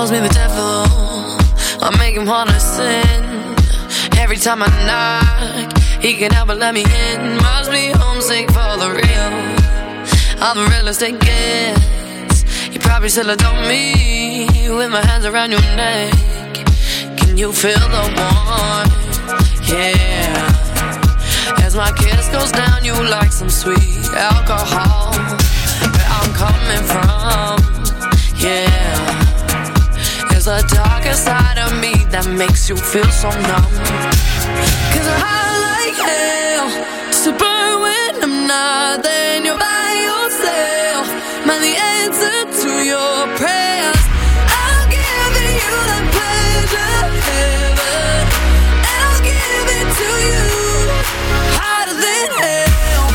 calls me the devil. I make him wanna sin. Every time I knock, he can't help but let me in. Must be homesick for the real. I'm the realest it gets. You probably still adore me with my hands around your neck. Can you feel the warmth? Yeah. As my kiss goes down, you like some sweet alcohol. Where I'm coming from, yeah. It's the darker side of me that makes you feel so numb. Cause I like hell to burn when I'm not there and you're by yourself. Man, the answer to your prayers, I'll give you the pleasure of heaven, and I'll give it to you hotter than hell.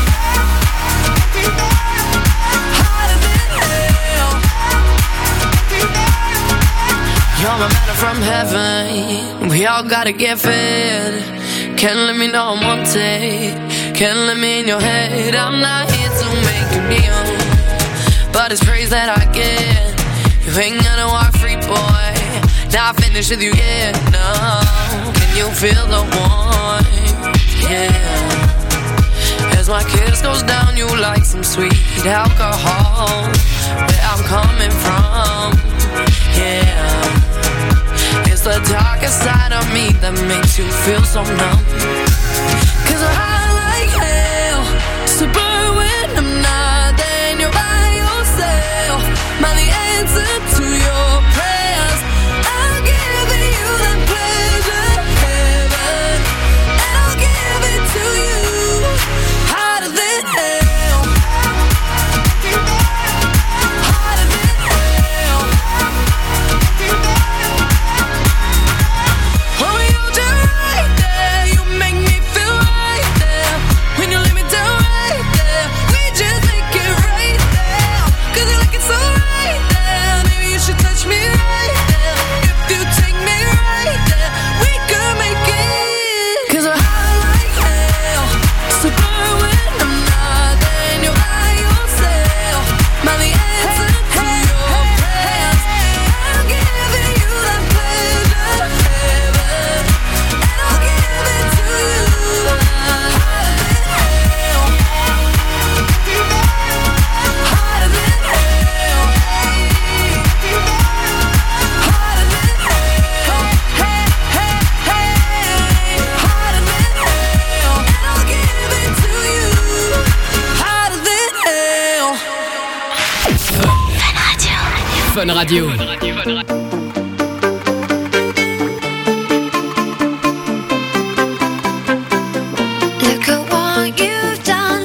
Hotter than hell. You're my manna from heaven. We all gotta get fed. Can't let me know I'm wanted. Can't let me in your head. I'm not here to make you kneel, but it's praise that I get. You ain't gonna walk free, boy. Not finished with you yet, no. Can you feel the warmth? Yeah. As my kiss goes down, you like some sweet alcohol. Where I'm coming from, yeah. It's the darkest side of me that makes you feel so numb. Cause I like hell to burn when I'm not there and you're by yourself. Man, the answer to your prayers, I'll give you the pleasure of heaven, and I'll give it to you hotter than hell. Hotter than hell. Oh, you're just right there. You make me feel right there. When you lay me down right there, we just make it right there. Cause you like it so right there. Maybe you should touch me right there. If you take me right there, we could make it. Cause we're high like hell. So burn when I'm not there and you're by yourself. Man, the answer to your prayers, I'm giving you that pleasure of heaven, and I'll give it to you hotter than hell. Hotter than hell. Hotter than hell. Hey, hey, hey. Hotter than hell. And I'll give it to you hotter than hell. Fun Radio. Look at what you've done.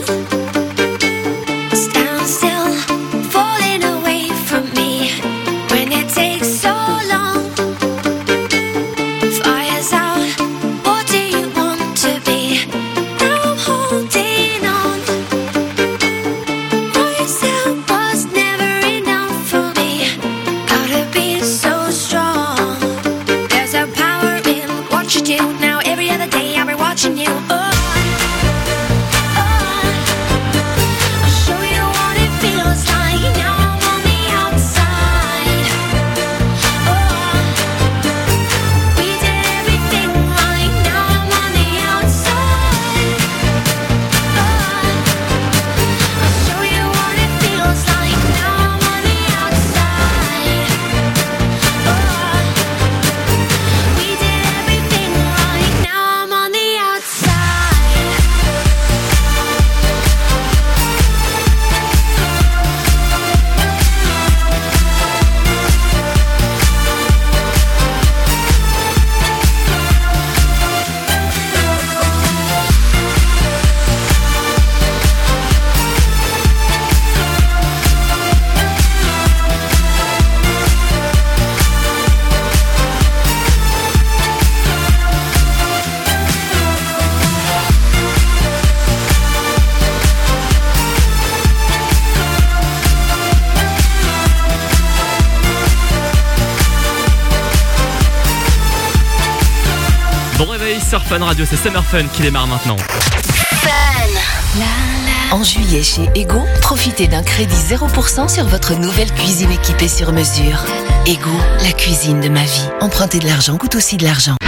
Stand still, falling away from me. When it takes so long, fire's out. What do you want to be? Now I'm holding on. What you said was never enough for me. Gotta be so strong. There's a power in what you do. Now every other day I'll be watching you. I'll show you what it feels like. Now I'm on the outside. We did everything right. Now I'm on the outside. I'll show you what it feels like. Now I'm on the outside. We did everything right. Now I'm on the outside. Bon réveil sur Fun Radio, c'est Summer Fun qui démarre maintenant. La la En juillet chez Ego, profitez d'un crédit 0% sur votre nouvelle cuisine équipée sur mesure. Ego, la cuisine de ma vie. Emprunter de l'argent coûte aussi de l'argent.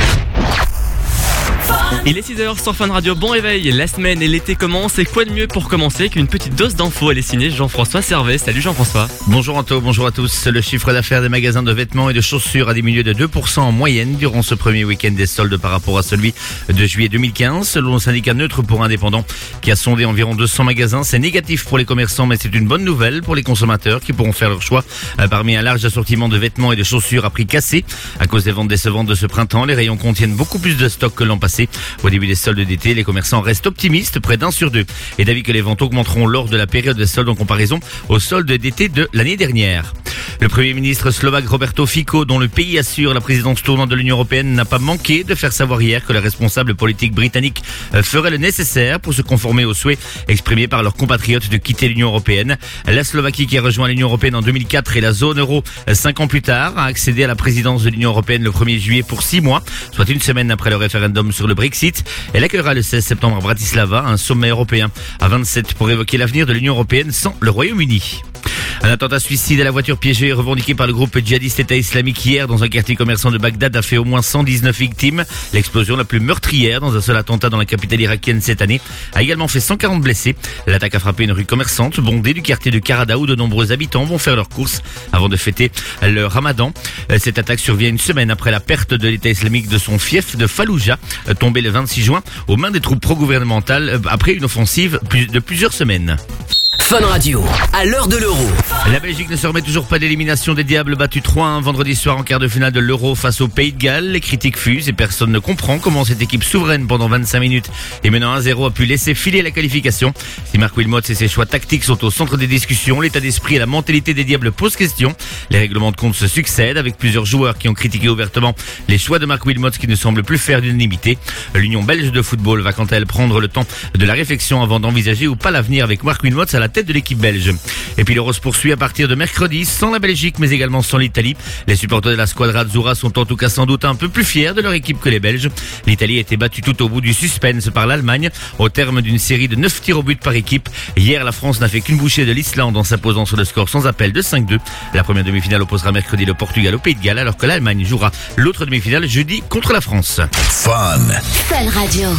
Il est 6h sur Fun Radio, bon réveil, la semaine et l'été commencent et quoi de mieux pour commencer qu'une petite dose d'infos. Elle est signée Jean-François Servet. Salut Jean-François. Bonjour Anto, bonjour à tous. Le chiffre d'affaires des magasins de vêtements et de chaussures a diminué de 2% en moyenne durant ce premier week-end des soldes par rapport à celui de juillet 2015. Selon le syndicat Neutre pour Indépendants qui a sondé environ 200 magasins, c'est négatif pour les commerçants mais c'est une bonne nouvelle pour les consommateurs qui pourront faire leur choix parmi un large assortiment de vêtements et de chaussures à prix cassé. À cause des ventes décevantes de ce printemps, les rayons contiennent beaucoup plus de stock que l'an passé. Au début des soldes d'été, les commerçants restent optimistes, près d'1 sur 2, et d'avis que les ventes augmenteront lors de la période des soldes en comparaison aux soldes d'été de l'année dernière. Le Premier ministre slovaque Roberto Fico, dont le pays assure la présidence tournante de l'Union européenne, n'a pas manqué de faire savoir hier que les responsables politiques britanniques feraient le nécessaire pour se conformer aux souhaits exprimés par leurs compatriotes de quitter l'Union européenne. La Slovaquie, qui a rejoint l'Union européenne en 2004 et la zone euro 5 ans plus tard, a accédé à la présidence de l'Union européenne le 1er juillet pour 6 mois, soit une semaine après le référendum sur le Brexit. Elle accueillera le 16 septembre à Bratislava un sommet européen à 27 pour évoquer l'avenir de l'Union européenne sans le Royaume-Uni. Un attentat suicide à la voiture piégée revendiqué par le groupe djihadiste État islamique hier dans un quartier commerçant de Bagdad a fait au moins 119 victimes. L'explosion la plus meurtrière dans un seul attentat dans la capitale irakienne cette année a également fait 140 blessés. L'attaque a frappé une rue commerçante bondée du quartier de Karada où de nombreux habitants vont faire leurs courses avant de fêter le Ramadan. Cette attaque survient une semaine après la perte de l'État islamique de son fief de Fallujah, tombé le 26 juin aux mains des troupes pro-gouvernementales après une offensive de plusieurs semaines. Fun Radio, à l'heure de l'Euro. La Belgique ne se remet toujours pas d'élimination des Diables battus 3-1 vendredi soir en quart de finale de l'Euro face au Pays de Galles. Les critiques fusent et personne ne comprend comment cette équipe souveraine pendant 25 minutes et menant 1-0 a pu laisser filer la qualification. Si Marc Wilmots et ses choix tactiques sont au centre des discussions, l'état d'esprit et la mentalité des Diables posent question. Les règlements de compte se succèdent avec plusieurs joueurs qui ont critiqué ouvertement les choix de Marc Wilmots qui ne semblent plus faire d'unanimité. L'Union belge de football va quant à elle prendre le temps de la réflexion avant d'envisager ou pas l'avenir avec Marc Wilmots à la tête de l'équipe belge. Et puis l'Euro se poursuit à partir de mercredi sans la Belgique mais également sans l'Italie. Les supporters de la Squadra Azzurra sont en tout cas sans doute un peu plus fiers de leur équipe que les Belges. L'Italie a été battue tout au bout du suspense par l'Allemagne au terme d'une série de 9 tirs au but par équipe. Hier, la France n'a fait qu'une bouchée de l'Islande en s'imposant sur le score sans appel de 5-2. La première demi-finale opposera mercredi le Portugal au Pays de Galles alors que l'Allemagne jouera l'autre demi-finale jeudi contre la France. Fun Radio.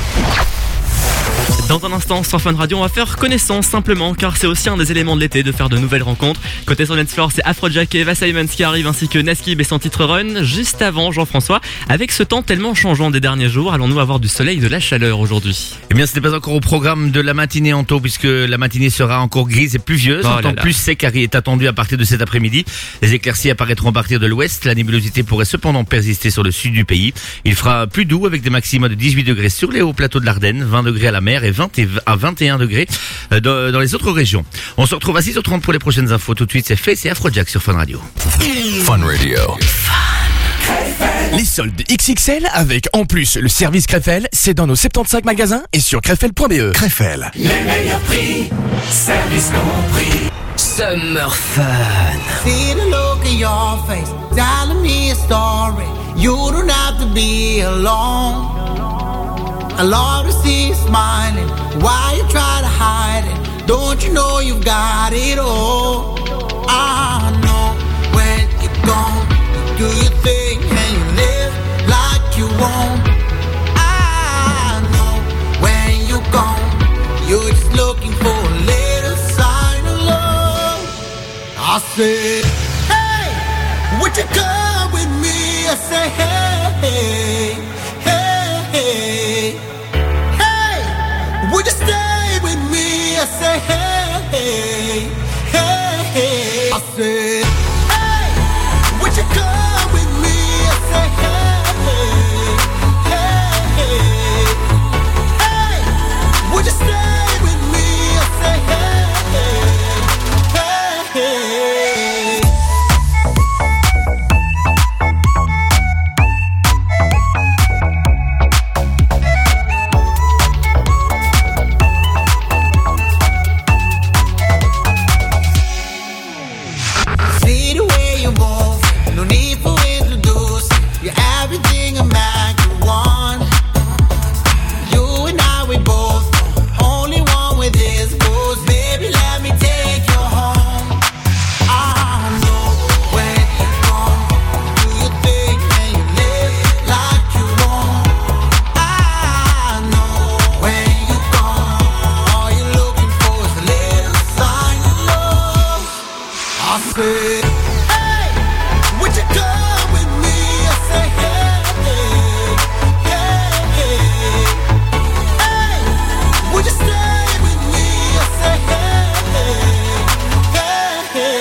Dans un instant sur Fun Radio, on va faire connaissance simplement car c'est aussi un des éléments de l'été de faire de nouvelles rencontres. Côté sur Dance Floor, c'est Afrojack et Eva Simons qui arrivent ainsi que Naskib et son titre Run. Juste avant, Jean-François, avec ce temps tellement changeant des derniers jours, allons-nous avoir du soleil et de la chaleur aujourd'hui? Eh bien, ce n'est pas encore au programme de la matinée Anto puisque la matinée sera encore grise et pluvieuse. Un temps plus sec est attendu à partir de cet après-midi. Les éclaircies apparaîtront à partir de l'ouest. La nébulosité pourrait cependant persister sur le sud du pays. Il fera plus doux avec des maxima de 18 degrés sur les hauts plateaux de l'Ardenne, 20 degrés à la mer et 20 à 21 degrés dans les autres régions. On se retrouve à 6h30 pour les prochaines infos. Tout de suite, c'est fait, c'est Afrojack sur Fun Radio. Fun Radio. Les soldes XXL avec en plus le service Krefel, c'est dans nos 75 magasins et sur krefel.be. Krefel. Les meilleurs prix, service compris. Summer Fun. See the look in your face, telling me a story. You don't have to be alone. I love to see you smiling. Why you try to hide it? Don't you know you've got it all? I know when you're gone, you do your thing and you live like you won't. I know when you're gone, you're just looking for a little sign of love. I said, hey, would you come with me? I say, hey, hey, hey. Would you stay with me? I say, hey, hey, hey, hey. I said, hey, would you come with me? I say, hey, hey, hey, hey. Would you stay with me? I say, hey, hey, hey. said, hey, would you come with me? I say, hey, hey, hey, hey, would you stay with me? I say, hey, hey, hey.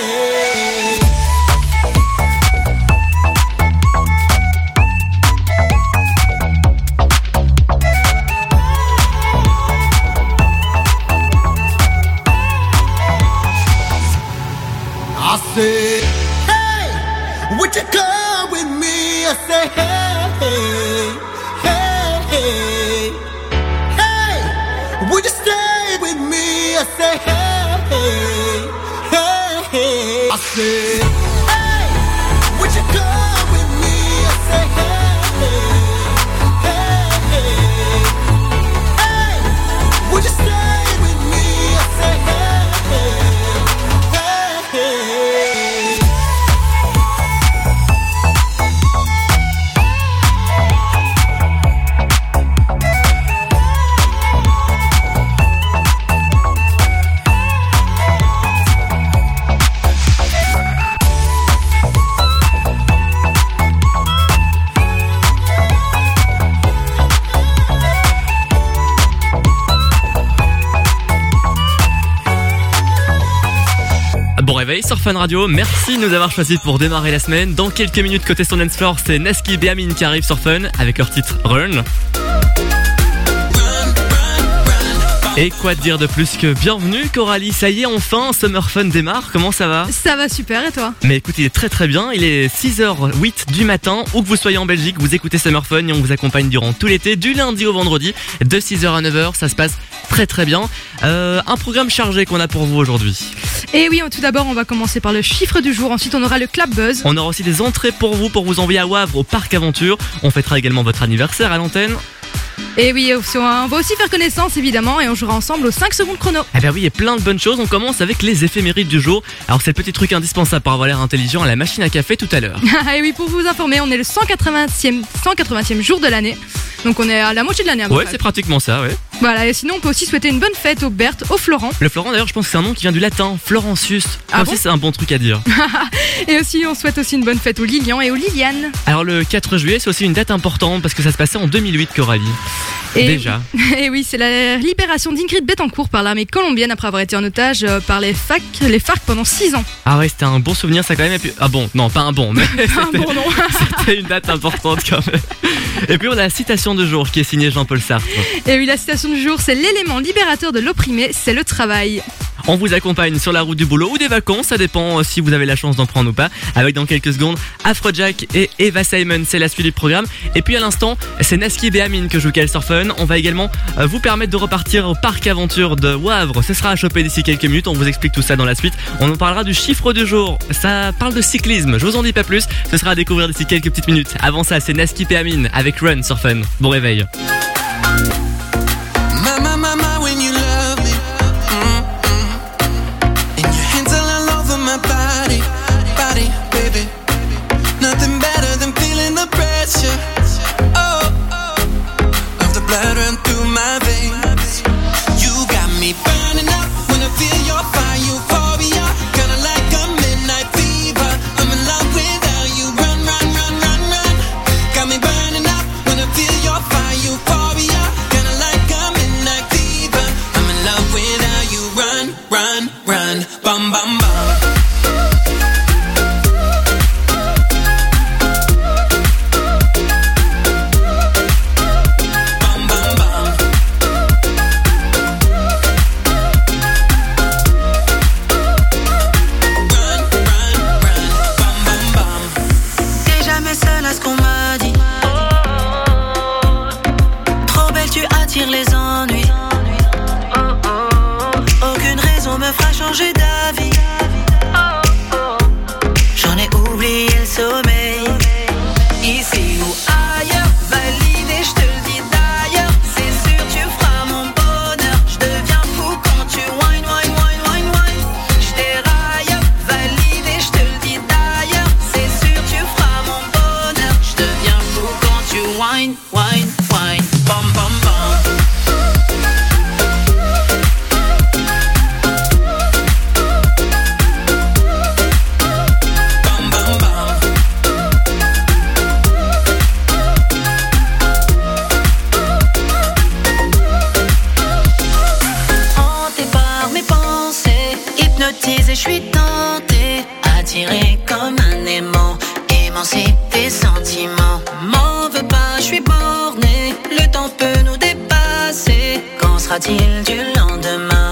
I said, hey, would you come with me? I say, hey, hey, hey, hey, would you stay with me? I say, hey, hey, hey. I said, hey, would you come with me? I say, hey, hey, hey, hey, would you stay with me? I say, hey, hey, hey. Bon réveil sur Fun Radio, merci de nous avoir choisis pour démarrer la semaine. Dans quelques minutes côté Stone Dance Floor, c'est Nasky et Amin qui arrivent sur Fun avec leur titre Run. Et quoi dire de plus que bienvenue Coralie, ça y est enfin Summer Fun démarre, comment ça va? Ça va super et toi? Mais écoute, il est très très bien, il est 6h08 du matin, où que vous soyez en Belgique, vous écoutez Summer Fun et on vous accompagne durant tout l'été, du lundi au vendredi, de 6h à 9h, ça se passe très très bien. Un programme chargé qu'on a pour vous aujourd'hui. Et oui, tout d'abord on va commencer par le chiffre du jour, ensuite on aura le Clap Buzz. On aura aussi des entrées pour vous envoyer à Wavre au Parc Aventure, on fêtera également votre anniversaire à l'antenne. Et oui, on va aussi faire connaissance évidemment et on jouera ensemble aux 5 secondes chrono. Eh bien oui, il y a plein de bonnes choses, on commence avec les éphémérides du jour. Alors c'est le petit truc indispensable pour avoir l'air intelligent à la machine à café tout à l'heure. Et oui, pour vous informer, on est le 180e jour de l'année. Donc on est à la moitié de l'année à peu Ouais, près. c'est pratiquement ça, ouais. Voilà, et sinon on peut aussi souhaiter une bonne fête aux Berthe, aux Florent. Le Florent d'ailleurs, je pense que c'est un nom qui vient du latin, Florentius. Ah bon aussi c'est un bon truc à dire. Et aussi on souhaite aussi une bonne fête aux Lilian et aux Liliane. Alors le 4 juillet, c'est aussi une date importante parce que ça se passait en 2008, Coralie. Et Déjà. Et oui, c'est la libération d'Ingrid Betancourt par l'armée colombienne après avoir été en otage par les FARC pendant 6 ans. Ah ouais, c'était un bon souvenir ça quand même. Et puis... Ah bon, non, pas un bon, mais Un bon nom. c'était une date importante quand même. Et puis on a la citation du jour qui est signée Jean-Paul Sartre. Et oui, la citation du jour, c'est l'élément libérateur de l'opprimé, c'est le travail. On vous accompagne sur la route du boulot ou des vacances, ça dépend si vous avez la chance d'en prendre ou pas. Avec dans quelques secondes Afrojack et Eva Simon, c'est la suite du programme. Et puis à l'instant, c'est Nasky et Amin que joue Kyle sur Fun. On va également vous permettre de repartir au Parc Aventure de Wavre. Ce sera à choper d'ici quelques minutes, on vous explique tout ça dans la suite. On en parlera du chiffre du jour, ça parle de cyclisme, je vous en dis pas plus. Ce sera à découvrir d'ici quelques petites minutes. Avant ça, c'est Nasky et Amin avec Run sur Fun. Bon réveil. Blood run through my veins. You got me burning up when I feel your fire, euphoria, kinda like a midnight fever. I'm in love without you. Run, run, run, run, run. Got me burning up when I feel your fire, euphoria, kinda like a midnight fever. I'm in love without you. Run, run, run. Bum, bum, bum. Les ennuis, aucune raison me fera changer d'avis. J'en ai oublié le sommeil. Ici ou ailleurs, validé, je te le dis d'ailleurs. C'est sûr, tu feras mon bonheur. Je deviens fou quand tu whine, whine, whine, whine, whine. Je déraille, validé, je te le dis d'ailleurs. C'est sûr, tu feras mon bonheur. Je deviens fou quand tu whine, whine, whine. Bam, bam, bam. hypnotisée, je suis tentée, attirée comme un aimant, émancipée sentiments. M'en veux pas, je suis bornée, le temps peut nous dépasser. Qu'en sera-t-il du lendemain?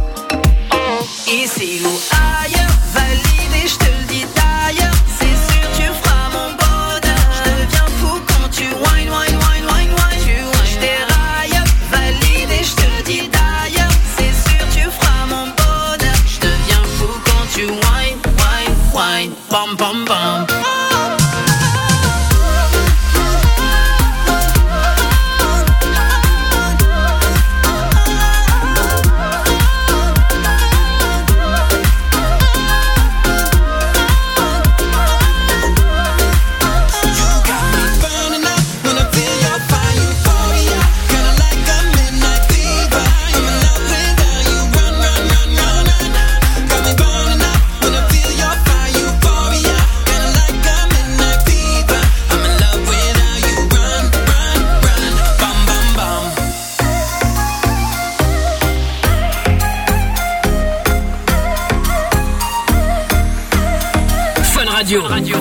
Ici ou ailleurs, validé, je te le dis d'ailleurs. C'est sûr, tu feras mon bonheur. Je deviens fou quand tu whine, whine, whine, whine, whine. Je déraille, validé, je te le dis d'ailleurs. C'est sûr, tu feras mon bonheur. Je deviens fou quand tu whine, whine, whine. Bam, bam, bam. Radio.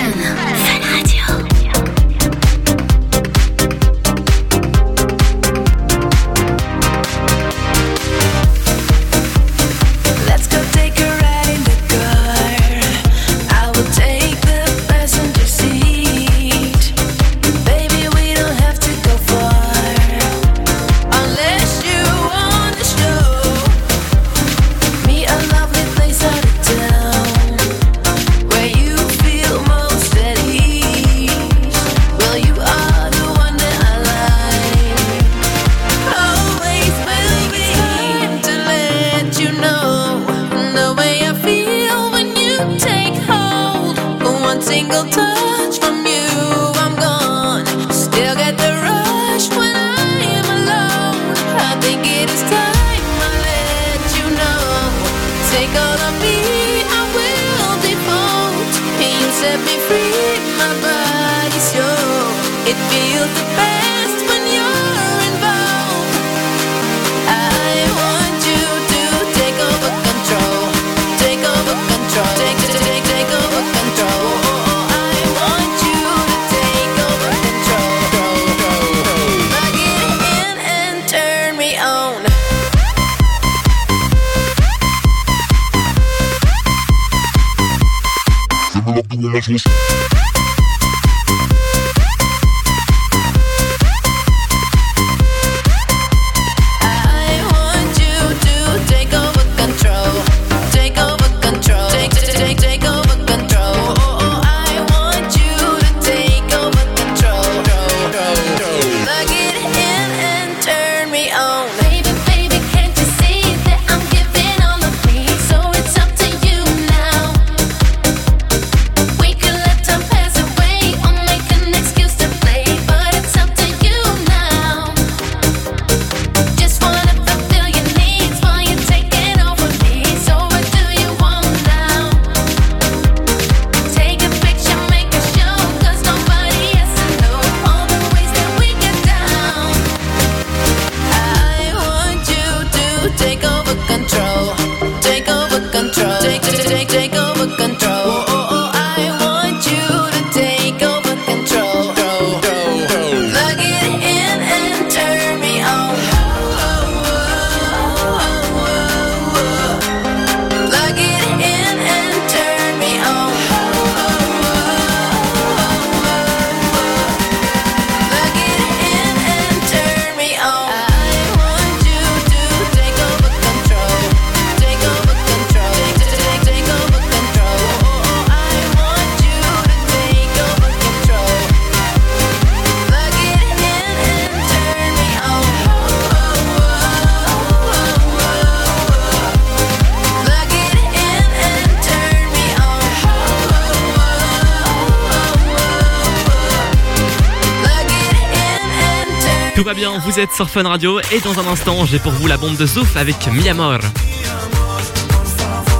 Tout va bien, vous êtes sur Fun Radio et dans un instant, j'ai pour vous la bombe de Zouf avec Mi Amor.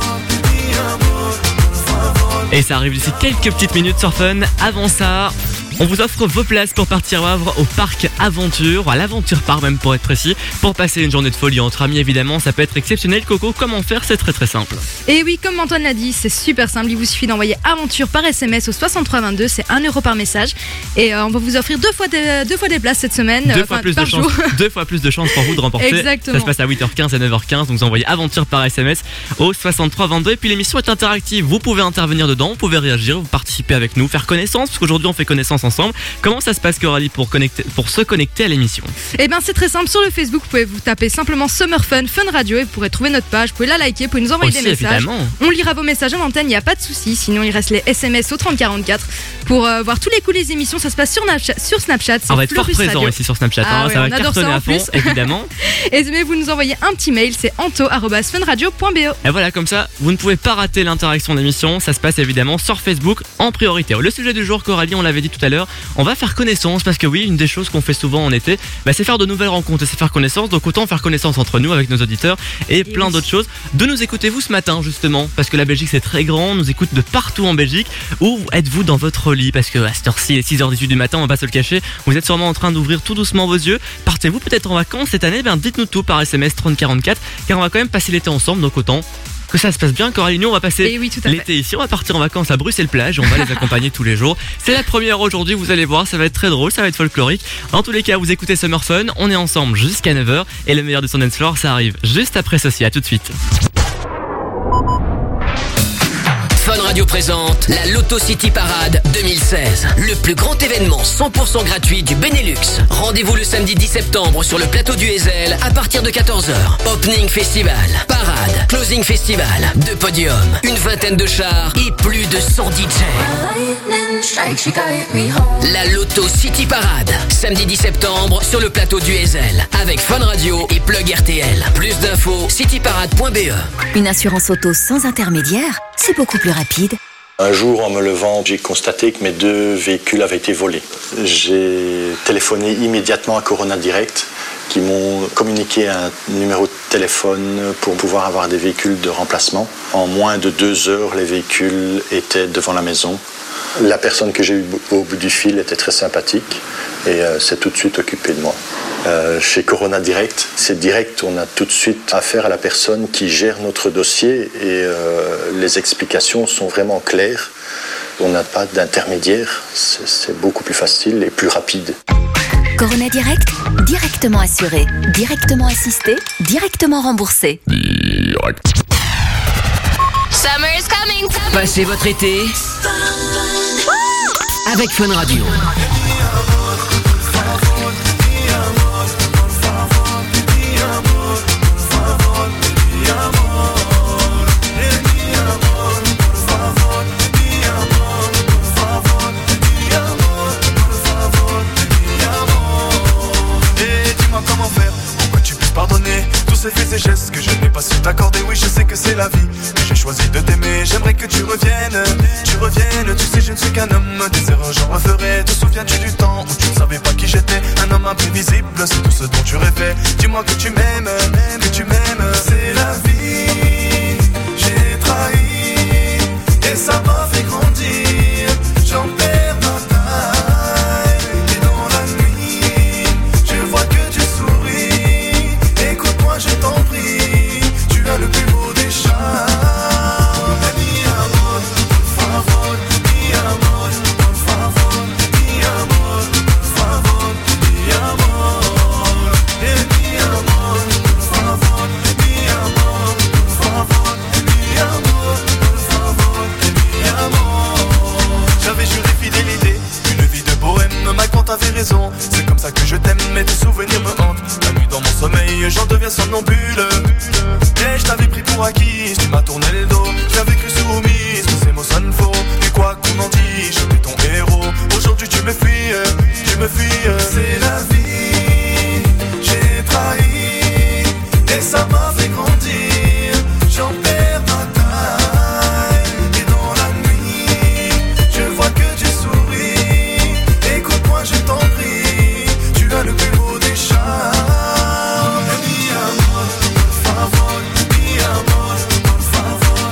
Et ça arrive d'ici quelques petites minutes sur Fun. Avant ça, On vous offre vos places pour partir au parc Aventure, à l'Aventure Park même pour être précis, pour passer une journée de folie entre amis évidemment, ça peut être exceptionnel. Coco, comment faire? C'est très très simple. Et oui, comme Antoine l'a dit, c'est super simple, il vous suffit d'envoyer Aventure par SMS au 6322, c'est 1 € par message. Et on va vous offrir deux fois des places cette semaine, par jour. 2 fois plus de chances pour vous de remporter. Exactement. Ça se passe à 8h15 et 9h15, donc vous envoyez Aventure par SMS au 6322. Et puis l'émission est interactive, vous pouvez intervenir dedans, vous pouvez réagir, vous participez avec nous, faire connaissance, parce qu'aujourd'hui on fait connaissance ensemble. Comment ça se passe, Coralie, pour se connecter à l'émission? Eh bien c'est très simple, sur le Facebook vous pouvez vous taper simplement Summer Fun Radio et vous pourrez trouver notre page, vous pouvez la liker, vous pouvez nous envoyer des messages. Évidemment. On lira vos messages en antenne, il n'y a pas de souci. Sinon il reste les SMS au 3044 pour voir tous les coups des émissions. Ça se passe sur Snapchat. On va être fort présent ici sur Snapchat, ça va cartonner à fond évidemment. Et mais vous nous envoyez un petit mail, c'est anto@funradio.be. Et voilà, comme ça vous ne pouvez pas rater l'interaction d'émission. Ça se passe évidemment sur Facebook en priorité. Le sujet du jour, Coralie, on l'avait dit tout à l'heure, on va faire connaissance, parce que oui, une des choses qu'on fait souvent en été, c'est faire de nouvelles rencontres et c'est faire connaissance. Donc autant faire connaissance entre nous, avec nos auditeurs et plein d'autres choses. De nous écouter vous ce matin justement, parce que la Belgique c'est très grand, on nous écoute de partout en Belgique. Ou êtes-vous dans votre lit, parce que à cette heure-ci, il est 6h18 du matin, on va pas se le cacher, vous êtes sûrement en train d'ouvrir tout doucement vos yeux. Partez-vous peut-être en vacances cette année? Dites-nous tout par SMS 3044, car on va quand même passer l'été ensemble, donc autant que ça se passe bien. Coralie, nous on va passer l'été ici, on va partir en vacances à Bruxelles-Plage, on va les accompagner tous les jours. C'est la première aujourd'hui, vous allez voir, ça va être très drôle, ça va être folklorique. En tous les cas, vous écoutez Summer Fun, on est ensemble jusqu'à 9h et le meilleur de son dance floor, ça arrive juste après ceci. À tout de suite. Fun Radio présente la Loto City Parade 2016. Le plus grand événement 100% gratuit du Benelux. Rendez-vous le samedi 10 septembre sur le plateau du Heysel à partir de 14h. Opening Festival, parade, closing festival, 2 podiums, une vingtaine de chars et plus de 100 DJ. La Loto City Parade, samedi 10 septembre sur le plateau du Heysel avec Fun Radio et Plug RTL. Plus d'infos, cityparade.be. Une assurance auto sans intermédiaire, c'est beaucoup plus rapide. Un jour, en me levant, j'ai constaté que mes 2 véhicules avaient été volés. J'ai téléphoné immédiatement à Corona Direct, qui m'ont communiqué un numéro de téléphone pour pouvoir avoir des véhicules de remplacement. En moins de 2 heures, les véhicules étaient devant la maison. La personne que j'ai eue au bout du fil était très sympathique et s'est tout de suite occupée de moi. Chez Corona Direct, c'est direct, on a tout de suite affaire à la personne qui gère notre dossier et les explications sont vraiment claires. On n'a pas d'intermédiaire, c'est beaucoup plus facile et plus rapide. Corona Direct, directement assuré, directement assisté, directement remboursé. Direct. Summer is coming. Passez votre été avec Fun Radio. Ces faits et gestes que je n'ai pas su t'accorder. Oui, je sais que c'est la vie, mais j'ai choisi de t'aimer. J'aimerais que tu reviennes. Tu sais, je ne suis qu'un homme, des erreurs j'en referai. Te souviens-tu du temps où tu ne savais pas qui j'étais? Un homme imprévisible, c'est tout ce dont tu rêvais. Dis-moi que tu m'aimes, c'est la vie. J'ai trahi et ça m'a fait grandir. J'en perds ma taille. Et dans la nuit, je vois que tu souris. Écoute-moi, je t'en prie, tu as le plus beau des charmes. Mi amor, por favor, mi amor, por favor, mi amor, por favor, mi amor. Mi amor, por favor, mi amor, por favor, mi amor, por favor, mi amor. J'avais juré fidélité, une vie de bohème, Mike, t'avais raison. C'est comme ça que je t'aime, mais tes souvenirs me hantent. La nuit dans mon sommeil, j'en deviens somnambule. Et je t'avais pris pour acquis, tu m'as tourné le dos. J'avais cru soumise, que ces mots sonnent faux. Et quoi qu'on en dise, j'étais ton héros. Aujourd'hui tu me fuis, c'est la vie. J'ai trahi et ça m'a fait grandir. J'en perds ma taille. Et dans la nuit, je vois que tu souris. Écoute-moi, je t'en prie, tu as le plus beau des charmes. Mi amor, por favor, mi amor, por favor.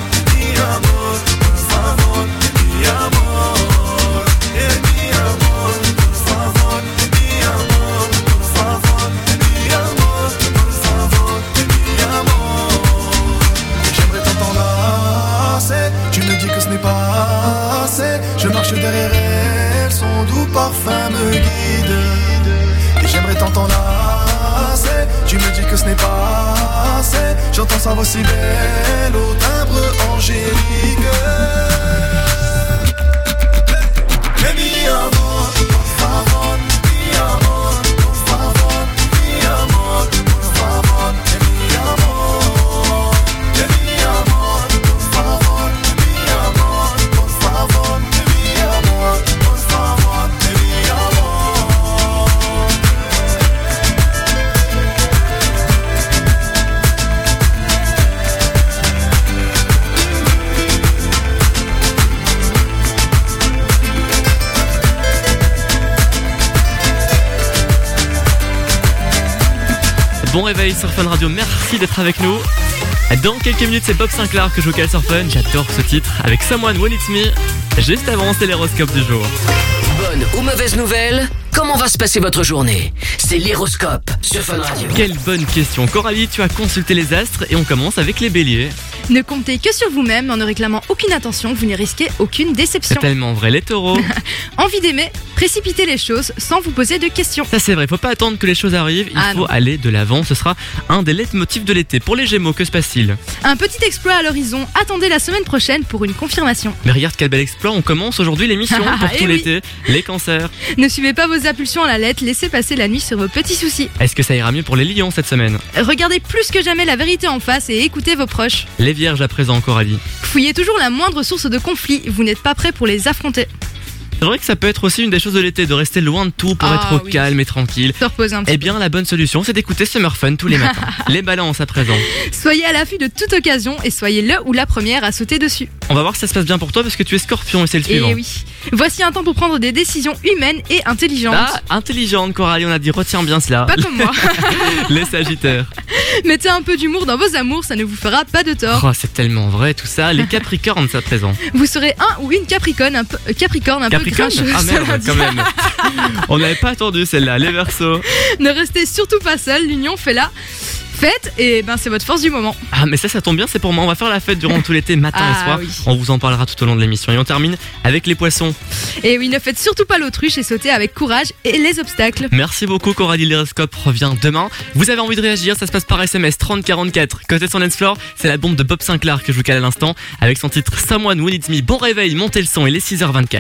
marche derrière elle, son doux parfum me guide. Et j'aimerais tant t'enlacer, tu me dis que ce n'est pas assez. J'entends sa voix si belle, au timbre angélique. Mais mi amor, por favor, mi amor, por favor, mi amor, por favor, mi amor, mi amor, por favor, mi amor, por favor, mi amor, por favor, mi amor. Bon réveil sur Fun Radio, merci d'être avec nous. Dans quelques minutes, c'est Bob Sinclair que je vous cale sur Fun. J'adore ce titre avec Someone When It's Me. Juste avant, c'est l'horoscope du jour. Bonne ou mauvaise nouvelle, comment va se passer votre journée? C'est l'horoscope sur Fun Radio. Quelle bonne question. Coralie, tu as consulté les astres et on commence avec les béliers. Ne comptez que sur vous-même en ne réclamant aucune attention, vous ne risquez aucune déception. C'est tellement vrai, les taureaux. Envie d'aimer, précipitez les choses sans vous poser de questions. Ça c'est vrai, faut pas attendre que les choses arrivent, il faut aller de l'avant, ce sera un des leitmotifs de l'été. Pour les gémeaux, que se passe-t-il? Un petit exploit à l'horizon, attendez la semaine prochaine pour une confirmation. Mais regarde quel bel exploit, on commence aujourd'hui l'émission pour tout l'été, les cancers. Ne suivez pas vos impulsions à la lettre, laissez passer la nuit sur vos petits soucis. Est-ce que ça ira mieux pour les lions cette semaine? Regardez plus que jamais la vérité en face et écoutez vos proches. Les vierges à présent, Coralie. Fouillez toujours la moindre source de conflit, vous n'êtes pas prêt pour les affronter. C'est vrai que ça peut être aussi une des choses de l'été, de rester loin de tout pour être au calme et tranquille. Se reposer un petit peu. Eh bien, la bonne solution, c'est d'écouter Summer Fun tous les matins. Les balances à présent. Soyez à l'affût de toute occasion et soyez le ou la première à sauter dessus. On va voir si ça se passe bien pour toi parce que tu es scorpion et c'est le suivant. Et oui. Voici un temps pour prendre des décisions humaines et intelligentes. Ah, intelligente, Coralie, on a dit retiens bien cela. Pas comme moi. Les sagittaires. Mettez un peu d'humour dans vos amours, ça ne vous fera pas de tort. Oh, c'est tellement vrai tout ça. Les capricornes, ça à présent. Vous serez un ou une capricorne un peu grincheuse. Ah merde, quand même. On n'avait pas attendu celle-là. Les verseaux. Ne restez surtout pas seul, l'union fait la fête et ben c'est votre force du moment. Ah mais ça tombe bien, c'est pour moi. On va faire la fête durant tout l'été, matin et soir. Oui. On vous en parlera tout au long de l'émission. Et on termine avec les poissons. Et oui, ne faites surtout pas l'autruche et sautez avec courage et les obstacles. Merci beaucoup Coralie, l'horoscope revient demain. Vous avez envie de réagir, ça se passe par SMS 3044. Côté son dance floor, c'est la bombe de Bob Sinclair que je vous cale à l'instant avec son titre Someone When It's Me. Bon réveil, montez le son, il est 6h24.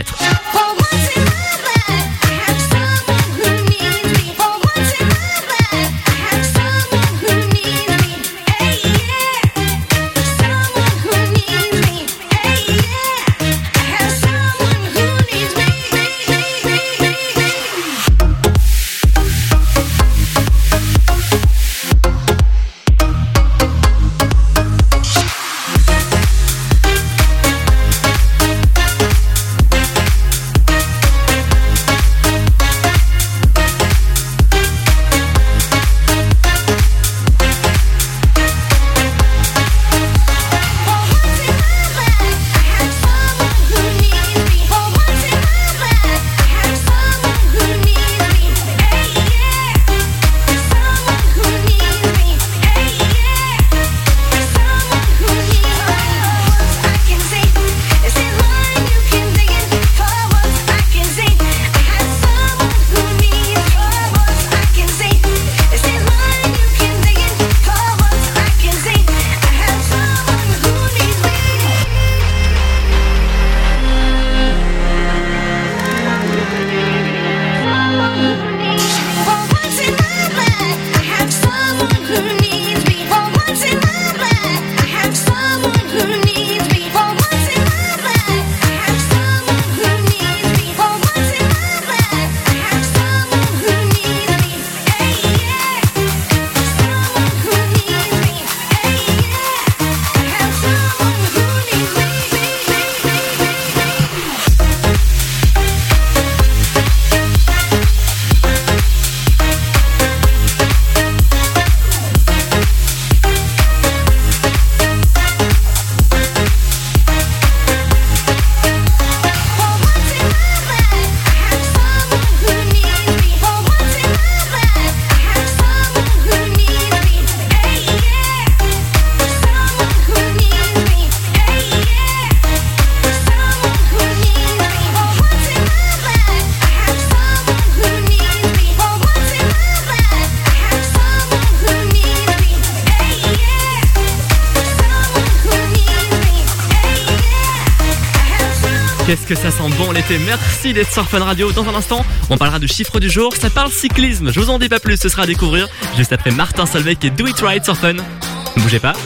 Qu'est-ce que ça sent bon l'été. Merci d'être sur Fun Radio. Dans un instant, on parlera du chiffre du jour. Ça parle cyclisme. Je vous en dis pas plus, ce sera à découvrir juste après Martin Solveig et Do It Right sur Fun. Ne bougez pas.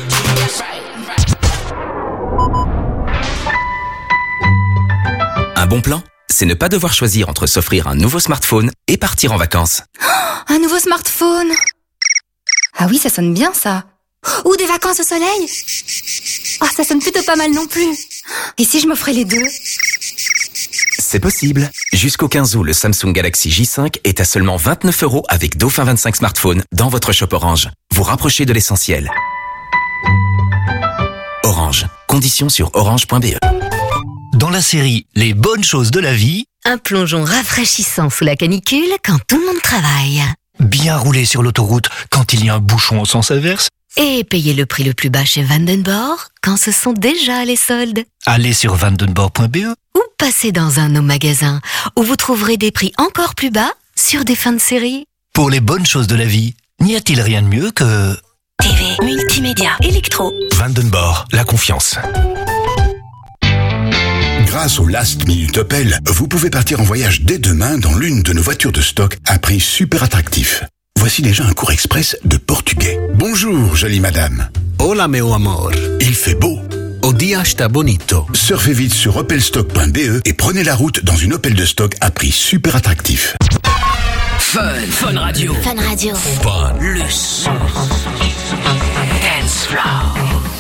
Un bon plan, c'est ne pas devoir choisir entre s'offrir un nouveau smartphone et partir en vacances. Un nouveau smartphone. Ah oui, ça sonne bien ça. Ou des vacances au soleil. Ah, ça sonne plutôt pas mal non plus. Et si je m'offrais les deux? C'est possible. Jusqu'au 15 août, le Samsung Galaxy J5 est à seulement 29 € avec Dauphin 25 smartphone dans votre shop Orange. Vous rapprochez de l'essentiel. Orange. Conditions sur orange.be. Dans la série Les bonnes choses de la vie, un plongeon rafraîchissant sous la canicule quand tout le monde travaille. Bien rouler sur l'autoroute quand il y a un bouchon au sens inverse. Et payer le prix le plus bas chez Vandenborg quand ce sont déjà les soldes. Aller sur vandenborg.be. Ou passer dans un de nos magasins où vous trouverez des prix encore plus bas sur des fins de série. Pour les bonnes choses de la vie, n'y a-t-il rien de mieux que... TV, multimédia, électro. Vandenborg, la confiance. Grâce au Last Minute Opel, vous pouvez partir en voyage dès demain dans l'une de nos voitures de stock à prix super attractif. Voici déjà un cours express de portugais. Bonjour, jolie madame. Hola, meu amor. Il fait beau. O dia está bonito. Surfez vite sur opelstock.be et prenez la route dans une Opel de stock à prix super attractif. Fun Radio. Fun Radio. Fun. Le son. Dance floor.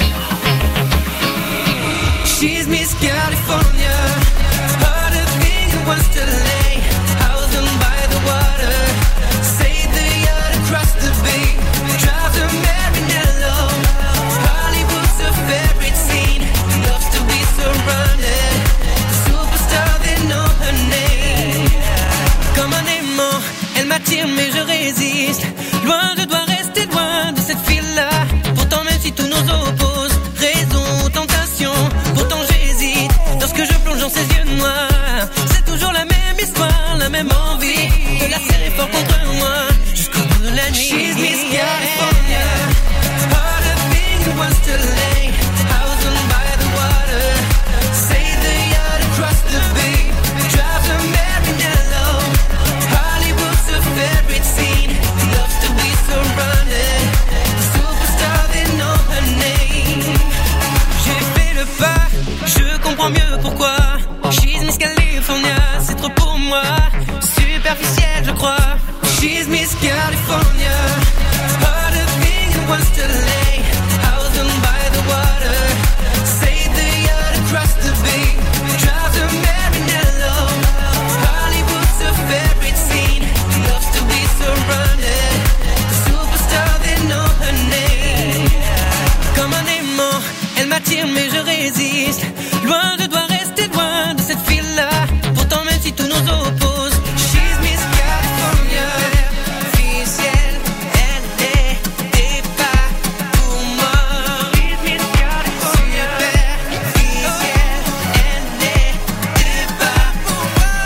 She's Miss California, heard of things and wants to lay, house them by the water, save the yacht across the bay, drive to Marinello, Hollywood's her favorite scene, loves to be surrounded, superstar they know her name. Comme un aimant, elle m'attire mais je résiste, loin je dois rester loin de cette fille-là, pourtant même si tous nos opposent, raison, tentation, pourtant j'hésite lorsque je plonge dans ses yeux noirs. C'est toujours la même histoire, la même envie de la serrer fort contre moi jusqu'au bout de la nuit. She's Miss California, heard of things and wants to lay, house on by the water, save the yacht across the bay, drive to Marinello, Hollywood's her favorite scene, loves to be surrounded, the superstar they know her name. J'ai fait le pas, je comprends mieux pourquoi. She's Miss California, c'est trop pour moi. Superficielle, je crois. She's Miss California, heard of things and wants to lay, house on by the water, save the yacht across the bay, drive to Marinello, Hollywood's her favorite scene, loves to be surrounded, the superstar they know her name. Comme un aimant, elle m'attire mais je résiste, loin je dois rester loin de cette fille-là, pourtant même si tous nos opposent. She's Miss California, officielle, elle est pas pour moi. She's Miss California, superficielle, elle est pas pour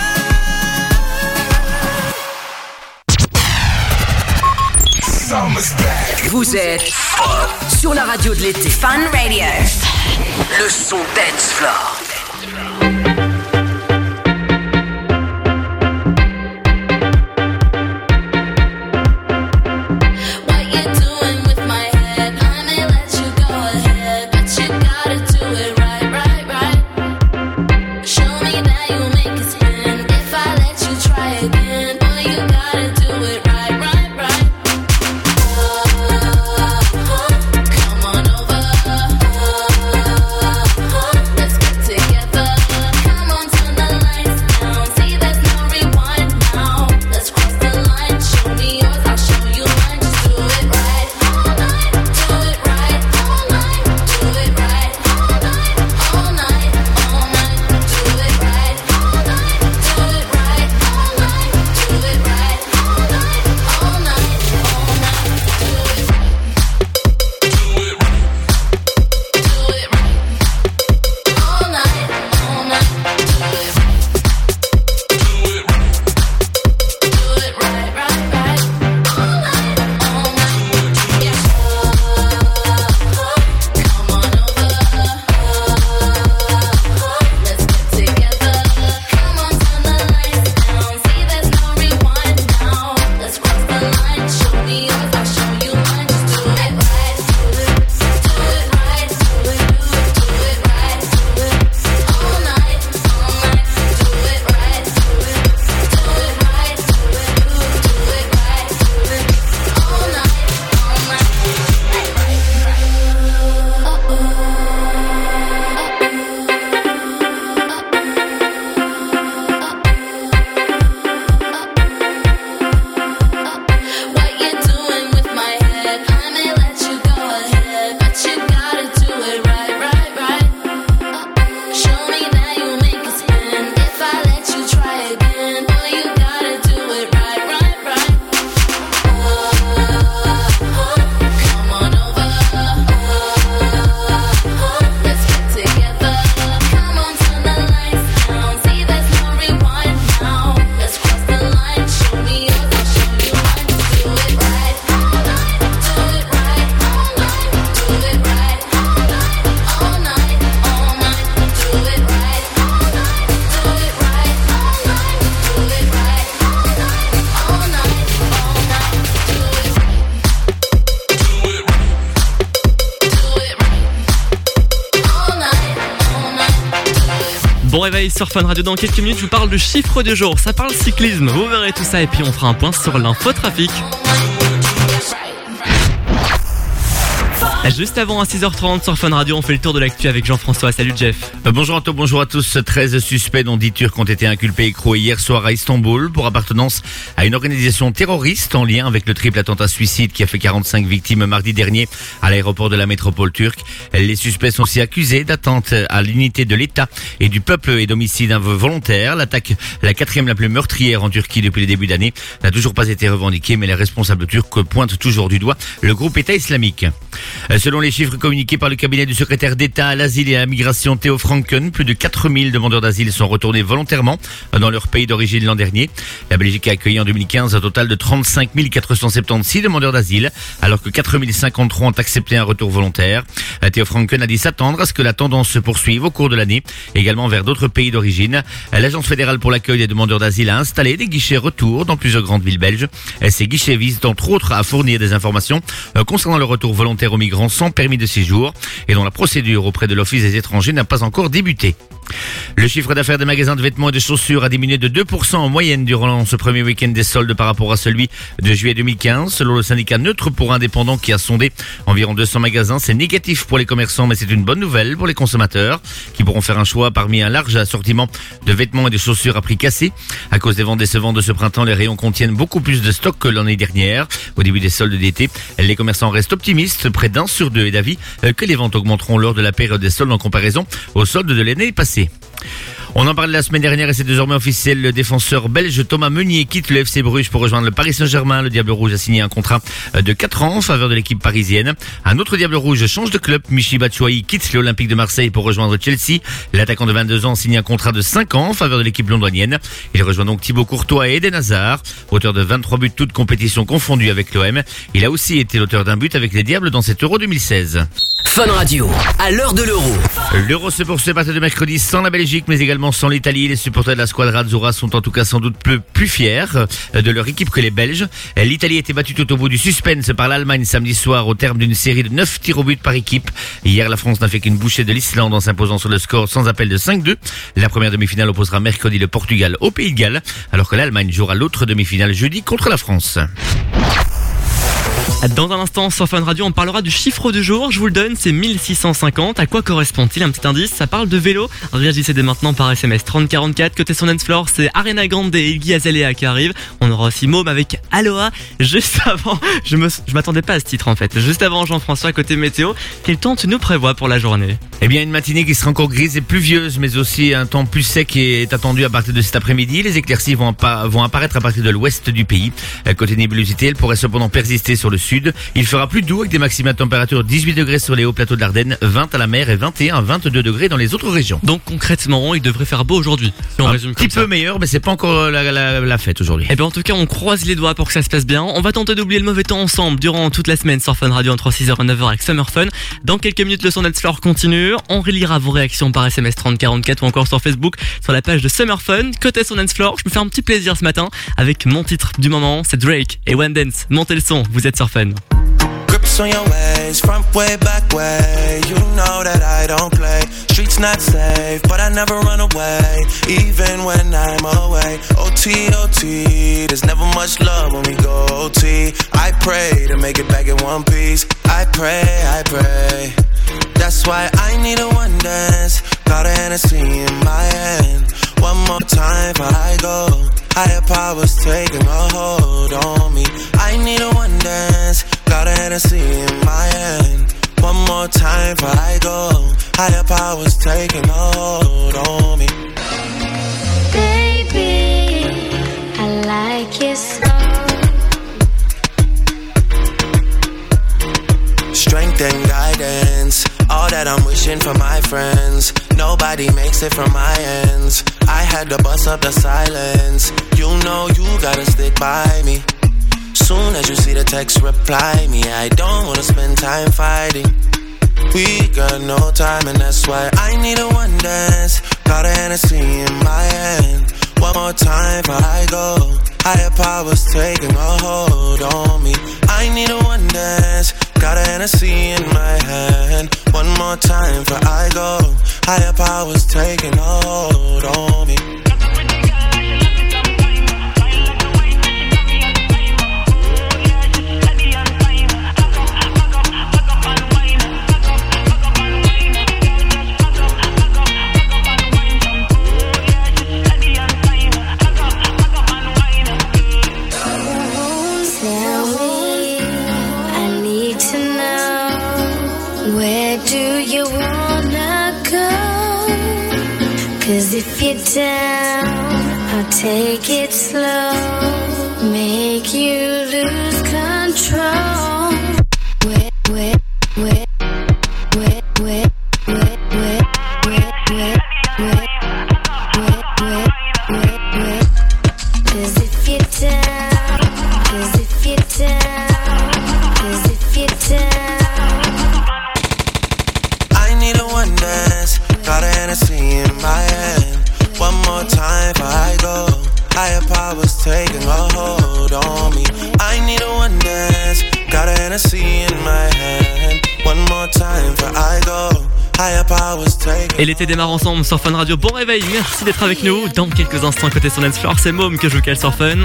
moi. Vous êtes sur la radio de l'été. Fun Radio. Le son Dance Floor. Let's get together. Bon réveil sur Fun Radio. Dans quelques minutes, je vous parle de chiffre du jour. Ça parle cyclisme, vous verrez tout ça. Et puis on fera un point sur l'infotrafic. Juste avant à 6h30 sur Fun Radio, on fait le tour de l'actu avec Jean-François. Salut Jeff. Bonjour Anto, bonjour à tous. 13 suspects dont 10 Turcs ont été inculpés et écroués hier soir à Istanbul pour appartenance à une organisation terroriste en lien avec le triple attentat suicide qui a fait 45 victimes mardi dernier à l'aéroport de la métropole turque. Les suspects sont aussi accusés d'atteinte à l'unité de l'État et du peuple et d'homicide volontaire. L'attaque, la quatrième la plus meurtrière en Turquie depuis le début d'année, n'a toujours pas été revendiquée, mais les responsables turcs pointent toujours du doigt le groupe État islamique. Selon les chiffres communiqués par le cabinet du secrétaire d'État à l'asile et à la migration Theo Franken, plus de 4000 demandeurs d'asile sont retournés volontairement dans leur pays d'origine l'an dernier. La Belgique a accueilli en 2015 un total de 35 476 demandeurs d'asile, alors que 4053 ont accepté un retour volontaire. Theo Franken a dit s'attendre à ce que la tendance se poursuive au cours de l'année, également vers d'autres pays d'origine. L'Agence fédérale pour l'accueil des demandeurs d'asile a installé des guichets retour dans plusieurs grandes villes belges. Ces guichets visent entre autres à fournir des informations concernant le retour volontaire aux migrants sans permis de séjour et dont la procédure auprès de l'Office des étrangers n'a pas encore débuté. Le chiffre d'affaires des magasins de vêtements et de chaussures a diminué de 2% en moyenne durant ce premier week-end des soldes par rapport à celui de juillet 2015. Selon le syndicat Neutre pour Indépendants qui a sondé environ 200 magasins, c'est négatif pour les commerçants, mais c'est une bonne nouvelle pour les consommateurs qui pourront faire un choix parmi un large assortiment de vêtements et de chaussures à prix cassé. À cause des ventes décevantes de ce printemps, les rayons contiennent beaucoup plus de stock que l'année dernière. Au début des soldes d'été, les commerçants restent optimistes. Près d'1 sur 2 est d'avis que les ventes augmenteront lors de la période des soldes en comparaison aux soldes de l'année passée. On en parlait la semaine dernière et c'est désormais officiel. Le défenseur belge Thomas Meunier quitte le FC Bruges pour rejoindre le Paris Saint-Germain. Le Diable Rouge a signé un contrat de 4 ans en faveur de l'équipe parisienne. Un autre Diable Rouge change de club. Michy Batshuayi quitte l'Olympique de Marseille pour rejoindre Chelsea. L'attaquant de 22 ans signe un contrat de 5 ans en faveur de l'équipe londonienne. Il rejoint donc Thibaut Courtois et Eden Hazard, auteur de 23 buts toutes compétitions confondues avec l'OM. Il a aussi été l'auteur d'un but avec les Diables dans cet Euro 2016. Fun Radio, à l'heure de l'Euro. L'Euro se poursuit à partir de mercredi sans la Belgique, mais également sans l'Italie. Les supporters de la Squadra Azzurra sont en tout cas sans doute plus fiers de leur équipe que les Belges. L'Italie a été battue tout au bout du suspense par l'Allemagne samedi soir au terme d'une série de 9 tirs au but par équipe. Hier, la France n'a fait qu'une bouchée de l'Islande en s'imposant sur le score sans appel de 5-2. La première demi-finale opposera mercredi le Portugal au Pays de Galles, alors que l'Allemagne jouera l'autre demi-finale jeudi contre la France. Dans un instant sur Fun Radio, on parlera du chiffre du jour. Je vous le donne, c'est 1650. À quoi correspond-il? Un petit indice, ça parle de vélo. Réagissez dès maintenant par SMS 3044. Côté son dance floor, c'est Arena Grande et Iggy Azalea qui arrive. On aura aussi Môme avec Aloha. Juste avant, je m'attendais pas à ce titre en fait. Juste avant Jean-François, côté météo, quel temps tu nous prévois pour la journée? Eh bien, une matinée qui sera encore grise et pluvieuse, mais aussi un temps plus sec est attendu à partir de cet après-midi. Les éclaircies vont apparaître à partir de l'ouest du pays. Côté nébulosité, elle pourrait cependant persister sur le sud. Il fera plus doux avec des maxima de température 18 degrés sur les hauts plateaux de l'Ardenne, 20 à la mer et 21 à 22 degrés dans les autres régions. Donc concrètement, il devrait faire beau aujourd'hui. Un petit peu meilleur, mais c'est pas encore la fête aujourd'hui. Eh bien en tout cas, on croise les doigts pour que ça se passe bien. On va tenter d'oublier le mauvais temps ensemble durant toute la semaine sur Fun Radio entre 6h et 9h avec Summer Fun. Dans quelques minutes, le son dance floor continue. On relira vos réactions par SMS 3044 ou encore sur Facebook, sur la page de Summer Fun. Côté son dance floor, je me fais un petit plaisir ce matin avec mon titre du moment, c'est Drake et One Dance. Montez le son, vous êtes sur Fun. Grips on your ways, front way, back way. You know that I don't play. Streets not safe, but I never run away, even when I'm away. OT, OT, there's never much love when we go OT. I pray to make it back in one piece. I pray. That's why I need a one dance. Got a Hennessy in my hand. One more time before I go. Higher powers taking a hold on me. I need a one dance. Got a Hennessy in my hand. One more time before I go. Higher powers taking a hold on me. Baby, I like it so. Strength and guidance, all that I'm wishing for my friends. Nobody makes it from my ends. I had to bust up the silence. You know you gotta stick by me. Soon as you see the text, reply me. I don't wanna spend time fighting. We got no time and that's why I need a one dance. Got a Hennessy in my hand. One more time before I go. Higher powers taking a hold on me. I need a one dance. got a Hennessy in my hand. One more time before I go. Higher powers taking hold on me. Cause if you're down, I'll take it slow, make you lose control. Cause if you're down, cause if you're down, cause if you're down, I need a one dance, got a Hennessy in my hand. One more time before I go. Higher powers taking a hold on me. I need a one dance, got a Hennessy in my hand. One more time before I go. Higher powers taking. Et l'été démarre ensemble sur Fun Radio. Bon réveil, merci d'être avec nous. Dans quelques instants, côté sur Dance Floor, c'est Môme que je cale sur Fun.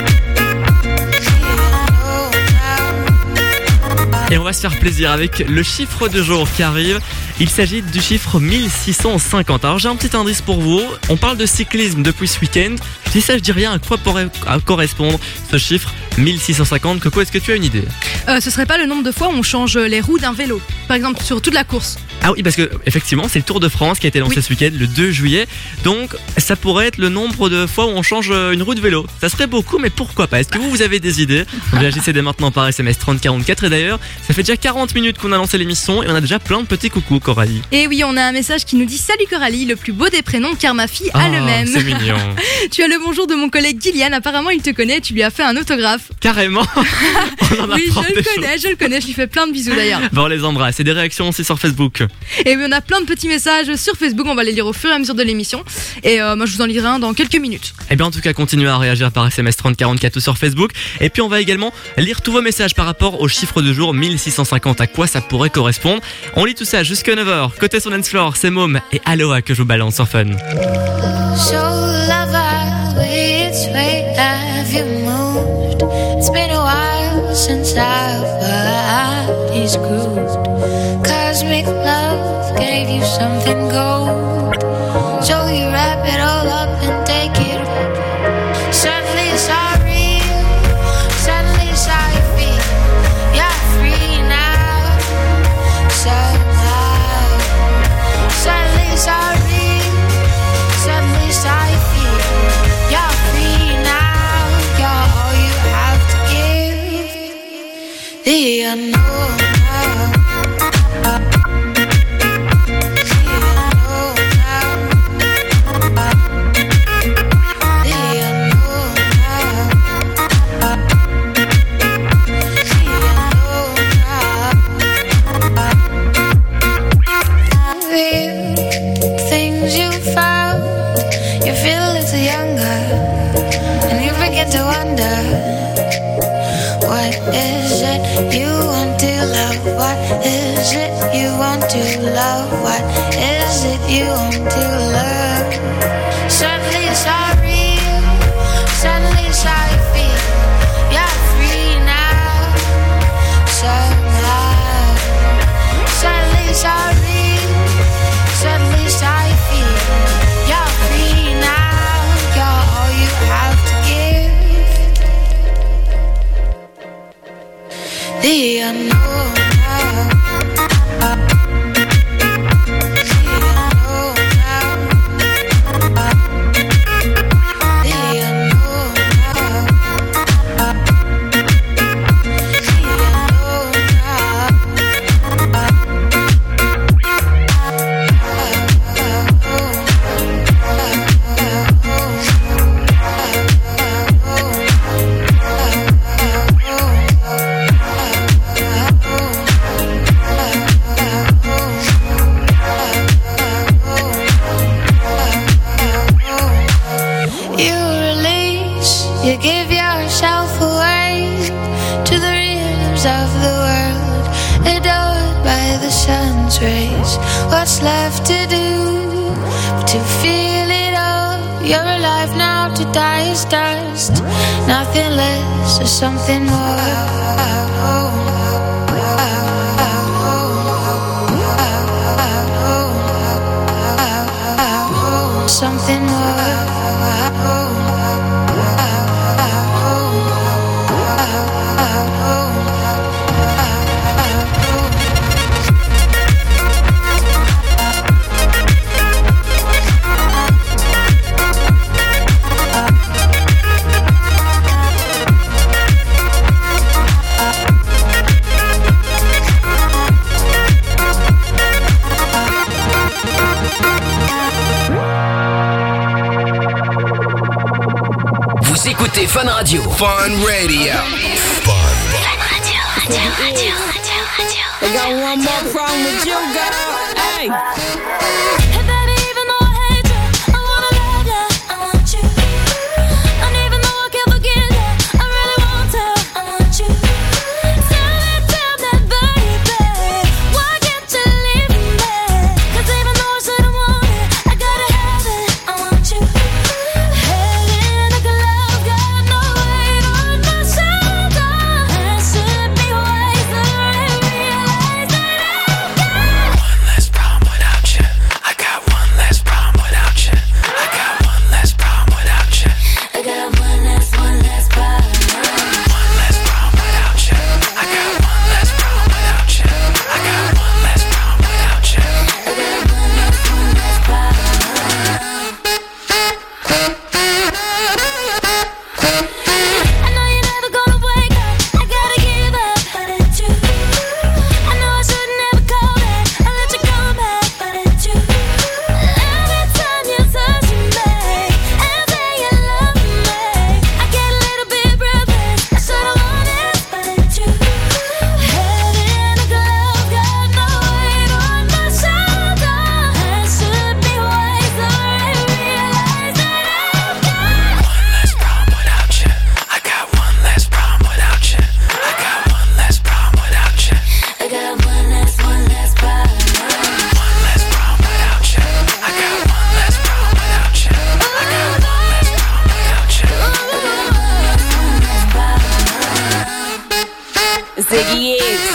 Et on va se faire plaisir avec le chiffre du jour qui arrive. Il s'agit du chiffre 1650. Alors j'ai un petit indice pour vous. On parle de cyclisme depuis ce week-end. Si ça je dis rien, à quoi pourrait correspondre ce chiffre 1650? Coco, est-ce que tu as une idée? Ce serait pas le nombre de fois où on change les roues d'un vélo, par exemple sur toute la course? Ah oui, parce que effectivement c'est le Tour de France qui a été lancé ce week-end, le 2 juillet. Donc ça pourrait être le nombre de fois où on change une roue de vélo. Ça serait beaucoup, mais pourquoi pas? Est-ce que vous avez des idées? Réagissez dès maintenant par SMS 3044. Et d'ailleurs, ça fait déjà 40 minutes qu'on a lancé l'émission et on a déjà plein de petits coucous, Coralie. Et oui, on a un message qui nous dit: salut Coralie, le plus beau des prénoms car ma fille a le même. C'est mignon. Tu as le bonjour de mon collègue Gillian, apparemment il te connaît, tu lui as fait un autographe. Carrément. Oui, je le connais, je lui fais plein de bisous d'ailleurs. Bon, on les embrasse. Et des réactions aussi sur Facebook. Et oui, on a plein de petits messages sur Facebook, on va les lire au fur et à mesure de l'émission. Et moi je vous en lirai un dans quelques minutes. Et bien en tout cas, continuez à réagir par SMS 3044 ou sur Facebook. Et puis on va également lire tous vos messages par rapport au chiffre du jour 1650. À quoi ça pourrait correspondre? On lit tout ça jusqu'à 9h. Côté sur Dance Floor, c'est Môme et Aloha que je vous balance sur Fun. so lover, which way have you moved? It's been a while since our bodies grooved. Cosmic love gave you something gold, so you wrap it all up and take it. Suddenly it's all real, suddenly it's how you feel. You're free now, somehow. Suddenly it's all real, suddenly it's how you feel. You're free now, you're all you have to give. The unknown. Things you found, you feel a little younger, and you begin to wonder, what is it you want to love? What is it you want to love? What is it you want to love? Suddenly it's all real, suddenly it's how you feel. You're free now, somehow. Suddenly it's all real, suddenly it's how you feel. You're free now, you're all you have to give. The unknown. arms race. What's left to do but to feel it all? You're alive now, to die is dust. Nothing less or something more. Something Vous écoutez Fun Radio. Fun Radio. I got one more problem with you, girl. Hey. Ziggy X.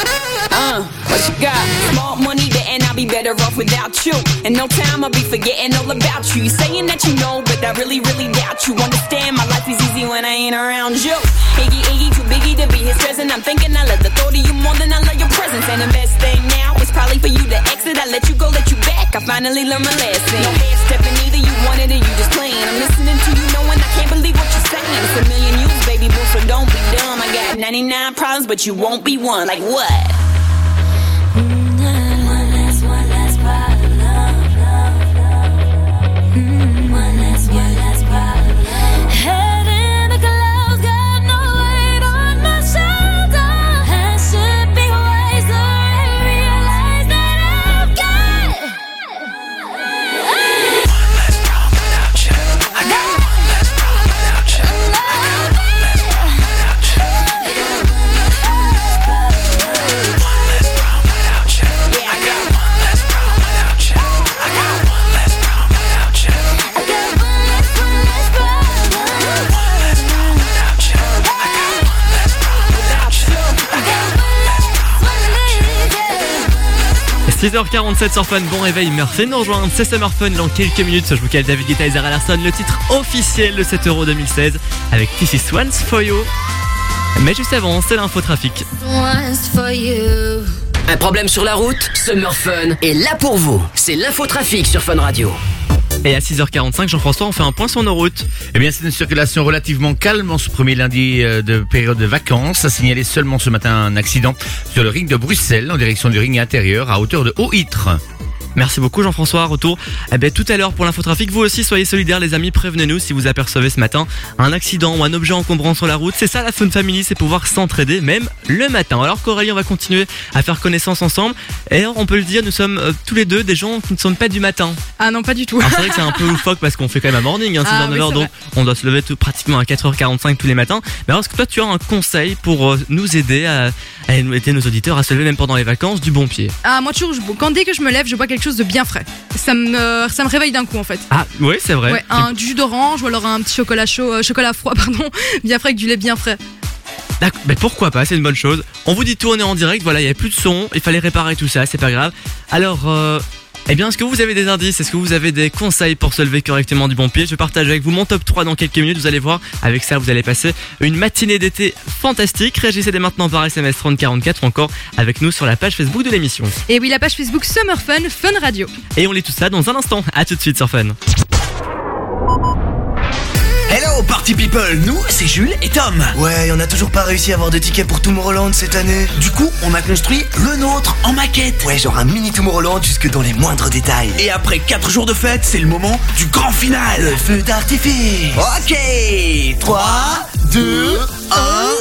What you got? Small money there and I'll be better off without you. In no time I'll be forgetting all about you. You saying that you know, but I really, really doubt you. Understand my life is easy when I ain't around you. Iggy, Iggy, too biggie to be his present. I'm thinking I love the thought of you more than I love your presence. And the best thing now is probably for you to exit. I let you go, let you back. I finally learned my lesson. No head stepping either, you wanted it, you just playing. I'm listening to you knowing I can't believe what you're saying. It's a million you, baby boo, so don't be dumb. I got 99 problems, but you won't be one. Like what? « 6h47 sur Fun, bon réveil, merci de nous rejoindre, c'est Summer Fun dans quelques minutes. Je vous cale David Guetta et Zara Larsson, le titre officiel de cet Euro 2016 avec This Is Once For You. Mais juste avant, c'est l'infotrafic. Un problème sur la route? Summer Fun est là pour vous. C'est l'infotrafic sur Fun Radio. Et à 6h45, Jean-François, on fait un point sur nos routes. Eh bien, c'est une circulation relativement calme en ce premier lundi de période de vacances. A signalé seulement ce matin un accident sur le ring de Bruxelles en direction du ring intérieur à hauteur de Haut-Ytre. Merci beaucoup Jean-François, retour tout à l'heure pour l'infotrafic. Vous aussi soyez solidaires les amis, prévenez-nous si vous apercevez ce matin un accident ou un objet encombrant sur la route. C'est ça la Fun Family, c'est pouvoir s'entraider même le matin. Alors qu'Aurélie, on va continuer à faire connaissance ensemble. Et alors, on peut le dire, nous sommes tous les deux des gens qui ne sont pas du matin. Ah non, pas du tout. Alors, c'est vrai que c'est un peu loufoque parce qu'on fait quand même un morning, 6h, 9h, donc on doit se lever pratiquement à 4h45 tous les matins. Mais alors, est-ce que toi tu as un conseil pour nous aider à aider nos auditeurs à se lever même pendant les vacances du bon pied? Ah, moi toujours, dès que je me lève, je bois quelque chose de bien frais. Ça me réveille d'un coup en fait. Ah oui, c'est vrai. Ouais, un jus d'orange ou alors un petit chocolat froid, bien frais avec du lait bien frais. D'accord, mais pourquoi pas, c'est une bonne chose. On vous dit tout, on est en direct, voilà, il n'y avait plus de son, il fallait réparer tout ça, c'est pas grave. Alors, est-ce que vous avez des indices, est-ce que vous avez des conseils pour se lever correctement du bon pied? Je partage avec vous mon top 3 dans quelques minutes, vous allez voir, avec ça vous allez passer une matinée d'été fantastique. Réagissez dès maintenant par SMS 3044 ou encore avec nous sur la page Facebook de l'émission. Et oui, la page Facebook Summer Fun, Fun Radio. Et on lit tout ça dans un instant, à tout de suite sur Fun. Hello Party People, nous c'est Jules et Tom. Ouais, on a toujours pas réussi à avoir de tickets pour Tomorrowland cette année. Du coup, on a construit le nôtre en maquette. Ouais, genre un mini Tomorrowland jusque dans les moindres détails. Et après 4 jours de fête, c'est le moment du grand final. Le feu d'artifice. Ok, 3, 2, 1...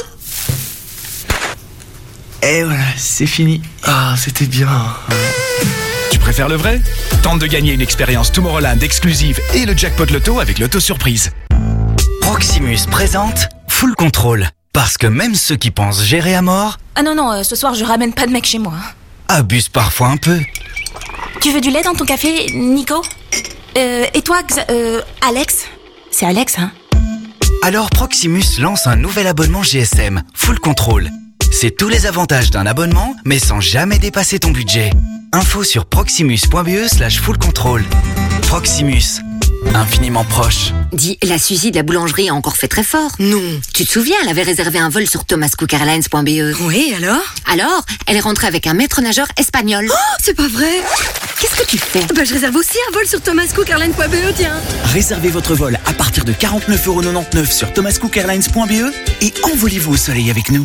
Et voilà, c'est fini. Ah, c'était bien. Tu préfères le vrai? Tente de gagner une expérience Tomorrowland exclusive et le jackpot loto avec l'auto surprise. Proximus présente Full Control. Parce que même ceux qui pensent gérer à mort... Ah non, ce soir je ramène pas de mec chez moi. Abusent parfois un peu. Tu veux du lait dans ton café, Nico? Et toi, Alex? C'est Alex, hein? Alors Proximus lance un nouvel abonnement GSM, Full Control. C'est tous les avantages d'un abonnement, mais sans jamais dépasser ton budget. Info sur proximus.be/full control. Proximus, infiniment proche. Dis, la Suzy de la boulangerie a encore fait très fort. Non. Tu te souviens, elle avait réservé un vol sur thomascookairlines.be. Oui, alors? Alors, elle est rentrée avec un maître nageur espagnol. Oh, c'est pas vrai. Qu'est-ce que tu fais? Je réserve aussi un vol sur thomascookairlines.be, tiens. Réservez votre vol à partir de 49,99€ sur thomascookairlines.be et envolez-vous au soleil avec nous.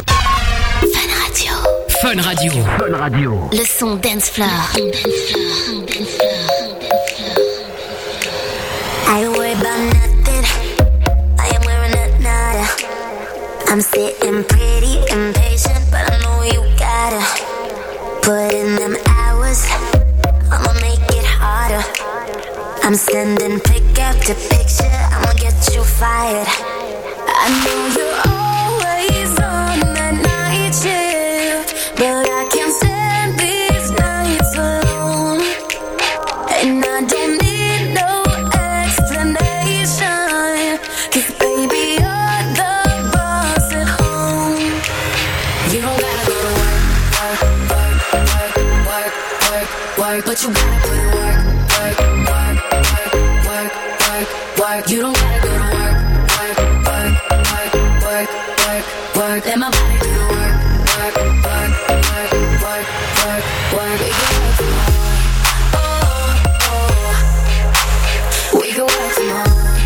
Fun Radio. Fun Radio. Le son dance floor. I ain't worried about nothing. I am wearing a nada. I'm sitting pretty impatient, but I know you gotta put in them hours. I'ma make it harder. I'm sending pick after picture. I'ma get you fired. I know you're always on that night shift, but I can't stand these nights alone. And I don't need no explanation, 'cause baby you're the boss at home. You don't gotta go to work, but you gotta put in work. You don't gotta go to work. Let my body do the work. We can work from home.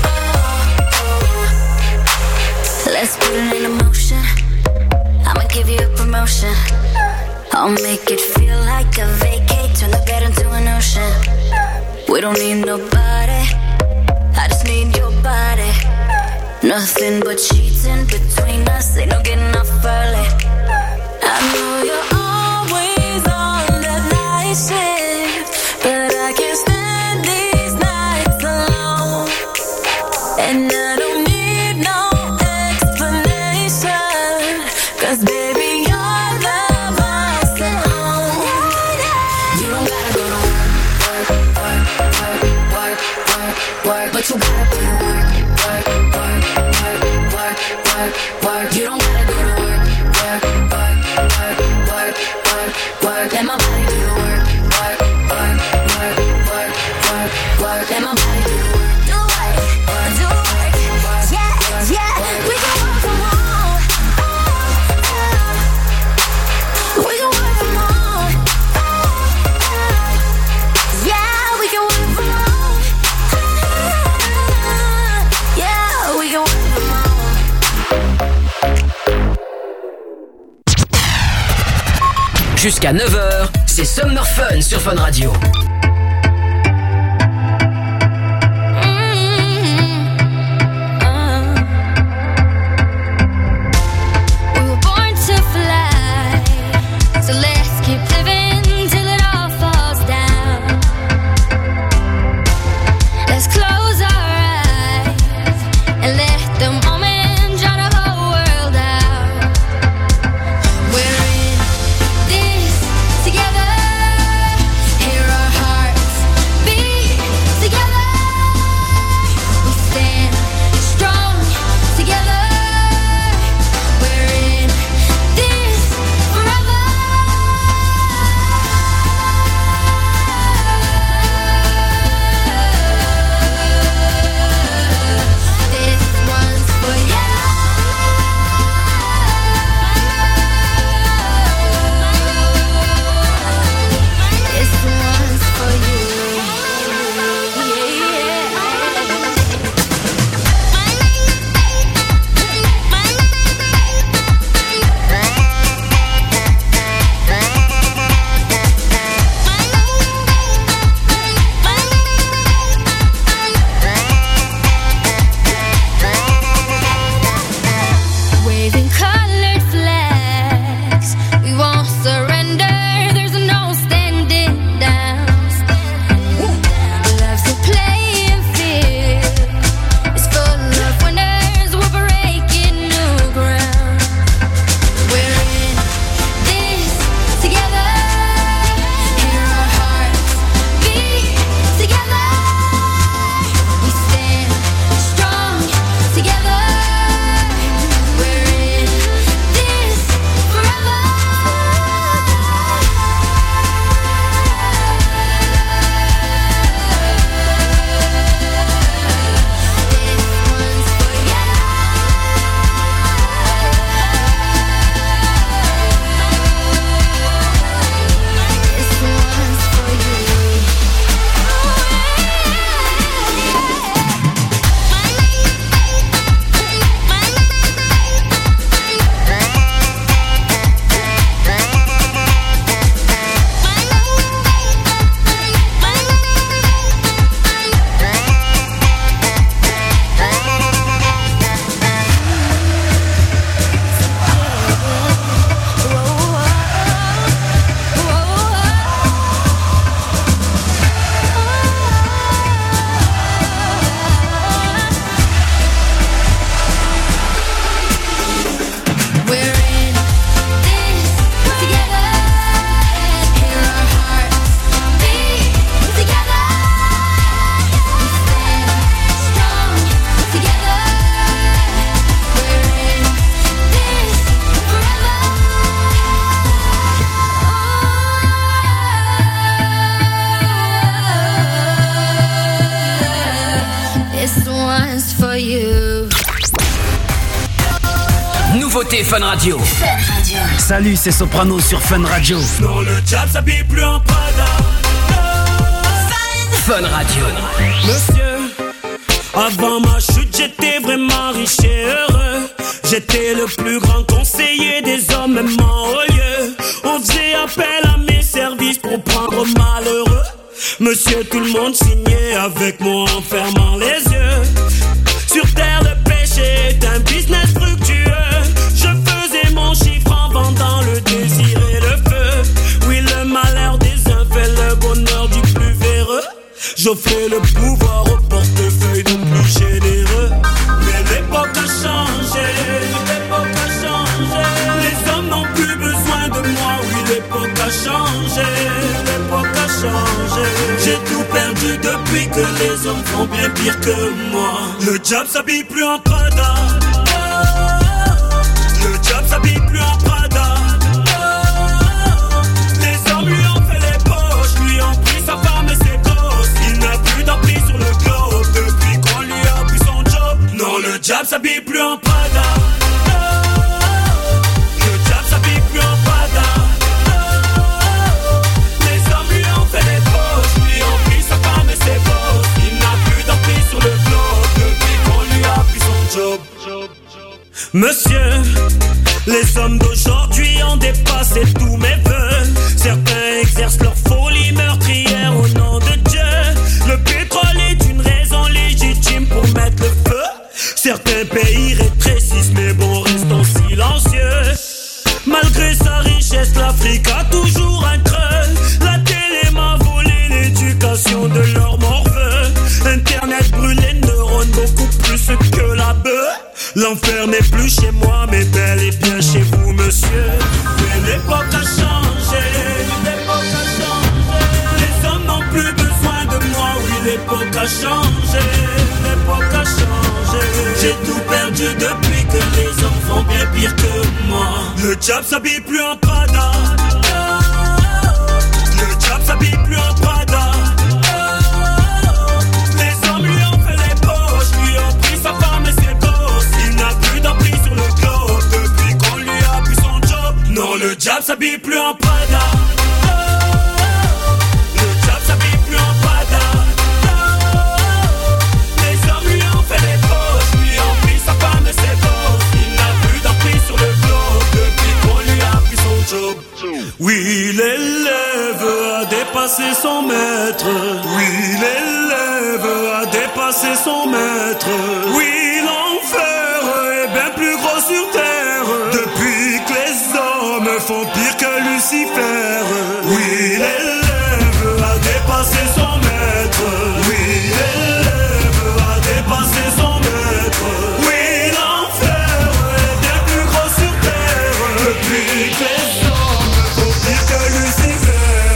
Let's put it in motion. I'ma give you a promotion. I'll make it feel like a vacate. Turn the bed into an ocean. We don't need nobody. I just need your body. Nothing but sheets in between us. Ain't no getting off early. I know you're always on that night shift, but I can't stand these nights alone. And I don't need no explanation, 'cause baby you're the boss at home. You don't gotta go to work, but you gotta put in work. You don't gotta go to work. Let my body do the work. Let my body do the work. Do work. Yeah. We can work from home. We can work from home. Yeah, we can work from home. Yeah, we can work from home. Jusqu'à 9h, c'est Summer Fun sur Fun Radio. Nouveauté Fun Radio. Salut, c'est Soprano sur Fun Radio. Non, le diable s'habille plus en Prada. Fun Radio. Monsieur, avant ma chute, j'étais vraiment riche et heureux. J'étais le plus grand conseiller des hommes, même en haut lieu. On faisait appel à mes services pour prendre malheureux. Monsieur, tout le monde signait avec moi en fermant les yeux. Sur terre, le péché est un business fructueux. Je faisais mon chiffre en vendant le désir et le feu. Oui, le malheur des uns fait le bonheur du plus véreux. J'offrais le pouvoir au portefeuille du plus généreux. Mais l'époque a changé, l'époque a changé. Les hommes n'ont plus besoin de moi, oui, l'époque a changé, l'époque a changé. J'ai tout perdu depuis que les hommes font bien pire que moi. Le diable s'habille plus en Prada. Le diable s'habille plus en Prada. Les hommes lui ont fait les poches, lui ont pris sa femme et ses gosses. Il n'a plus d'emprise sur le globe depuis qu'on lui a pris son job. Non, le diable s'habille plus en Prada. Le diable s'habille plus en Prada. Les hommes lui ont fait les poches, lui ont pris sa femme et ses gosses. Il n'a plus d'emprise sur le globe depuis qu'on lui a pris son job. Monsieur, Les hommes d'aujourd'hui ont dépassé tous mes vœux. Certains exercent leur folie meurtrière au nom de Dieu. Le pétrole est une raison légitime pour mettre le feu. Certains pays rétrécissent, mais bon, restons silencieux. Malgré sa richesse, l'Afrique a toujours un creux. La télé m'a volé l'éducation de leur morveux. Internet brûle les neurones beaucoup plus que la bœuf. L'enfer n'est plus chez moi, mais bel et bien chez vous, monsieur. Mais l'époque a changé, l'époque a changé. Les hommes n'ont plus besoin de moi, oui, l'époque a changé, l'époque a changé. J'ai tout perdu depuis que les hommes font bien pire que moi. Le diable s'habille plus en Prada. Le diable s'habille plus en Prada. Les hommes lui ont fait les poches, lui ont pris sa femme et ses gosses. Il n'a plus d'emprise sur le globe depuis qu'on lui a pris son job. Non, le diable s'habille plus en Prada. Le diable s'habille plus en Prada. Les hommes lui ont fait les poches, lui ont pris sa femme et ses gosses. Il n'a plus d'emprise sur le globe depuis qu'on lui a pris son job. Oui, l'élève a dépassé son maître. Oui, l'élève a dépassé son maître. Oui, l'enfer est bien plus gros sur terre. Depuis que les hommes font pire que Lucifer. Oui, l'élève a dépassé son maître. Oui, l'élève a dépassé son maître. Oui, l'enfer est bien plus gros sur terre. Depuis que les hommes font pire que Lucifer.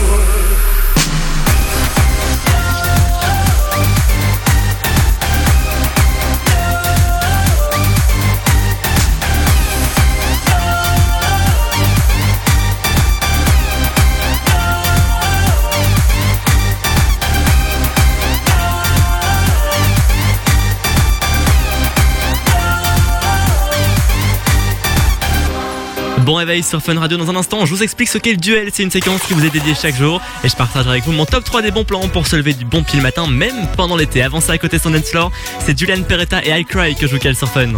Bon réveil sur Fun Radio. Dans un instant, je vous explique ce qu'est le duel. C'est une séquence qui vous est dédiée chaque jour et je partagerai avec vous mon top 3 des bons plans pour se lever du bon pied le matin, même pendant l'été. Avant ça, à côté de son dance floor, c'est Julian Peretta et I Cry que je vous cale sur Fun.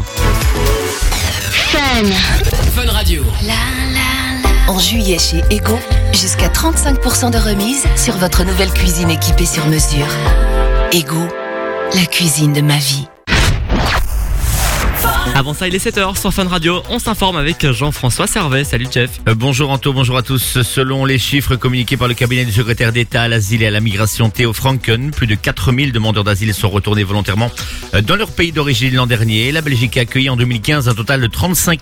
Fun Radio. En juillet chez Ego, jusqu'à 35% de remise sur votre nouvelle cuisine équipée sur mesure. Ego, la cuisine de ma vie. Avant ça, il est 7h sur Fun Radio. On s'informe avec Jean-François Servet. Salut Jeff. Bonjour Anto, bonjour à tous. Selon les chiffres communiqués par le cabinet du secrétaire d'État à l'asile et à la migration Theo Franken, plus de 4000 demandeurs d'asile sont retournés volontairement dans leur pays d'origine l'an dernier. La Belgique a accueilli en 2015 un total de 35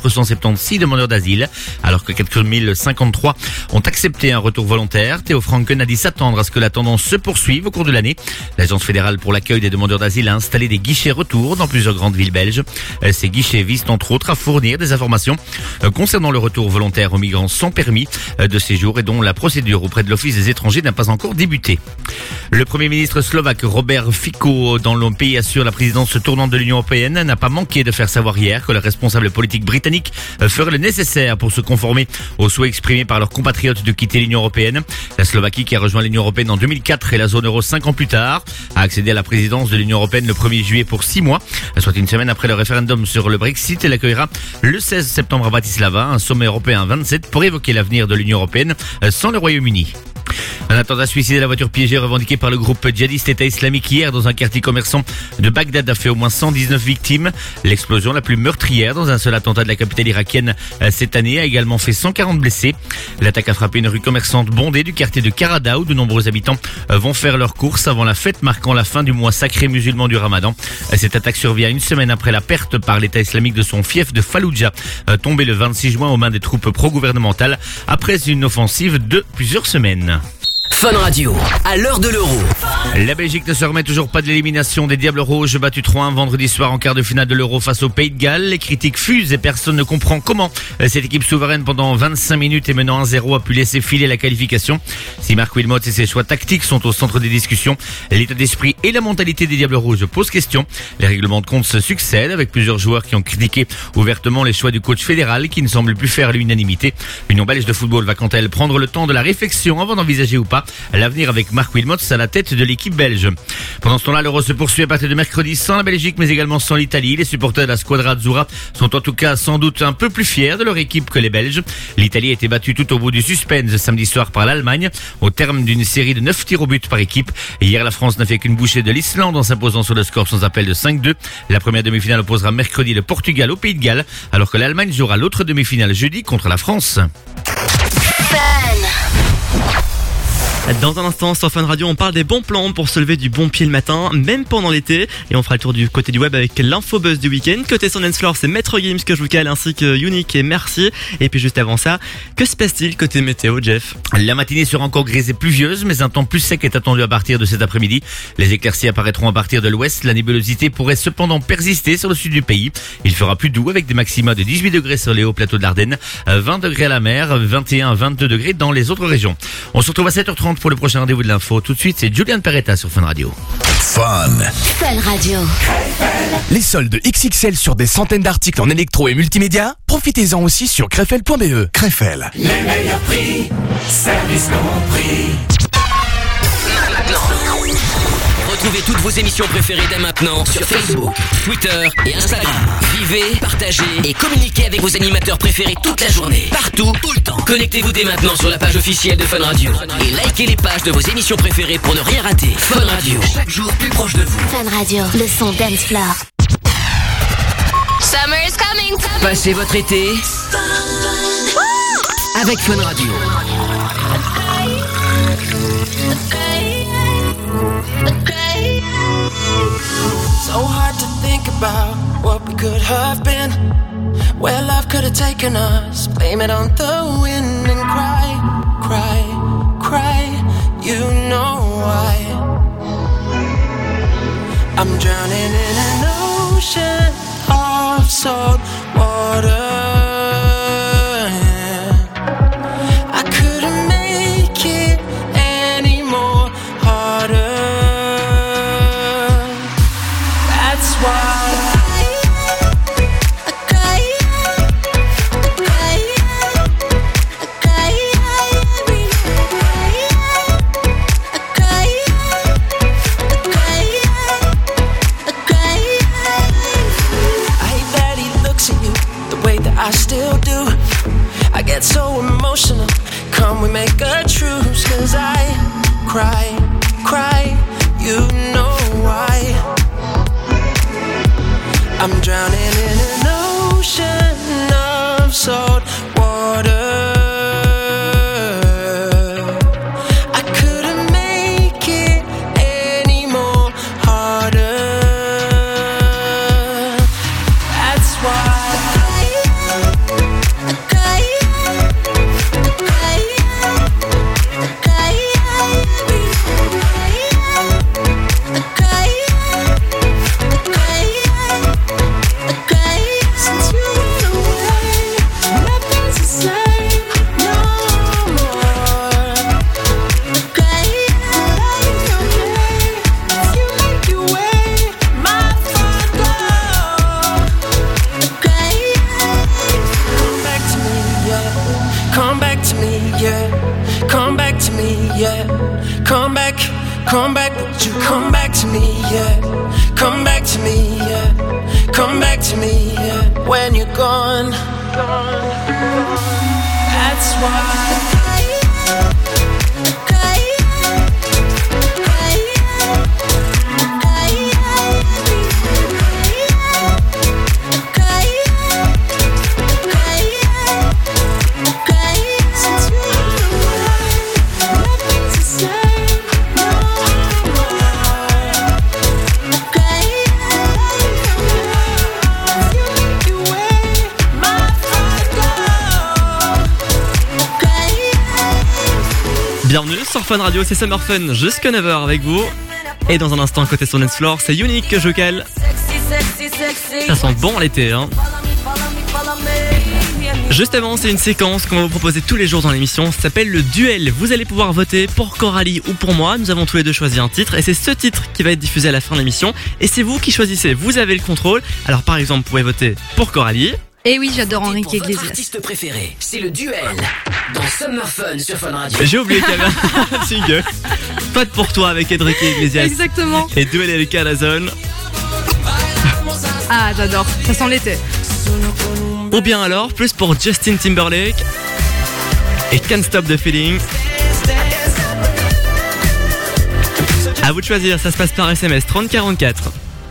476 demandeurs d'asile, alors que 4053 ont accepté un retour volontaire. Theo Franken a dit s'attendre à ce que la tendance se poursuive au cours de l'année. L'Agence fédérale pour l'accueil des demandeurs d'asile a installé des guichets retour dans plusieurs grandes villes belges. Ces guichets visent entre autres à fournir des informations concernant le retour volontaire aux migrants sans permis de séjour et dont la procédure auprès de l'Office des étrangers n'a pas encore débuté. Le Premier ministre slovaque Robert Fico, dont le pays assure la présidence tournante de l'Union européenne, n'a pas manqué de faire savoir hier que le responsable politique britannique ferait le nécessaire pour se conformer aux souhaits exprimés par leurs compatriotes de quitter l'Union européenne. La Slovaquie, qui a rejoint l'Union européenne en 2004 et la zone euro 5 ans plus tard, a accédé à la présidence de l'Union européenne le 1er juillet pour 6 mois, soit une semaine après le référendum sur le Brexit. Elle accueillera le 16 septembre à Bratislava un sommet européen 27 pour évoquer l'avenir de l'Union européenne sans le Royaume-Uni. Un attentat suicide à la voiture piégée revendiqué par le groupe djihadiste État islamique hier dans un quartier commerçant de Bagdad a fait au moins 119 victimes. L'explosion la plus meurtrière dans un seul attentat de la capitale irakienne cette année a également fait 140 blessés. L'attaque a frappé une rue commerçante bondée du quartier de Karada où de nombreux habitants vont faire leurs courses avant la fête marquant la fin du mois sacré musulman du Ramadan. Cette attaque survient une semaine après la perte par l'État islamique de son fief de Fallujah, tombé le 26 juin aux mains des troupes pro-gouvernementales après une offensive de plusieurs semaines. Fun Radio, à l'heure de l'Euro. La Belgique ne se remet toujours pas de l'élimination des Diables Rouges battus 3-1 vendredi soir en quart de finale de l'Euro face au Pays de Galles. Les critiques fusent et personne ne comprend comment cette équipe souveraine pendant 25 minutes et menant 1-0 a pu laisser filer la qualification. Si Marc Wilmots et ses choix tactiques sont au centre des discussions, l'état d'esprit et la mentalité des Diables Rouges posent question. Les règlements de compte se succèdent avec plusieurs joueurs qui ont critiqué ouvertement les choix du coach fédéral qui ne semble plus faire l'unanimité. L'Union belge de football va quant à elle prendre le temps de la réflexion avant d'envisager ou pas l'avenir avec Marc Wilmots à la tête de l'équipe belge. Pendant ce temps-là, l'Euro se poursuit à partir de mercredi sans la Belgique, mais également sans l'Italie. Les supporters de la Squadra Azzurra sont en tout cas sans doute un peu plus fiers de leur équipe que les Belges. L'Italie a été battue tout au bout du suspense samedi soir par l'Allemagne, au terme d'une série de 9 tirs au but par équipe. Et hier, la France n'a fait qu'une bouchée de l'Islande en s'imposant sur le score sans appel de 5-2. La première demi-finale opposera mercredi le Portugal au Pays de Galles, alors que l'Allemagne jouera l'autre demi-finale jeudi contre la France. Dans un instant sur Fun Radio, on parle des bons plans pour se lever du bon pied le matin, même pendant l'été. Et on fera le tour du côté du web avec l'infobuzz du week-end. Côté son dance floor, c'est Maître Games que je vous cale, ainsi que Unique et Merci. Et puis juste avant ça, que se passe-t-il côté météo, Jeff? La matinée sera encore grise et pluvieuse, mais un temps plus sec est attendu à partir de cet après-midi. Les éclaircies apparaîtront à partir de l'ouest. La nébulosité pourrait cependant persister sur le sud du pays. Il fera plus doux avec des maxima de 18 degrés sur les hauts plateaux de l'Ardenne, 20 degrés à la mer, 21 22 degrés dans les autres régions. On se retrouve à 7h30 pour le prochain rendez-vous de l'info. Tout de suite, c'est Julian Peretta sur Fun Radio. Fun Radio. Les soldes XXL sur des centaines d'articles en électro et multimédia, profitez-en aussi sur Crefel.be. Crefel. Les meilleurs prix, service compris. Retrouvez toutes vos émissions préférées dès maintenant sur Facebook, Twitter et Instagram. Vivez, partagez et communiquez avec vos animateurs préférés toute la journée, partout, tout le temps. Connectez-vous dès maintenant sur la page officielle de Fun Radio et likez les pages de vos émissions préférées pour ne rien rater. Fun Radio, chaque jour plus proche de vous. Fun Radio, le son dance floor. Summer is coming. Passez votre été avec Fun Radio. So hard to think about what we could have been, where love could have taken us. Blame it on the wind and cry, cry, cry. You know why. I'm drowning in an ocean of salt water. I couldn't make it any more harder. That's why I still do. I get so emotional. Come we make a truce, 'cause I cry, cry. You know why. I'm drowning in an ocean of salt water. I couldn't make it any more harder. That's why. Come back, would you come back to me, yeah. Come back to me, yeah. Come back to me, yeah. When you're gone, that's why. Bienvenue sur Fun Radio, c'est Summer Fun jusqu'à 9h avec vous. Et dans un instant, côté son dance floor, c'est Unique que je cale. Ça sent bon l'été, hein. Juste avant, c'est une séquence qu'on va vous proposer tous les jours dans l'émission. Ça s'appelle le duel. Vous allez pouvoir voter pour Coralie ou pour moi. Nous avons tous les deux choisi un titre et c'est ce titre qui va être diffusé à la fin de l'émission. Et c'est vous qui choisissez. Vous avez le contrôle. Alors par exemple, vous pouvez voter pour Coralie Et oui, j'adore Enrique Pour votre Iglesias. artiste préféré, c'est le duel dans Summer Fun sur Fun Radio. J'ai oublié qu'il y avait un single. Pas de pour toi avec Enrique Iglesias. Exactement. Et Duel avec Calazon. Ah, j'adore. Ça sent l'été. Ou bien alors, plus pour Justin Timberlake et Can't Stop the Feeling. À vous de choisir, ça se passe par SMS 3044.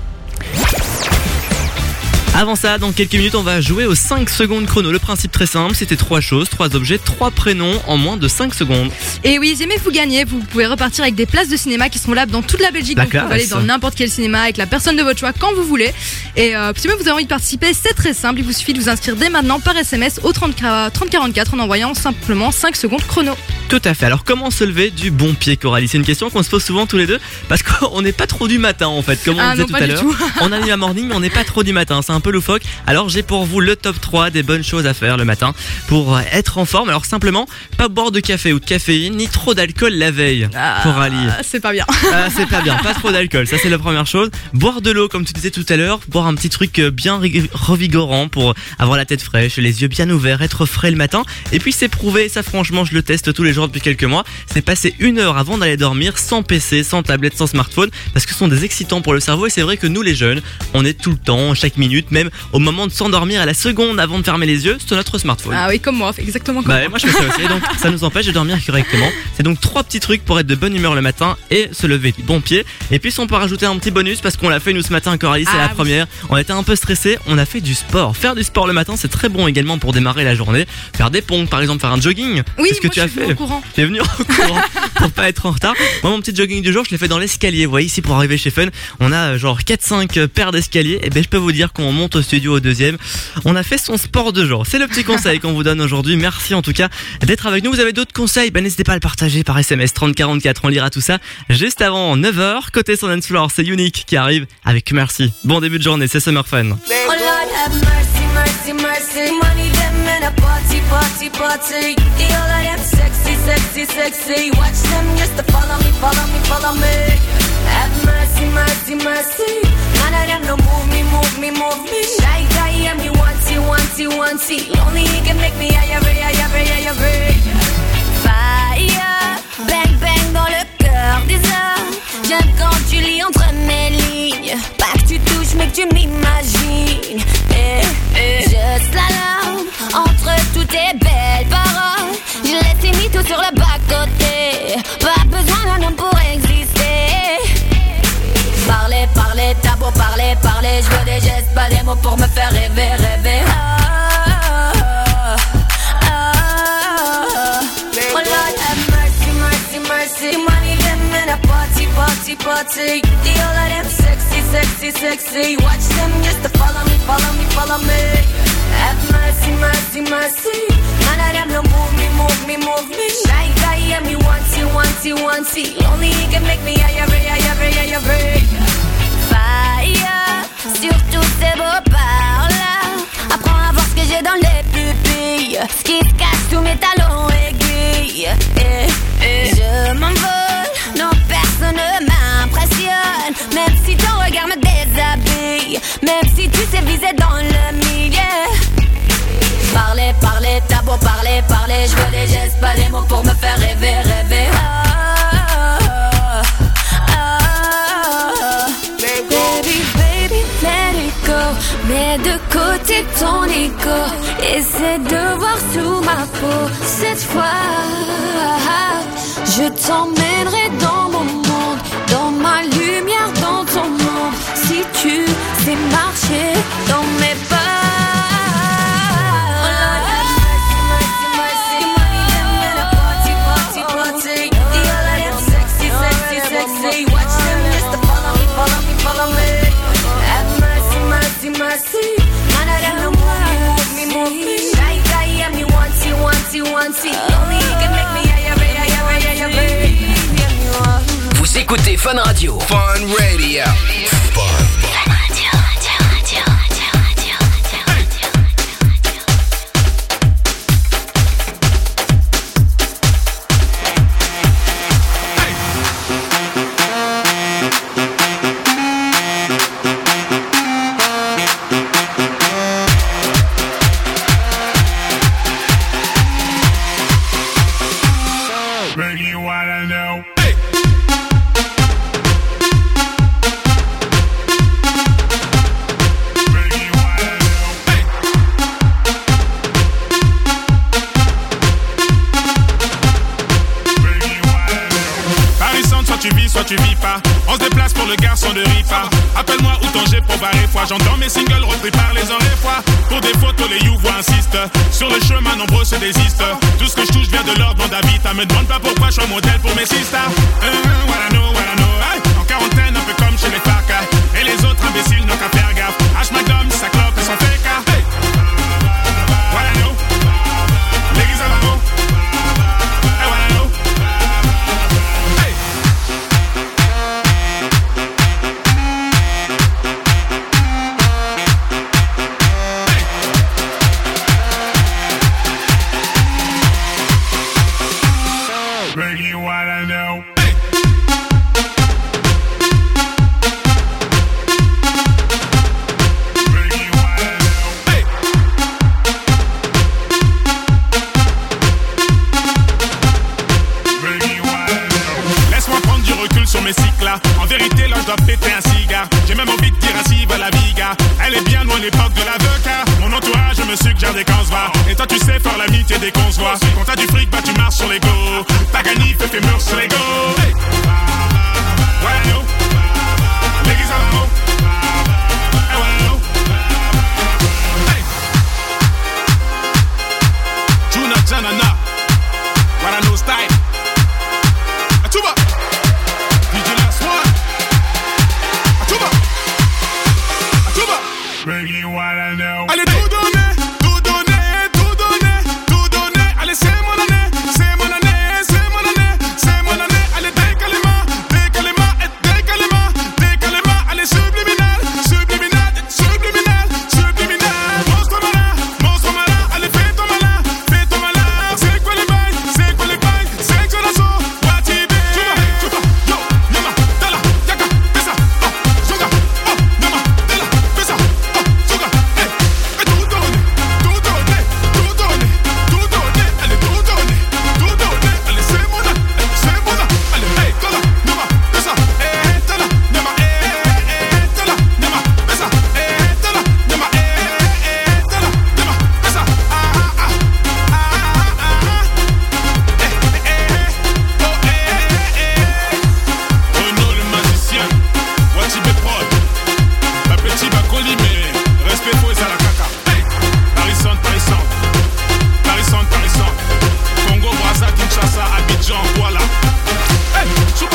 Avant ça, dans quelques minutes, on va jouer aux 5 secondes chrono. Le principe très simple, c'était 3 choses, 3 objets, 3 prénoms en moins de 5 secondes. Et oui, si jamais vous gagnez, vous pouvez repartir avec des places de cinéma qui seront là dans toute la Belgique. La Donc vous pouvez aller classe. dans n'importe quel cinéma avec la personne de votre choix quand vous voulez. Et si jamais vous avez envie de participer, c'est très simple. Il vous suffit de vous inscrire dès maintenant par SMS au 3044 en envoyant simplement 5 secondes chrono. Tout à fait. Alors comment se lever du bon pied, Coralie? C'est une question qu'on se pose souvent tous les deux parce qu'on n'est pas trop du matin en fait, comme on Ah disait non, tout pas à du l'heure. tout. On a mis la morning mais on n'est pas trop du matin, c'est un peu loufoque. Alors j'ai pour vous le top 3 des bonnes choses à faire le matin pour être en forme. Alors simplement, pas boire de café ou de caféine, ni trop d'alcool la veille, Coralie. C'est pas bien. Ah, c'est pas bien, pas trop d'alcool, ça c'est la première chose. Boire de l'eau comme tu disais tout à l'heure, boire un petit truc bien revigorant pour avoir la tête fraîche, les yeux bien ouverts, être frais le matin. Et puis c'est prouvé, ça franchement je le teste tous les jours depuis quelques mois, c'est passer 1 heure avant d'aller dormir sans PC, sans tablette, sans smartphone, parce que ce sont des excitants pour le cerveau. Et c'est vrai que nous les jeunes, on est tout le temps, chaque minute, même au moment de s'endormir, à la seconde avant de fermer les yeux, sur notre smartphone. Ah oui, comme moi, exactement comme Bah moi. moi je fais ça aussi, donc ça nous empêche de dormir correctement. C'est donc 3 petits trucs pour être de bonne humeur le matin et se lever du bon pied. Et puis si on peut rajouter un petit bonus, parce qu'on l'a fait nous ce matin, Coralie, c'est Ah la oui. première. On était un peu stressé, on a fait du sport. Faire du sport le matin, c'est très bon également pour démarrer la journée. Faire des pompes par exemple, faire un jogging. Oui, Qu'est-ce que moi, tu as je suis venue fait? au courant. Tu es venu au courant pour pas être en retard. Moi mon petit jogging du jour, je l'ai fait dans l'escalier. Vous voyez ici pour arriver chez Fun, on a genre 4-5 paires d'escaliers. Et ben je peux vous dire qu'on monte au studio au 2e. On a fait son sport de jour. C'est le petit conseil qu'on vous donne aujourd'hui. Merci en tout cas d'être avec nous. Vous avez d'autres conseils? Ben n'hésitez pas à le partager par SMS 3044. On lira tout ça juste avant 9h. Côté son dance floor, c'est Unique qui arrive avec Merci. Bon début de journée, c'est Summer Fun. Oh Lord have mercy, mercy, mercy. Money them in a party, party, party. The all of them sexy, sexy, sexy. Watch them just to follow me, follow me, follow me. Have mercy, mercy, mercy. None of them no move me, move me, move me. Shy guy, yeah, me wanty, wanty, wanty. Only he can make me higher, higher, higher, higher. Fire, bang, bang dans le cœur des hommes. J'aime quand tu lis entre mes lignes. Pas que tu touches mais que tu m'imagines. Je slalom entre toutes tes belles paroles. Je laisse tes mythos sur le bas-côté. Pas besoin d'un homme pour exister. Parler, parler, t'as beau parler, parler. Je veux des gestes, pas des mots pour me faire rêver, rêver. Oh Lord have mercy, mercy, mercy. Money them in a party, party, party. The all of them sexy, sexy, sexy. Watch them just to follow me, follow me, follow me. Have mercy, mercy, mercy. None of them no move me, move me, move me. Shy guy, yeah, me wanty, wanty, wanty. Only he can make me higher, higher, higher, higher. Fire, surtout ces beaux par-là. Apprends à voir ce que j'ai dans les pupilles. Ce qui se cache sous mes talons aiguilles. Je m'envole, non personne ne m'impressionne. Même si ton regard me déshabille. Même si tu sais viser dans le milieu. Parler, parler, t'as beau parler, parler. Je veux des gestes, pas des mots pour me faire rêver, rêver. Baby, baby, let it go. Mets de côté ton ego. Essaie de voir sous ma peau. Cette fois, je t'emmènerai dans mon monde. Dans ma lumière, dans ton monde. Si tu sais marcher dans mes pas. Mercy, none of them no move me, move me. Shy guy, yeah, me wanty, wanty, wanty. Only he can make me higher, higher, higher, higher. Vous écoutez Fun Radio. Fun Radio. des places pour le garçon de Rifa. Appelle-moi ou Tanger pour barrer foi. J'entends mes singles repris par les fois. Pour des photos, les you voix insistent. Sur le chemin, nombreux se désistent. Tout ce que je touche vient de l'ordre David. Me demande pas pourquoi je suis un modèle pour mes sisters. What I know. Hey, en quarantaine, un peu comme chez les FARC. Et les autres imbéciles n'ont qu'à faire gaffe. H McDom, sa clope et son fake. Hey. What I know. L'église à la haut. Hey, what I know. Hey. Bring you what I know. Hey. Bring you what I know. Hey. Bring you what I know. Laisse-moi prendre du recul sur mes cycles là. En vérité là je dois péter un cigare. J'ai même envie de dire ainsi va la viga. Elle est bien loin l'époque de l'avocat. Mon entourage me suggère des qu'on se va. Et toi tu sais faire l'amitié dès qu'on se voit. Quand t'as du fric bah tu marches sur l'ego. Pagani fait murs sur l'ego. Hey. What I know. L'église à la haut. Hey, what I know. Hey. Juna Janana. What I know style. Atuba. DJ Last One. Atuba. Atuba. Bring you what I know. Allez tout donner, tout donner, tout donner, tout donner. Allez c'est mon année, c'est mon année, c'est mon année, c'est mon année. Allez décalez-moi, décalez-moi, décalez-moi, décalez-moi. Allez subliminal, subliminal, subliminal, subliminal. Monstre malin, allez fais ton malin, fais ton malin. C'est quoi les bails, c'est quoi les bails, c'est que la sauce. Watibé. Chupa, yo, yama, dala, yaka, pesa, oh, suga, oh, yama, dala, pesa, oh, suga, hey, et tout donner, tout donner, tout donner, tout donner, allez tout donner, allez c'est mon allez, hey, dala, yama, pesa, dala, yama, dala, yama, pesa, dala, yama, dala, yama, pesa, Renaud le magicien, Watibé Prod, la petite Bacoli, mais respect faut à la caca. Hey, Paris-Centre, Congo, Brazza, Kinshasa, Abidjan, voilà. Hey, super.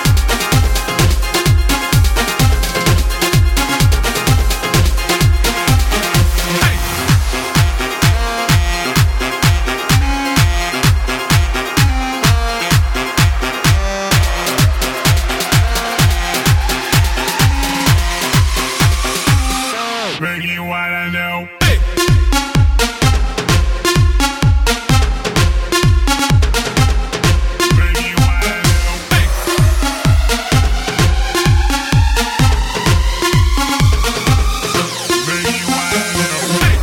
Bring you what I know. Hey. Bring you what I know. Hey. Bring you what I know. Hey.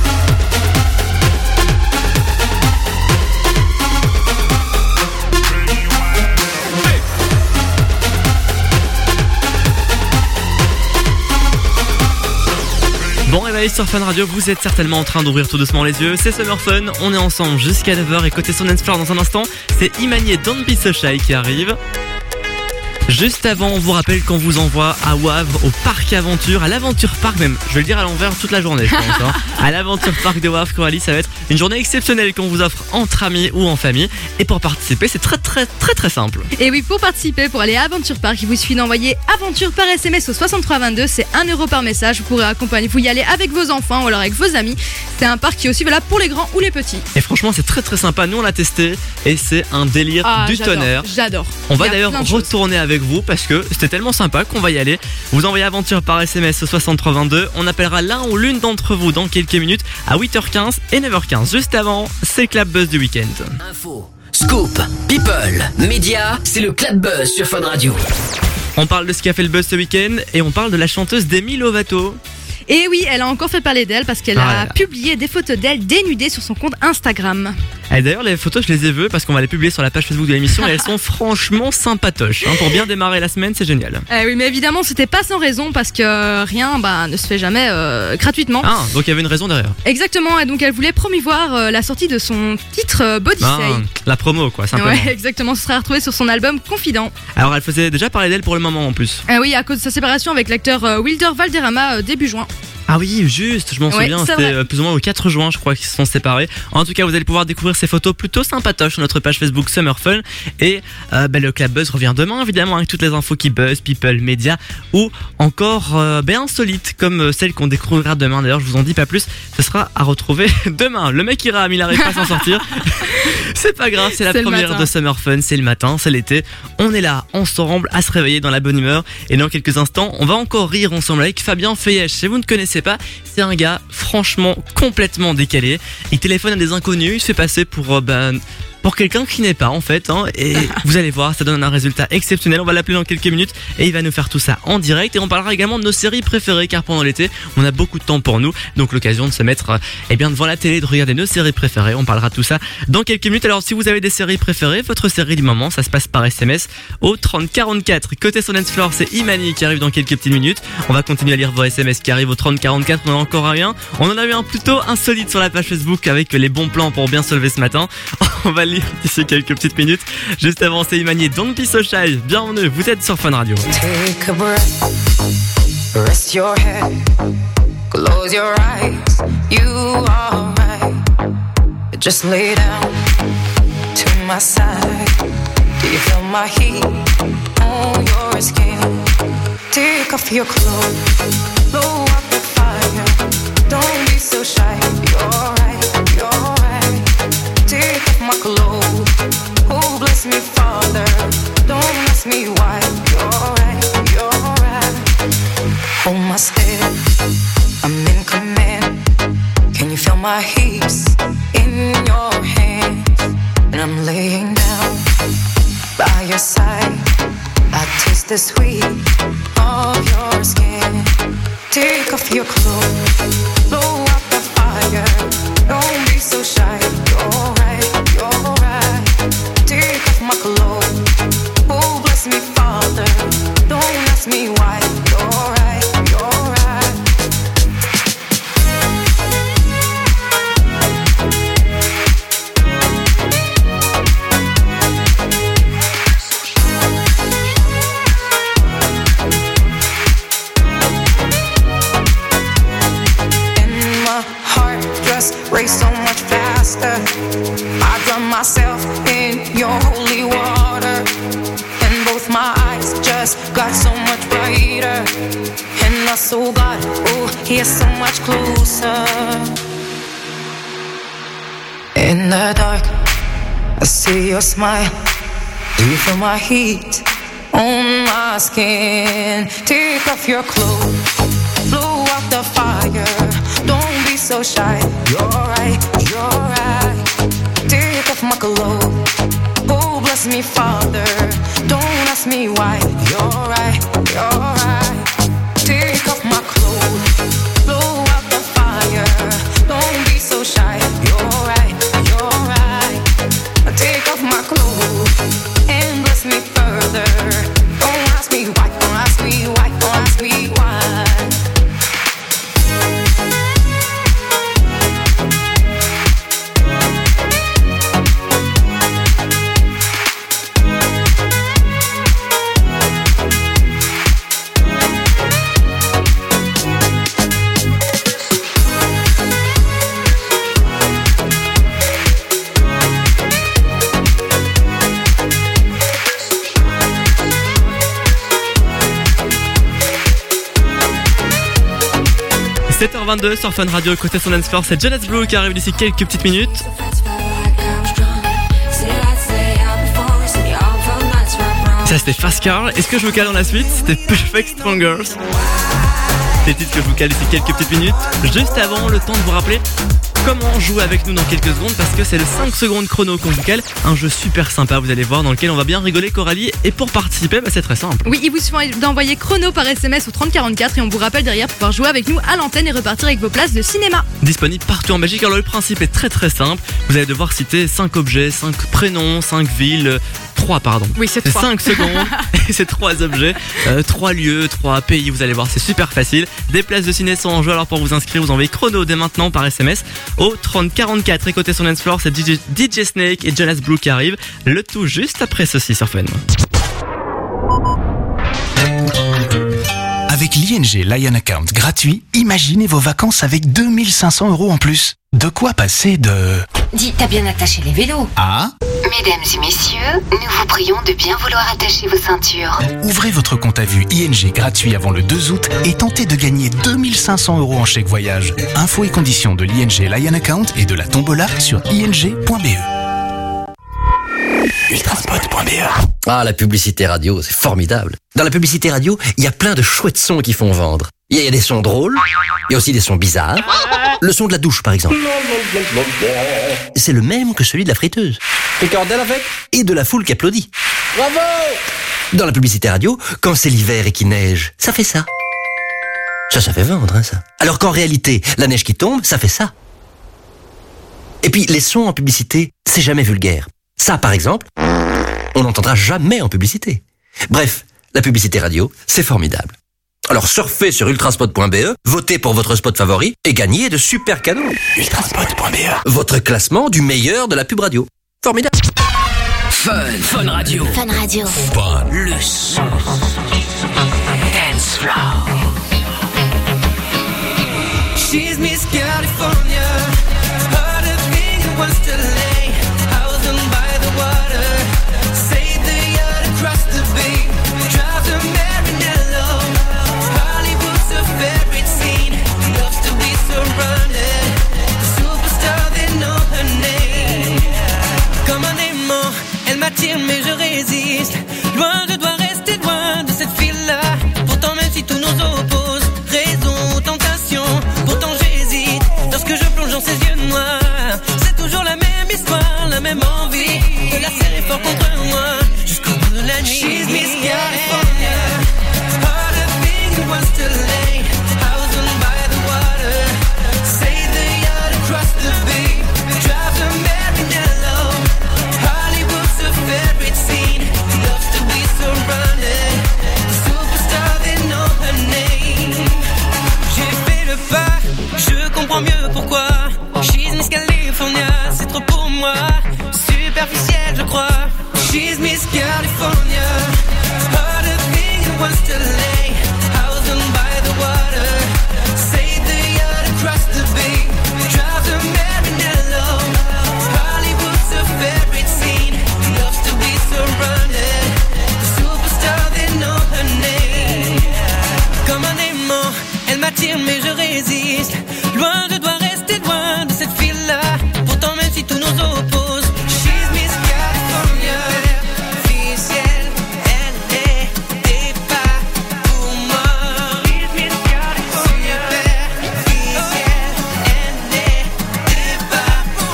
Bring you what I know. Hey. Bon réveil sur Fun Radio, vous êtes certainement en train d'ouvrir tout doucement les yeux. C'est Summer Fun, on est ensemble jusqu'à 9h et côté son dance floor dans un instant, c'est Imani et Don't Be So Shy qui arrive. Juste avant, on vous rappelle qu'on vous envoie à Wavre, au Parc Aventure, à l'Aventure Park même. Je vais le dire à l'envers toute la journée, je pense. Hein. À l'Aventure Park de Wavre, Coralie, ça va être une journée exceptionnelle qu'on vous offre entre amis ou en famille. Et pour participer, c'est très simple. Et oui, pour participer, pour aller à Aventure Park, il vous suffit d'envoyer Aventure par SMS au 6322. C'est 1 € par message. Vous pourrez accompagner, vous y allez avec vos enfants ou alors avec vos amis. C'est un parc qui est aussi valable pour les grands ou les petits. Et franchement, c'est très sympa. Nous, on l'a testé et c'est un délire du tonnerre. J'adore. On va d'ailleurs retourner avec vous parce que c'était tellement sympa qu'on va y aller. Vous envoyez Aventure par SMS au 6322. On appellera l'un ou l'une d'entre vous dans quelques minutes à 8h15 et 9h15. Juste avant, c'est le Clap Buzz du week-end. Info, scoop, people, médias, c'est le Clap Buzz sur Fun Radio. On parle de ce qui a fait le buzz ce week-end et on parle de la chanteuse Demi Lovato. Et oui, elle a encore fait parler d'elle parce qu'elle a publié des photos d'elle dénudée sur son compte Instagram. Et d'ailleurs, les photos, je les ai vues parce qu'on va les publier sur la page Facebook de l'émission et elles sont franchement sympatoches. Pour bien démarrer la semaine, c'est génial. Oui, mais évidemment, c'était pas sans raison parce que rien ne se fait jamais gratuitement. Ah, donc il y avait une raison derrière. Exactement, et donc elle voulait promouvoir la sortie de son titre Body Say. La promo, quoi, simplement. Ouais, exactement, ce sera retrouvé sur son album Confident. Alors, elle faisait déjà parler d'elle pour le moment en plus. Oui, à cause de sa séparation avec l'acteur Wilder Valderrama début juin. Ah oui, juste, je m'en souviens, c'était plus ou moins au 4 juin, je crois qu'ils se sont séparés. En tout cas, vous allez pouvoir découvrir ces photos plutôt sympatoches sur notre page Facebook Summer Fun. Et le Club Buzz revient demain, évidemment, avec toutes les infos qui buzz, people, médias, ou encore insolites, comme celle qu'on découvrira demain. D'ailleurs, je vous en dis pas plus, ce sera à retrouver demain. Le mec ira, mais il n'arrive pas à s'en sortir. C'est pas grave, c'est la première de Summer Fun, c'est le matin, c'est l'été. On est là, ensemble, à se réveiller dans la bonne humeur. Et dans quelques instants, on va encore rire ensemble avec Fabien Feyesh. Si vous ne connaissez pas, c'est un gars franchement complètement décalé. Il téléphone à des inconnus, il se fait passer pour quelqu'un qui n'est pas en fait, et vous allez voir, ça donne un résultat exceptionnel. On va l'appeler dans quelques minutes et il va nous faire tout ça en direct, et on parlera également de nos séries préférées, car pendant l'été on a beaucoup de temps pour nous, donc l'occasion de se mettre devant la télé, de regarder nos séries préférées. On parlera de tout ça dans quelques minutes. Alors si vous avez des séries préférées, votre série du moment, ça se passe par SMS au 3044. Côté sur Dance Floor, c'est Imani qui arrive dans quelques petites minutes. On va continuer à lire vos SMS qui arrivent au 3044. On en a encore un. On en a eu un plutôt insolite sur la page Facebook avec les bons plans pour bien se lever ce matin. On va lire d'ici quelques petites minutes. Juste avant, c'est Imani, Don't Be So Shy. Bienvenue, vous êtes sur Fun Radio. Take a breath, rest your head, close your eyes, you are right. Just lay down to my side. Do you feel my heat on your skin? Take off your clothes, blow up the fire. Don't be so shy, you're right, you're right. Take off my clothes, oh bless me Father. Don't ask me why, you're right, you're right. Hold my step, I'm in command. Can you feel my hips in your hands? And I'm laying down by your side. I taste the sweet of your skin. Take off your clothes, blow up the fire. Don't be so shy, you're right, you're right. Take off my clothes, oh bless me Father. Don't ask me why, you're right, you're right. Race so much faster. I drown myself in your holy water, and both my eyes just got so much brighter. And I saw God, oh, He is so much closer. In the dark, I see your smile. Do you feel my heat on my skin? Take off your clothes, blow up the fire. Don't be so shy, you're right, you're right. Take off my clothes, oh bless me Father. Don't ask me why, you're right, you're right. Take off my clothes, blow up the fire. Don't be so shy, you're right, you're right. Take off my clothes and bless me further. Don't ask me why, don't ask me why, don't ask me why. – 7h22 sur Fun Radio, côté son Dance Floor, c'est Jonas Blue qui arrive d'ici quelques petites minutes. Ça c'était Fast Car. Est-ce que je vous cale dans la suite? C'était Perfect Strangers. C'est le titre que je vous cale d'ici quelques petites minutes. Juste avant, le temps de vous rappeler comment jouer avec nous dans quelques secondes parce que c'est le 5 secondes chrono qu'on vous cale. Un jeu super sympa, vous allez voir, dans lequel on va bien rigoler, Coralie. Et pour participer, c'est très simple. Oui, il vous suffit d'envoyer chrono par SMS au 3044 et on vous rappelle derrière pour pouvoir jouer avec nous à l'antenne et repartir avec vos places de cinéma. Disponible partout en Belgique. Alors le principe est très simple. Vous allez devoir citer 5 objets, 5 prénoms, 5 villes, 3 pardon. Oui, c'est 3. 5 secondes et c'est 3 objets, 3 lieux, 3 pays. Vous allez voir, c'est super facile. Des places de ciné sont en jeu. Alors pour vous inscrire, vous envoyez chrono dès maintenant par SMS au 3044. Et côté sur Dance Floor, c'est DJ Snake et Jonas Blue qui arrivent. Le tout juste après ceci sur Fun. Avec l'ING Lion Account gratuit, imaginez vos vacances avec 2500 € en plus. De quoi passer de... Dis, t'as bien attaché les vélos. Ah. Mesdames et messieurs, nous vous prions de bien vouloir attacher vos ceintures. Ouvrez votre compte à vue ING gratuit avant le 2 août et tentez de gagner 2500 € en chèque voyage. Infos et conditions de l'ING Lion Account et de la tombola sur ing.be. Ultraspot.be. Ah, la publicité radio, c'est formidable. Dans la publicité radio, il y a plein de chouettes sons qui font vendre. Il y a des sons drôles, il y a aussi des sons bizarres. Le son de la douche, par exemple. C'est le même que celui de la friteuse. Ricardel avec. Et de la foule qui applaudit. Bravo! Dans la publicité radio, quand c'est l'hiver et qu'il neige, ça fait ça. Ça fait vendre, hein, ça. Alors qu'en réalité, la neige qui tombe, ça fait ça. Et puis, les sons en publicité, c'est jamais vulgaire. Ça, par exemple, on n'entendra jamais en publicité. Bref, la publicité radio, c'est formidable. Alors surfez sur ultraspot.be, votez pour votre spot favori et gagnez de super cadeaux. Ultraspot.be. Votre classement du meilleur de la pub radio. Formidable. Fun Radio. Fun Radio. Le son. Dance Floor. She's Miss California, heard of things and wants to lay house down by the water, save the yacht across the bay, drive to Marinello, Hollywood's a favorite scene, loves to be surrounded, superstar they know her name, comme un aimant, elle m'attire mais je résiste, loin je dois rester loin de cette fille-là, pourtant même si tout nous oppose, raison ou tentation, pourtant j'hésite lorsque je plonge dans ses yeux noirs. C'est toujours la même histoire, la même envie de la serrer fort contre moi jusqu'au bout de la nuit. She's Miss California, heard of things and wants to lay house down by the water, save the yacht across the bay, drive to Marinello, Hollywood's her favorite scene, loves to be surrounded, superstar they know her name. J'ai fait le pas, je comprends mieux pourquoi. She's Miss California, c'est trop pour moi. Superficielle, je crois. She's Miss California, heard of things and wants to lay house down by the water, save the yacht across the bay, drive to Marinello, Hollywood's her favorite scene, loves to be surrounded, superstar they know her name. Comme un aimant, elle m'attire mais je résiste, loin je dois rester loin de cette fille-là, pourtant même si tout nous oppose. She's Miss California, officielle, elle n'était pas pour moi. She's Miss California, superficielle, elle n'était pas pour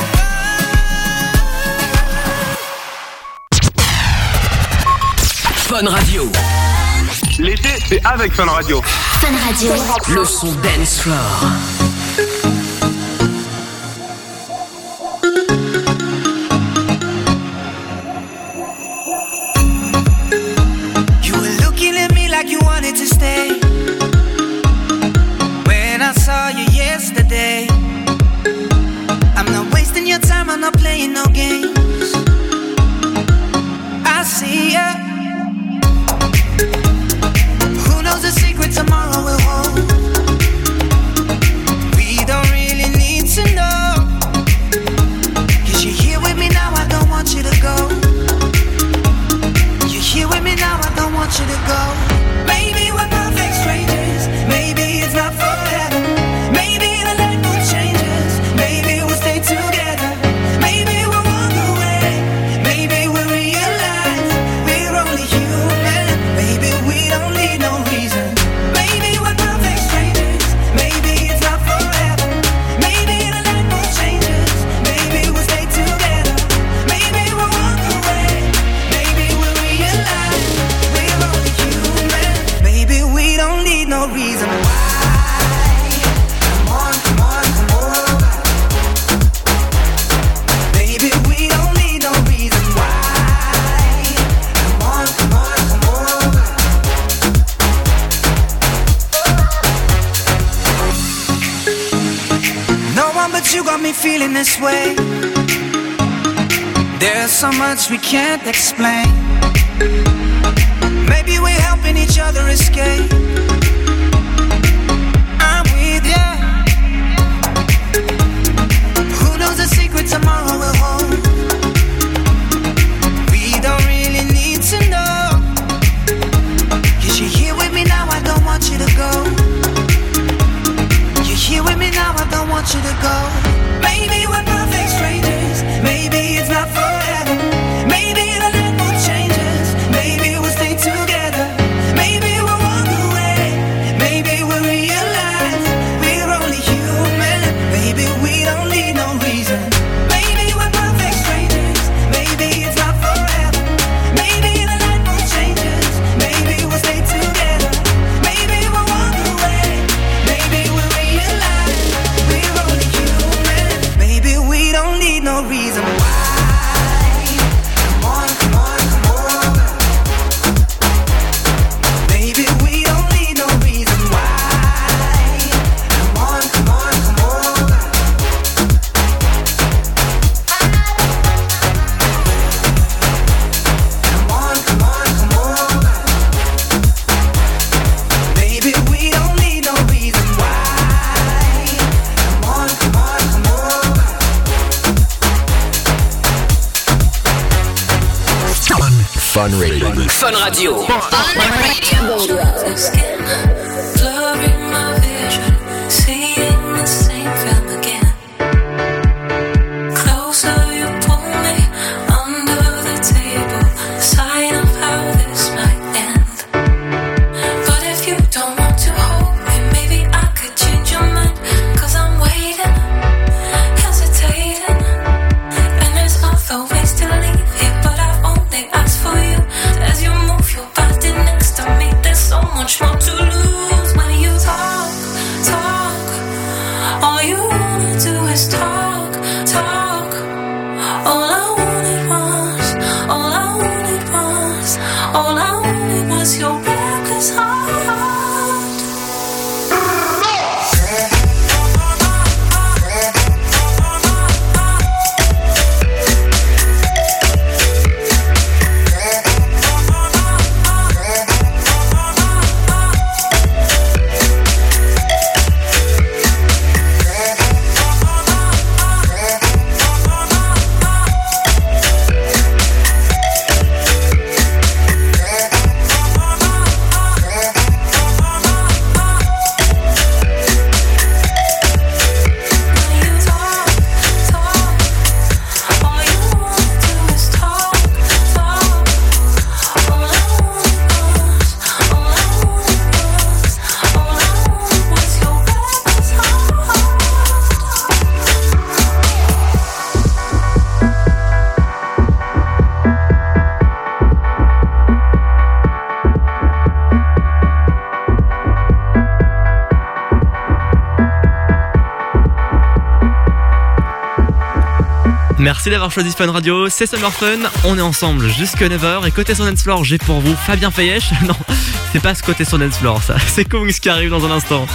moi. Fun Radio. L'été, c'est avec Fun Radio. Fun Radio. Le son Dance Floor. You were looking at me like you wanted to stay. When I saw you yesterday, I'm not wasting your time, I'm not playing no games. I see ya. Who knows the secret tomorrow will hold? We don't really need to know. 'Cause you're here with me now, I don't want you to go. You're here with me now, I don't want you to go. Maybe we're perfect strangers, maybe it's not forever. Maybe the light will change us, maybe we'll stay together. Maybe we'll walk away. you got me feeling this way. There's so much we can't explain. Maybe we're helping each other escape. I'm with you. Who knows the secret tomorrow will hold? We don't really need to know. 'Cause you're here with me now, I don't want you to go. You're here with me now, I don't want you to go. Maybe we're perfect strangers. Maybe it's not forever. Maybe the night will change us. Maybe we'll stay together. Maybe we'll walk away. Maybe we'll realize we're only human. Maybe we don't need no reason. Maybe we're perfect strangers. Maybe it's not forever. Maybe the night will change us. Maybe we'll stay together. Maybe we'll walk away. Maybe we'll realize we're only human. Maybe we don't need no reason why. Fun Radio. Fun Radio. Blurring my vision, seeing the same film again. Closer you pull me under the table, sign of how this might end. But if you don't want to hold me, maybe I could change your mind. 'Cause I'm waiting, hesitating, and there's other ways to leave here, but I've only asked for you. As you move your body next to me, there's so much more to lose when you talk, talk. All you wanna do is talk, talk. All I wanted was, all I wanted was, all I wanted was your reckless heart. Merci d'avoir choisi Fun Radio, c'est Summer Fun, on est ensemble jusqu'à 9h et côté sur Dance Floor, j'ai pour vous Fabien Feyesh. Non, c'est pas ce côté sur Dance Floor ça, c'est Kungs qui arrive dans un instant.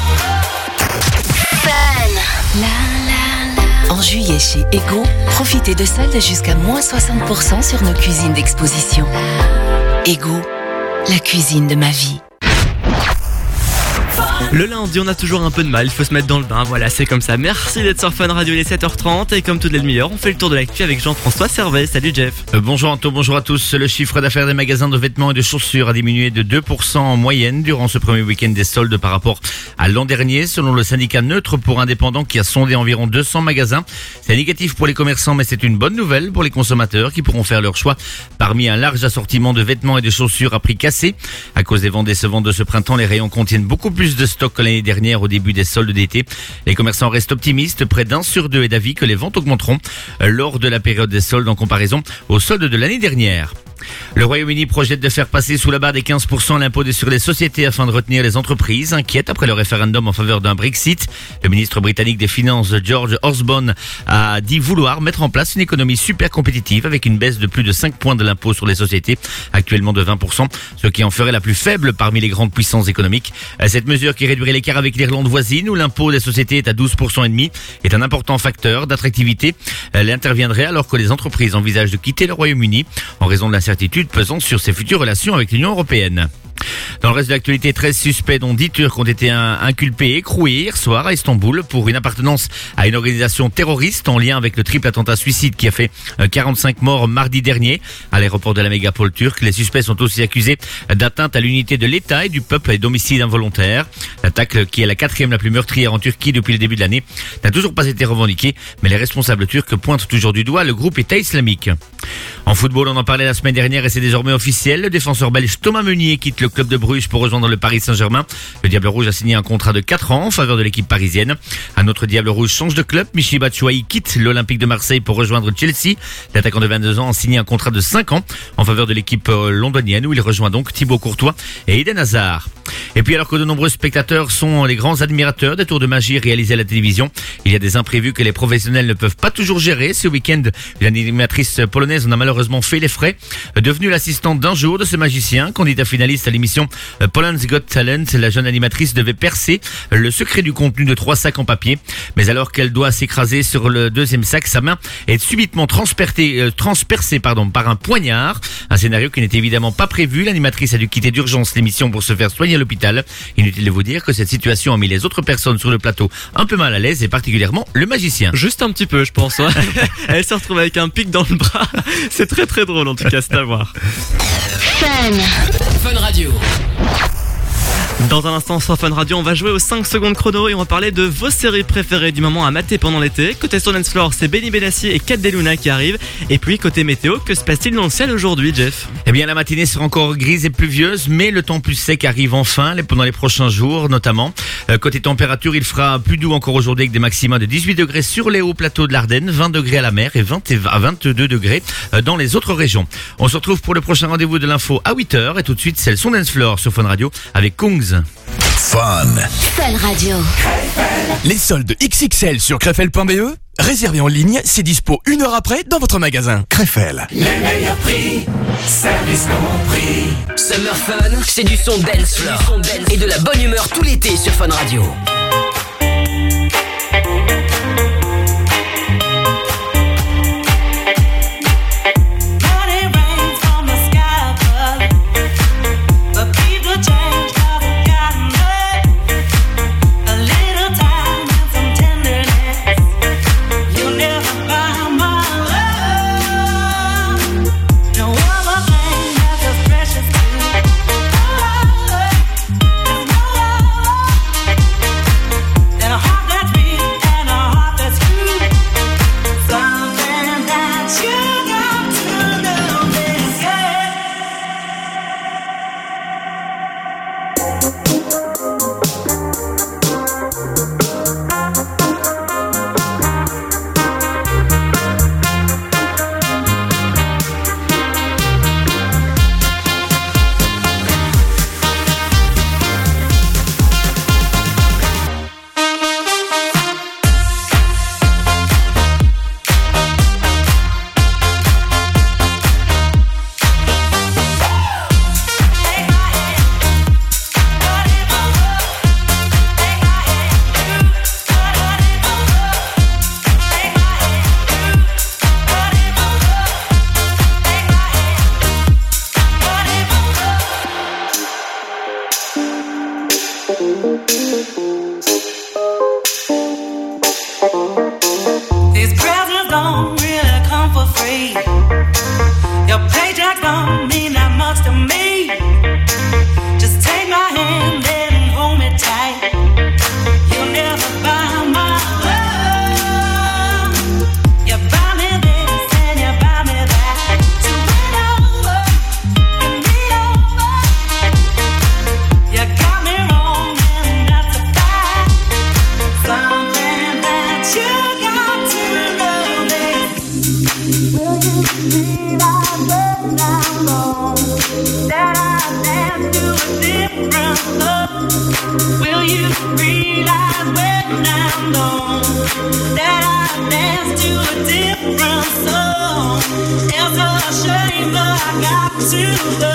En juillet chez Ego, profitez de soldes jusqu'à moins 60% sur nos cuisines d'exposition. Ego, la cuisine de ma vie. Le lundi, on a toujours un peu de mal, il faut se mettre dans le bain, voilà, c'est comme ça. Merci d'être sur Fun Radio, il est 7h30 et comme toutes les demi-heures, on fait le tour de l'actu avec Jean-François Servet. Salut Jeff. Bonjour Anto, bonjour à tous. Le chiffre d'affaires des magasins de vêtements et de chaussures a diminué de 2% en moyenne durant ce premier week-end des soldes par rapport à l'an dernier, selon le syndicat Neutre pour Indépendants qui a sondé environ 200 magasins. C'est négatif pour les commerçants, mais c'est une bonne nouvelle pour les consommateurs qui pourront faire leur choix parmi un large assortiment de vêtements et de chaussures à prix cassé. À cause des ventes décevantes de ce printemps, les rayons contiennent beaucoup plus de stock que l'année dernière au début des soldes d'été. Les commerçants restent optimistes, près d'1 sur 2 est d'avis que les ventes augmenteront lors de la période des soldes en comparaison aux soldes de l'année dernière. Le Royaume-Uni projette de faire passer sous la barre des 15% l'impôt sur les sociétés afin de retenir les entreprises inquiètes après le référendum en faveur d'un Brexit. Le ministre britannique des Finances, George Osborne, a dit vouloir mettre en place une économie super compétitive avec une baisse de plus de 5 points de l'impôt sur les sociétés, actuellement de 20%, ce qui en ferait la plus faible parmi les grandes puissances économiques. Cette mesure qui réduirait l'écart avec l'Irlande voisine, où l'impôt des sociétés est à 12,5%, est un important facteur d'attractivité. Elle interviendrait alors que les entreprises envisagent de quitter le Royaume-Uni en raison de l'incertitude pesant sur ses futures relations avec l'Union européenne. Dans le reste de l'actualité, 13 suspects dont 10 Turcs ont été inculpés et écroués hier soir à Istanbul pour une appartenance à une organisation terroriste en lien avec le triple attentat suicide qui a fait 45 morts mardi dernier à l'aéroport de la mégapole turque. Les suspects sont aussi accusés d'atteinte à l'unité de l'État et du peuple et d'homicide involontaire. L'attaque, qui est la 4e la plus meurtrière en Turquie depuis le début de l'année, n'a toujours pas été revendiquée, mais les responsables turcs pointent toujours du doigt le groupe État islamique. En football, on en parlait la semaine dernière et c'est désormais officiel. Le défenseur belge Thomas Meunier quitte le club de Bruges pour rejoindre le Paris Saint-Germain. Le Diable Rouge a signé un contrat de 4 ans en faveur de l'équipe parisienne. Un autre Diable Rouge change de club. Michy Batshuayi quitte l'Olympique de Marseille pour rejoindre Chelsea. L'attaquant de 22 ans a signé un contrat de 5 ans en faveur de l'équipe londonienne où il rejoint donc Thibaut Courtois et Eden Hazard. Et puis alors que de nombreux spectateurs sont les grands admirateurs des tours de magie réalisés à la télévision, il y a des imprévus que les professionnels ne peuvent pas toujours gérer. Ce week-end, une animatrice polonaise en a malheureusement fait les frais. Devenue l'assistante d'un jour de ce magicien, candidat finaliste à l'émission Poland's Got Talent, la jeune animatrice devait percer le secret du contenu de 3 sacs en papier. Mais alors qu'elle doit s'écraser sur le deuxième sac, sa main est subitement transpercée par un poignard. Un scénario qui n'était évidemment pas prévu. L'animatrice a dû quitter d'urgence l'émission pour se faire soigner à l'hôpital. Inutile de vous dire que cette situation a mis les autres personnes sur le plateau un peu mal à l'aise et particulièrement le magicien. Juste un petit peu, je pense. Elle se retrouve avec un pic dans le bras. C'est très très drôle en tout cas, c'est à voir. Fun Radio. Dans un instant sur Fun Radio, on va jouer aux 5 secondes chrono et on va parler de vos séries préférées du moment à mater pendant l'été. Côté sur Dance Floor, c'est Benny Benassi et Kat Deluna qui arrivent. Et puis côté météo, que se passe-t-il dans le ciel aujourd'hui, Jeff? Eh bien, la matinée sera encore grise et pluvieuse, mais le temps plus sec arrive enfin pendant les prochains jours notamment. Côté température, il fera plus doux encore aujourd'hui avec des maxima de 18 degrés sur les hauts plateaux de l'Ardenne, 20 degrés à la mer et 20 à 22 degrés dans les autres régions. On se retrouve pour le prochain rendez-vous de l'info à 8h et tout de suite, c'est le son Dance Floor sur Fun Radio avec Kungs. Fun Radio. Les soldes XXL sur Krefel.be. Réservé en ligne, c'est dispo 1 heure après dans votre magasin. Krefel. Les meilleurs prix, service compris. Summer Fun, c'est du son Dance Floor et de la bonne humeur tout l'été sur Fun Radio. These presents don't really come for free. Your paycheck don't mean that much to me. Just take my hand and hold me tight. You'll never buy my love. You buy me this and you buy me that. So win over, win me over. You got me wrong and that's a fact. know that I dance to a different song. It's a shame, but I got to go.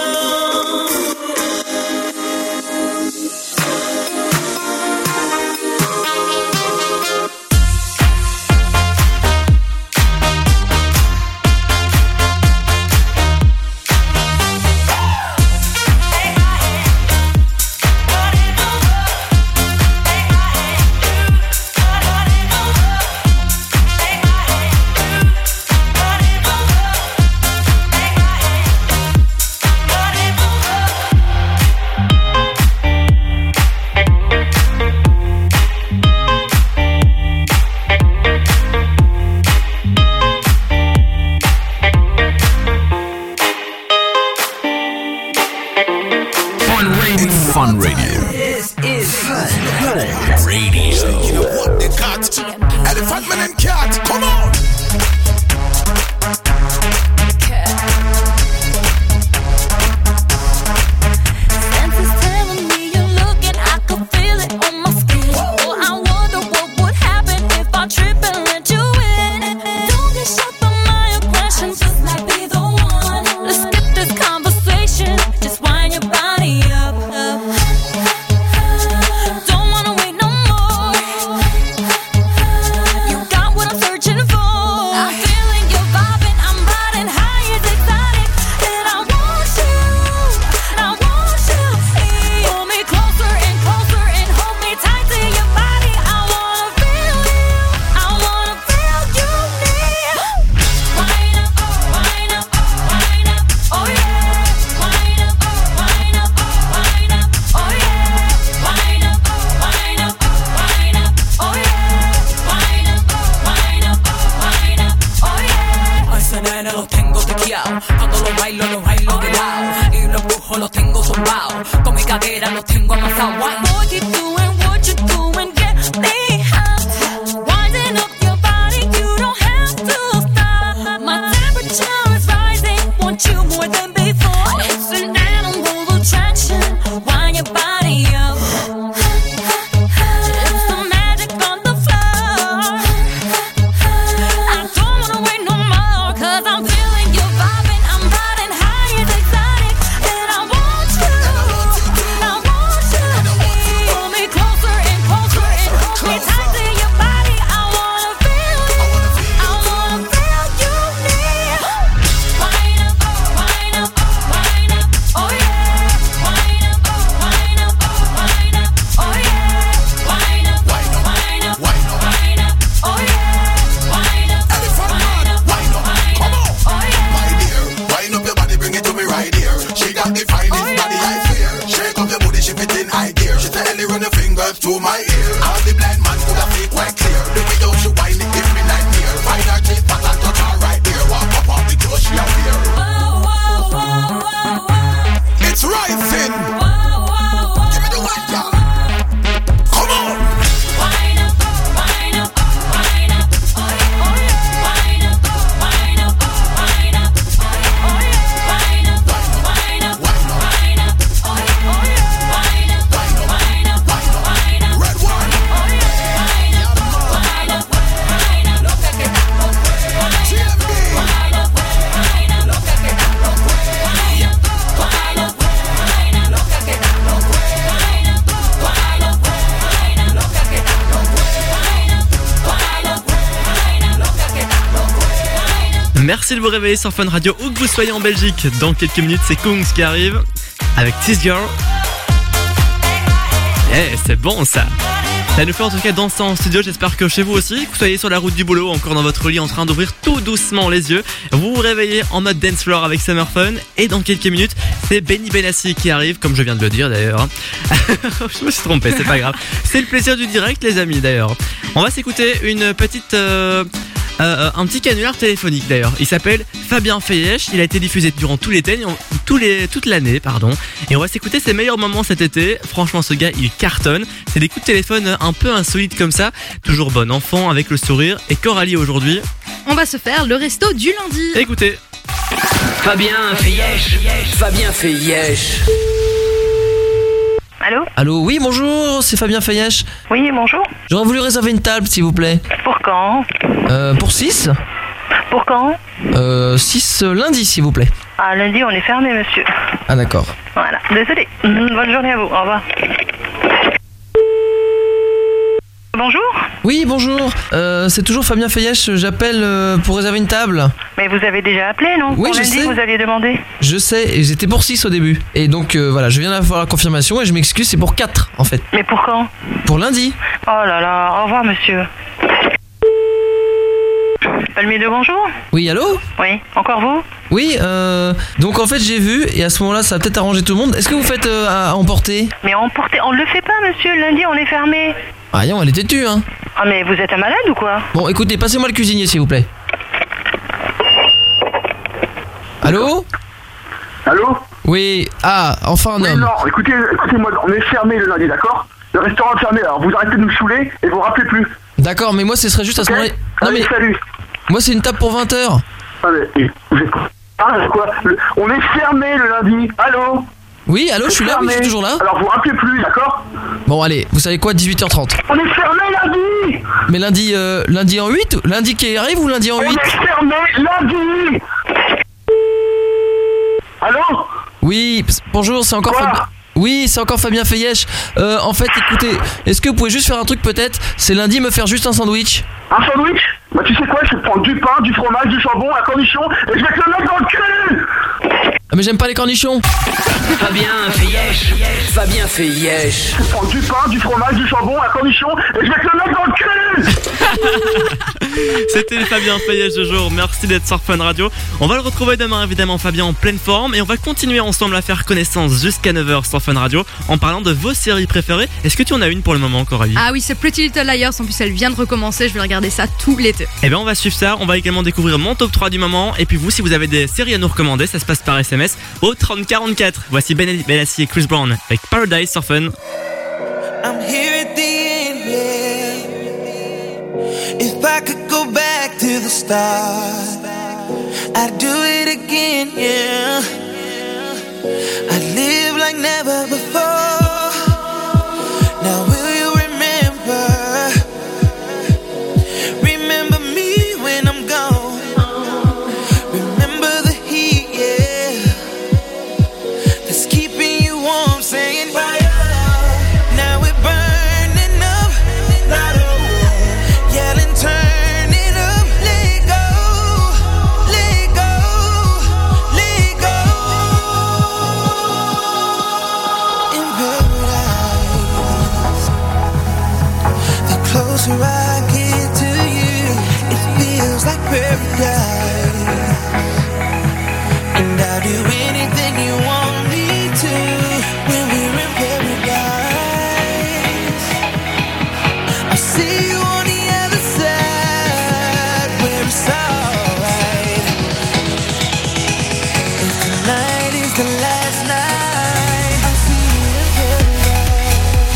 Fun Radio. This is Fun Radio. You know what they got? Elephant Man and Cat, come on! Senses telling me you're looking, I could feel it on my skin. Oh, I wonder what would happen if I trip and let you in. Don't get shocked by my aggression, this might be the one. Let's skip this conversation, just wind your body up. Don't wanna wait no more. You got what I'm searching for. I'm feeling your vibe and I'm riding high, it's exotic. And I want you. Pull me closer and closer and hold me tight to your body. I wanna feel you. I wanna feel you near. Wind up, wind up, wind up. Oh yeah. Wind up, wind up, wind up. Oh yeah. Wind up, wind up, wind up. Oh yeah. Wind up, wind up, wind up. Oh yeah. A ese nene lo tengo tequeado. Cuando lo bailo de lado. Y los brujos los tengo zumbados. Con mi cadera los tengo amasados. Boy, keep doing what you're doing, get me hot. Winding up your body, you don't have to stop. My temperature is rising, want you more than before. It's an animal attraction, wind your body up. It's the magic on the floor. I don't wanna wait no more, 'cause I'm feeling your vibe and I'm riding high, it's exotic. And I want you. Pull me closer and closer and hold me tight to your body. I wanna feel you. I wanna feel you near. Wind up, wind up, wind up. Oh yeah. Wind up, wind up, wind up. Oh yeah. Wind up, wind up, wind up. Oh yeah. Wind up, wind up, wind up. Oh yeah. My dear, wind up your body, bring it to me right here. She got the finest body I fear. Shake up your booty, she fit in high gear. She tell you run your fingers to my ear. All the blind man could have feel quite clear. The way how she wind it, give me nightmare. Find her cheek, pat and touch her right there. Walk up on the door, she a fear. It's rising. Give me the white girl. Come on. Wind up, wind up, wind up. Oh yeah. Wind up, wind up, wind up. Oh yeah. Wind up, wind up, wind up. Oh yeah. Wind up, wind up, wind up. Red one. Oh yeah. Wind up, wind up, wind up. Lo que queda lo puede. GMB. Wind up, wind up. Lo que queda lo puede. Wind up, wind up, wind up. Lo que queda lo puede. Wind up, wind up, wind up. Lo que queda lo puede. Wind up, wind up, wind up. Lo que queda lo puede. Merci de vous réveiller sur Fun Radio où que vous soyez en Belgique. Dans quelques minutes, c'est Kungs qui arrive avec This Girl. Eh, c'est bon ça. Ça nous fait en tout cas danser en studio. J'espère que chez vous aussi, que vous soyez sur la route du boulot, encore dans votre lit en train d'ouvrir tout doucement les yeux. Vous vous réveillez en mode dance floor avec Summer Fun. Et dans quelques minutes, c'est Benny Benassi qui arrive, comme je viens de le dire d'ailleurs. Je me suis trompé, c'est pas grave. C'est le plaisir du direct les amis d'ailleurs. On va s'écouter une petite... un petit canular téléphonique d'ailleurs. Il s'appelle Fabien Feyesh. Il a été diffusé durant tout l'été, toute l'année, pardon. Et on va s'écouter ses meilleurs moments cet été. Franchement, ce gars, il cartonne. C'est des coups de téléphone un peu insolites comme ça. Toujours bon enfant, avec le sourire. Et Coralie aujourd'hui. On va se faire le resto du lundi. Écoutez. Fabien Feyesh. Fabien Feyesh. Allô? Allô, oui, bonjour, c'est Fabien Feyesh. Oui, bonjour. J'aurais voulu réserver une table, s'il vous plaît. Pour quand? Pour 6? Pour quand? 6 lundi, s'il vous plaît. Ah, lundi, on est fermé, monsieur. Ah, d'accord. Voilà, désolé. Bonne journée à vous, au revoir. Bonjour. Oui, bonjour. C'est toujours Fabien Feyesh. J'appelle pour réserver une table. Mais vous avez déjà appelé, non? Oui, pour je lundi, sais. vous aviez demandé. Je sais, et j'étais pour 6 au début. Et donc, voilà, je viens d'avoir la confirmation et je m'excuse, c'est pour 4, en fait. Mais pour quand? Pour lundi. Oh là là, au revoir, monsieur. Palmier de bonjour? Oui, allô? Oui, encore vous? Oui, donc en fait, j'ai vu, et à ce moment-là, ça va peut-être arranger tout le monde. Est-ce que vous faites à emporter? Mais emporter, on le fait pas, monsieur. Lundi, on est fermé. Ah non, elle était tue, hein. Ah, mais vous êtes un malade ou quoi? Bon, écoutez, passez-moi le cuisinier, s'il vous plaît. Allô? Allô? Oui, ah, enfin un homme. Non, écoutez-moi, on est fermé le lundi, d'accord? Le restaurant est fermé, alors vous arrêtez de nous saouler et vous rappelez plus. D'accord, mais moi, ce serait juste à ce moment-là. Non, mais. Salut. Moi, c'est une table pour 20h. Ah, mais vous êtes quoi? Ah, quoi? On est fermé le lundi, allô? Oui, allô, je suis là, oui, je suis toujours là. Alors vous rappelez plus, d'accord? Bon, allez, vous savez quoi, 18h30. On est fermé lundi! Mais lundi en 8? Lundi qui arrive ou lundi en 8? On est fermé lundi! Allô? Oui, bonjour, c'est encore Fabien. Oui, c'est encore Fabien Feyesh. En fait, écoutez, est-ce que vous pouvez juste faire un truc peut-être? C'est lundi me faire juste un sandwich. Un sandwich? Bah tu sais quoi, je vais te prendre du pain, du fromage, du jambon, un cornichon et je vais te le mettre dans le cul! Ah mais j'aime pas les cornichons. Fabien Feyesh. Fabien Feyesh. Je vais te prendre du pain, du fromage, du jambon, un cornichon et je vais te le mettre dans le cul! C'était Fabien Feyesh de jour, merci d'être sur Fun Radio. On va le retrouver demain évidemment, Fabien en pleine forme, et on va continuer ensemble à faire connaissance jusqu'à 9h sur Fun Radio en parlant de vos séries préférées. Est-ce que tu en as une pour le moment, Coralie? Ah oui, c'est Pretty Little Liars, en plus elle vient de recommencer, je vais regarder ça tout l'été. Eh bien on va suivre ça, on va également découvrir mon top 3 du moment, et puis vous, si vous avez des séries à nous recommander, ça se passe par SMS au 3044. Voici Ben Benassi et Chris Brown avec Paradise sur Fun. I'm here at the end, yeah. If I could go back to the start, I'd do it again, yeah. I'd live like never before. Now will you remember? Remember me when I'm gone. Remember the heat, yeah. That's keeping you warm, saying fire. Now we're burning up, yelling, turn it up. Let go, let go, let go. In paradise, the closer I get to you, it feels like paradise. And I'll do anything you want me to when we're in paradise. I'll see you on the other side where it's alright. If tonight is the last night, I'll see you in paradise.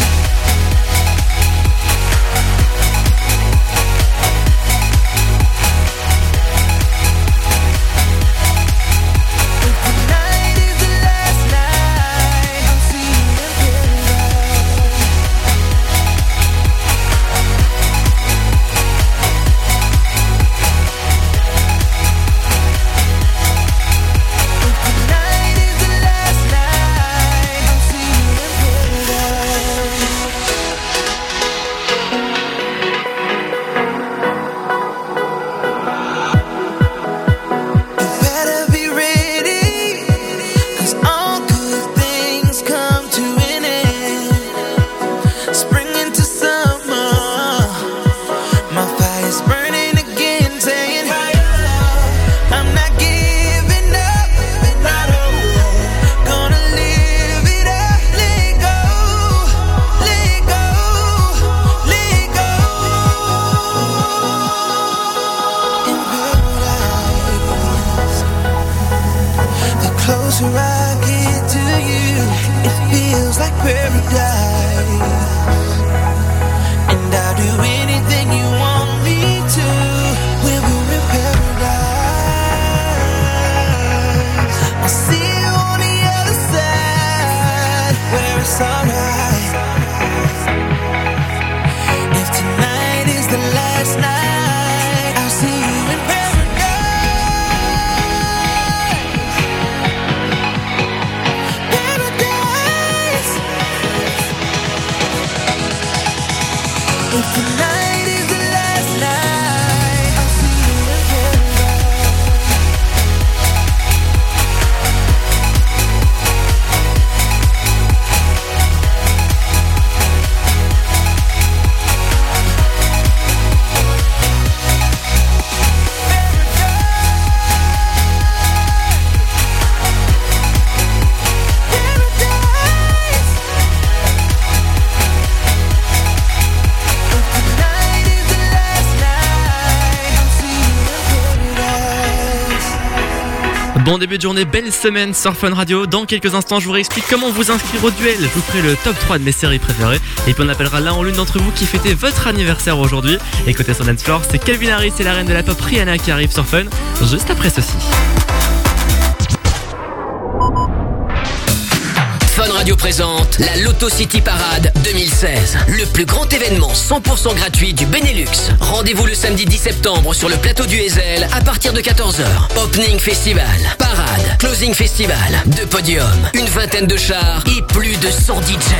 Bon début de journée, belle semaine sur Fun Radio. Dans quelques instants, je vous réexplique comment vous inscrire au duel. Je vous ferai le top 3 de mes séries préférées. Et puis on appellera l'un ou l'une d'entre vous qui fêtait votre anniversaire aujourd'hui. Et côté sur Dance Floor, c'est Calvin Harris et la reine de la pop Rihanna qui arrive sur Fun, juste après ceci. Fun Radio présente la Loto City Parade 2016. Le plus grand événement 100% gratuit du Benelux. Rendez-vous le samedi 10 septembre sur le plateau du Heysel à partir de 14h. Opening Festival, parade, closing festival, 2 podiums, une vingtaine de chars et plus de 100 DJ.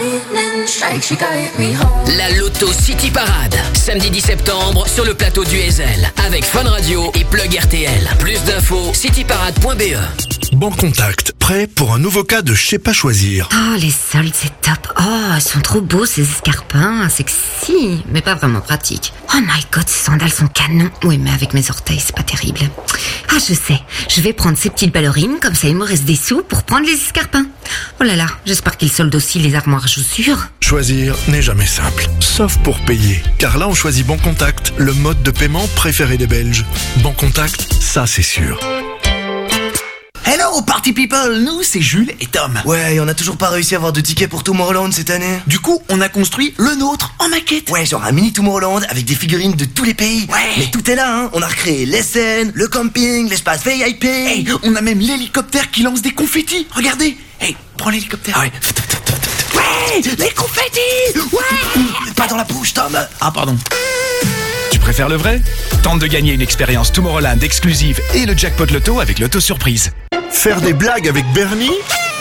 La Loto City Parade, samedi 10 septembre sur le plateau du Heysel avec Fun Radio et Plug RTL. Plus d'infos, cityparade.be. Bon Contact, prêt pour un nouveau cas de je sais pas choisir. Oh, les soldes, c'est top. Oh, ils sont trop beaux, ces escarpins. Sexy, mais pas vraiment pratiques. Oh my god, ces sandales sont canons. Oui, mais avec mes orteils, c'est pas terrible. Ah, je sais. Je vais prendre ces petites ballerines, comme ça il me reste des sous pour prendre les escarpins. Oh là là, j'espère qu'ils soldent aussi les armoires à chaussures. Choisir n'est jamais simple, sauf pour payer. Car là, on choisit Bon Contact, le mode de paiement préféré des Belges. Bon Contact, ça c'est sûr. Hello Party People, nous c'est Jules et Tom. Ouais, et on a toujours pas réussi à avoir de tickets pour Tomorrowland cette année. Du coup, on a construit le nôtre en maquette. Ouais, genre un mini Tomorrowland avec des figurines de tous les pays. Ouais. Mais tout est là, hein. On a recréé les scènes, le camping, l'espace VIP. Hey, on a même l'hélicoptère qui lance des confettis. Regardez. Hey, prends l'hélicoptère. Ah ouais. Ouais, les confettis. Ouais. Pas dans la bouche, Tom. Ah pardon. Tu préfères le vrai? Tente de gagner une expérience Tomorrowland exclusive et le jackpot loto avec l'auto surprise. Faire des blagues avec Bernie?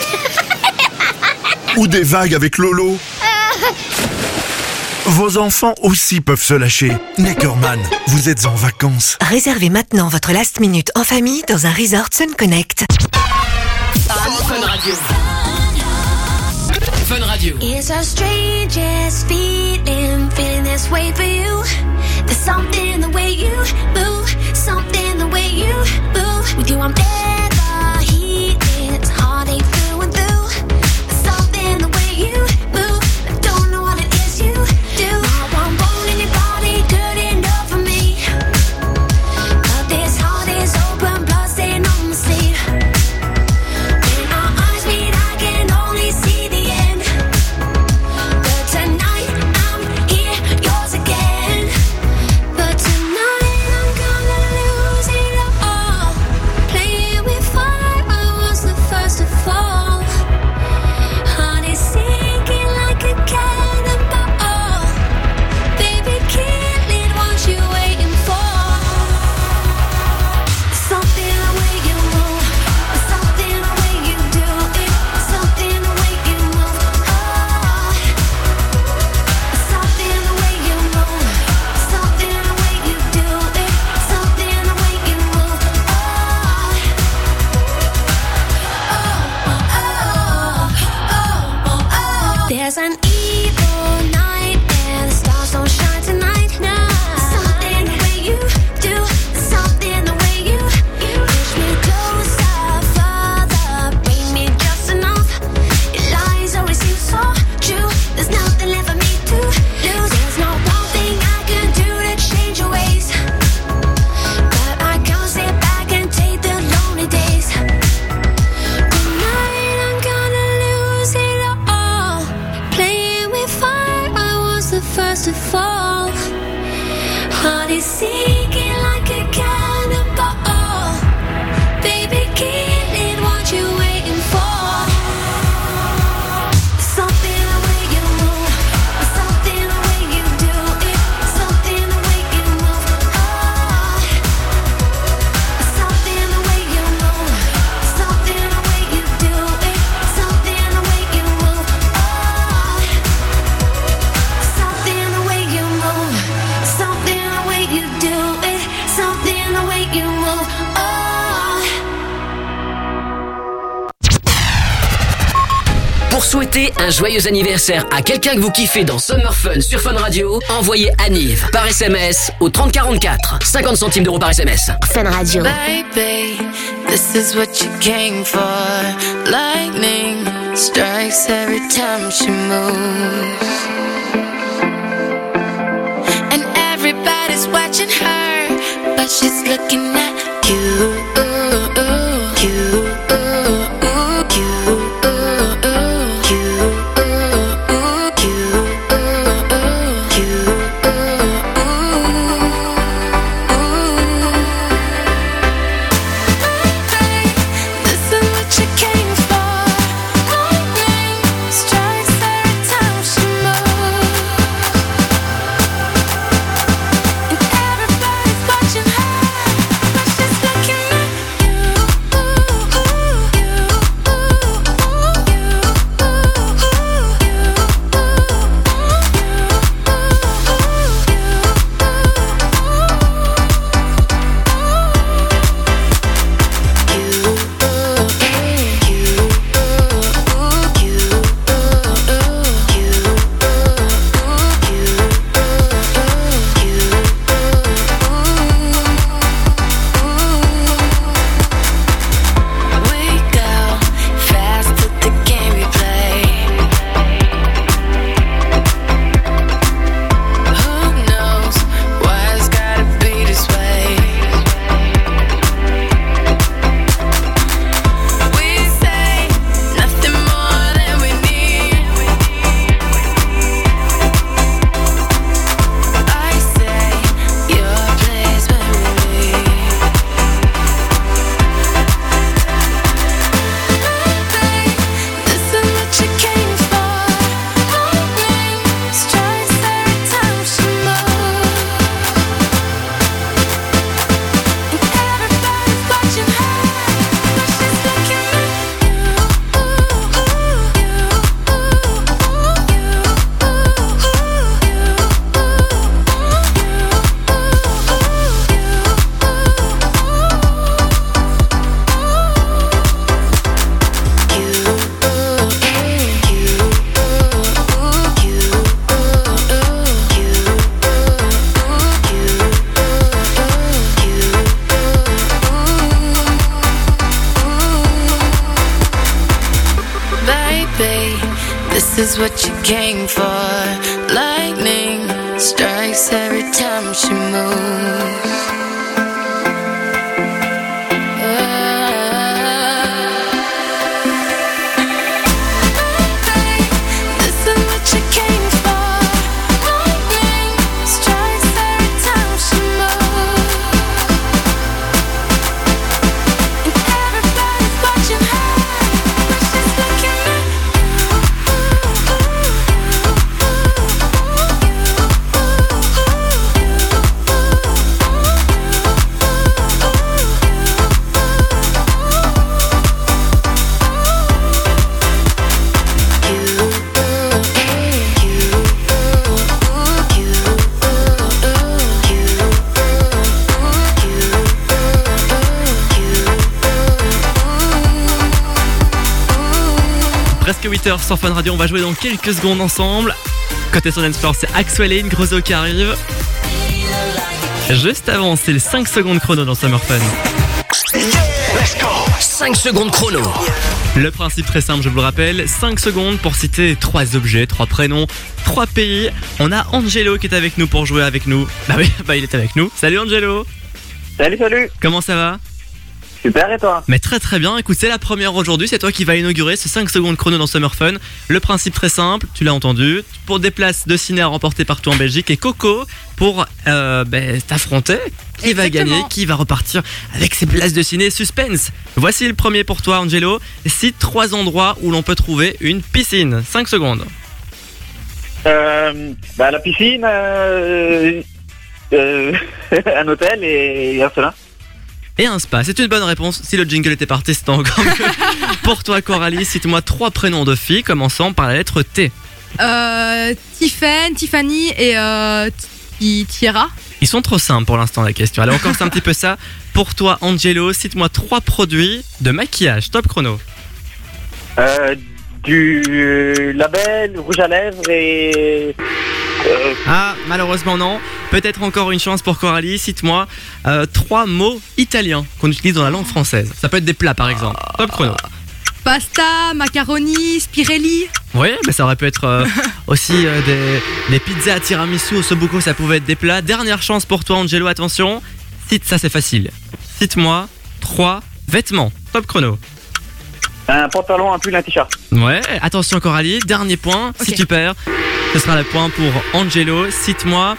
Ou des vagues avec Lolo? Vos enfants aussi peuvent se lâcher. Neckerman, vous êtes en vacances. Réservez maintenant votre last minute en famille dans un resort Sun Connect. Fun Radio. Fun Radio. It's the strangest feeling this way for you. There's something the way you move, something the way you move. With you I'm never heated, it's heartache through and through. There's something the way you move, I don't know what it is you do. I want bone in your body, good enough for me. But this heart is open, blood stain on my sleeve. When our eyes meet, I can only see the end. But tonight I'm here, yours again. But tonight I'm gonna lose it all. Playing with fire, I was the first to fall. Heart is sinking like a cannonball. Baby, kill it, what you waiting for? Something the way you move, something the way you do it, something the way you move. Oh, something the way you move, something the way you do it, something the way you move. There's an evil night and the stars don't shine tonight. No. Something the way you do, something the way you push me closer, further, bring me just enough. Your lies always seem so true. There's nothing left for me to lose. There's no one thing I can do to change your ways, but I can't sit back and take the lonely days. Tonight I'm gonna lose it all. Playing with fire, I was the first to fall. Heart is sinking like a cannonball. Baby, kill it, what you waiting for? Something the way you move, something the way you do it, something the way you move. Oh, something the way you move, something the way you do it, something the way you move. Oh, something the way you move, something the way you do it, something the way you move. Oh. Pour souhaiter un joyeux anniversaire à quelqu'un que vous kiffez dans Summer Fun sur Fun Radio, envoyez Aniv par SMS au 3044. 50 centimes d'euros par SMS. Fun Radio. Baby, this is what you came for. Lightning strikes every time she moves, and everybody's watching her, but she's looking at you. is what you came for. Lightning strikes every time she moves. Presque 8h sur Fun Radio, on va jouer dans quelques secondes ensemble. Côté sur Dance Floor, c'est Axwell et Grosso qui arrive. Juste avant, c'est le 5 secondes chrono dans Summer Fun. 5 secondes chrono. Le principe très simple, je vous le rappelle, 5 secondes pour citer 3 objets, 3 prénoms, 3 pays. On a Angelo qui est avec nous pour jouer avec nous. Bah oui, il est avec nous. Salut Angelo. Salut. Comment ça va? Super, et toi? Mais très très bien, écoute, c'est la première aujourd'hui, c'est toi qui vas inaugurer ce 5 secondes chrono dans Summer Fun. Le principe très simple, tu l'as entendu, pour des places de ciné à remporter partout en Belgique, et Coco pour t'affronter. Qui va gagner, qui va repartir avec ses places de ciné, suspense. Voici le premier pour toi Angelo, cite 3 endroits où l'on peut trouver une piscine. 5 secondes. La piscine, un hôtel et un seul. Et un spa, c'est une bonne réponse. Si le jingle était parti, c'était encore mieux. Pour toi Coralie, cite-moi 3 prénoms de filles commençant par la lettre T. Tiffany et Tiara. Ils sont trop simples pour l'instant la question. Allez, encore c'est un petit peu ça. Pour toi Angelo, cite-moi 3 produits de maquillage. Top chrono. Du label, rouge à lèvres et... Ah, malheureusement non. Peut-être encore une chance pour Coralie. Cite-moi 3 mots italiens qu'on utilise dans la langue française. Ça peut être des plats par exemple. Top chrono. Pasta, macaroni, spirelli. Oui, mais ça aurait pu être aussi des pizzas à tiramisu au sobuco, ça pouvait être des plats. Dernière chance pour toi Angelo, attention. Ça c'est facile. Cite-moi 3 vêtements. Top chrono. Un pantalon, un pull, un t-shirt. Ouais, attention Coralie, dernier point. Okay. Si tu perds, ce sera le point pour Angelo. Cite-moi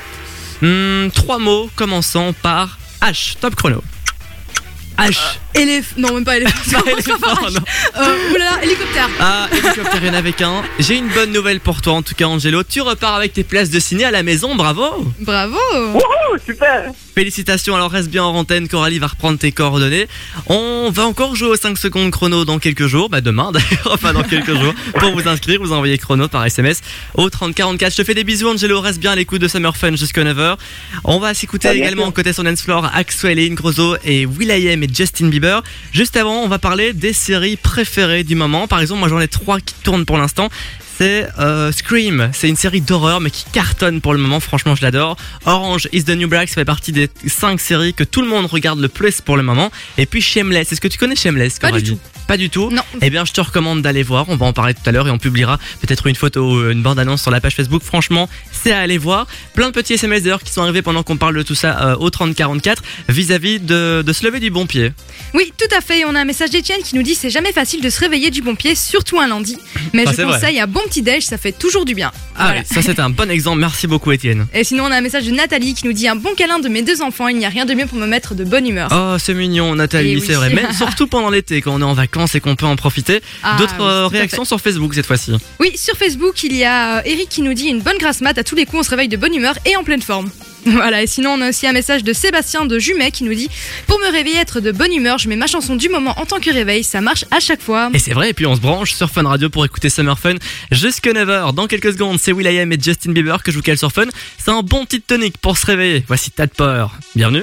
3 mots commençant par H. Top chrono. H. Non, même pas éléphant. Oulala, hélicoptère. Ah, hélicoptère, il y en avait qu'un. J'ai une bonne nouvelle pour toi en tout cas Angelo. Tu repars avec tes places de ciné à la maison, bravo. Bravo. Wouhou, super. Félicitations, alors reste bien en antenne, Coralie va reprendre tes coordonnées. On va encore jouer aux 5 secondes chrono dans quelques jours, demain d'ailleurs, enfin dans quelques jours. Pour vous inscrire, vous envoyez chrono par SMS au 3044. Je te fais des bisous Angelo, reste bien à l'écoute de Summer Fun jusqu'à 9h. On va s'écouter également côté sur Dance Floor, Axwell et Grosso et will.i.am et Justin Bieber. Juste avant, on va parler des séries préférées du moment. Par exemple, moi j'en ai 3 qui tournent pour l'instant. C'est Scream, c'est une série d'horreur mais qui cartonne pour le moment, franchement je l'adore. Orange is the New Black, ça fait partie des 5 séries que tout le monde regarde le plus pour le moment. Et puis Shameless, est-ce que tu connais Shameless Coralie? Pas du tout. Pas du tout? Non. Eh bien je te recommande d'aller voir, on va en parler tout à l'heure et on publiera peut-être une photo ou une bande-annonce sur la page Facebook. Franchement, c'est à aller voir. Plein de petits SMS d'ailleurs qui sont arrivés pendant qu'on parle de tout ça au 3044 vis-à-vis de se lever du bon pied. Oui, tout à fait. On a un message d'Étienne qui nous dit c'est jamais facile de se réveiller du bon pied, surtout un lundi. Mais je conseille un bon petit déj, ça fait toujours du bien. Ah voilà. Oui, ça c'est un bon exemple, merci beaucoup Étienne. Et sinon on a un message de Nathalie qui nous dit un bon câlin de mes 2 enfants, il n'y a rien de mieux pour me mettre de bonne humeur. Oh c'est mignon Nathalie, c'est vrai, même surtout pendant l'été quand on est en vacances et qu'on peut en profiter. D'autres réactions sur Facebook cette fois-ci? Oui, sur Facebook il y a Eric qui nous dit une bonne grasse mat, à tous les coups on se réveille de bonne humeur et en pleine forme. Voilà, et sinon on a aussi un message de Sébastien de Jumet qui nous dit pour me réveiller, être de bonne humeur, je mets ma chanson du moment en tant que réveil, ça marche à chaque fois. Et c'est vrai, et puis on se branche sur Fun Radio pour écouter Summer Fun jusqu'à 9h. Dans quelques secondes, c'est will.i.am et Justin Bieber que je vous cale sur Fun. C'est un bon petit tonique pour se réveiller. Voici Tad Power. Bienvenue.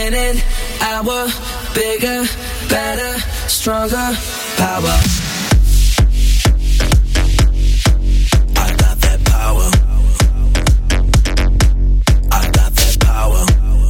minute, hour, bigger, better, stronger, power. I got that power. I got that power.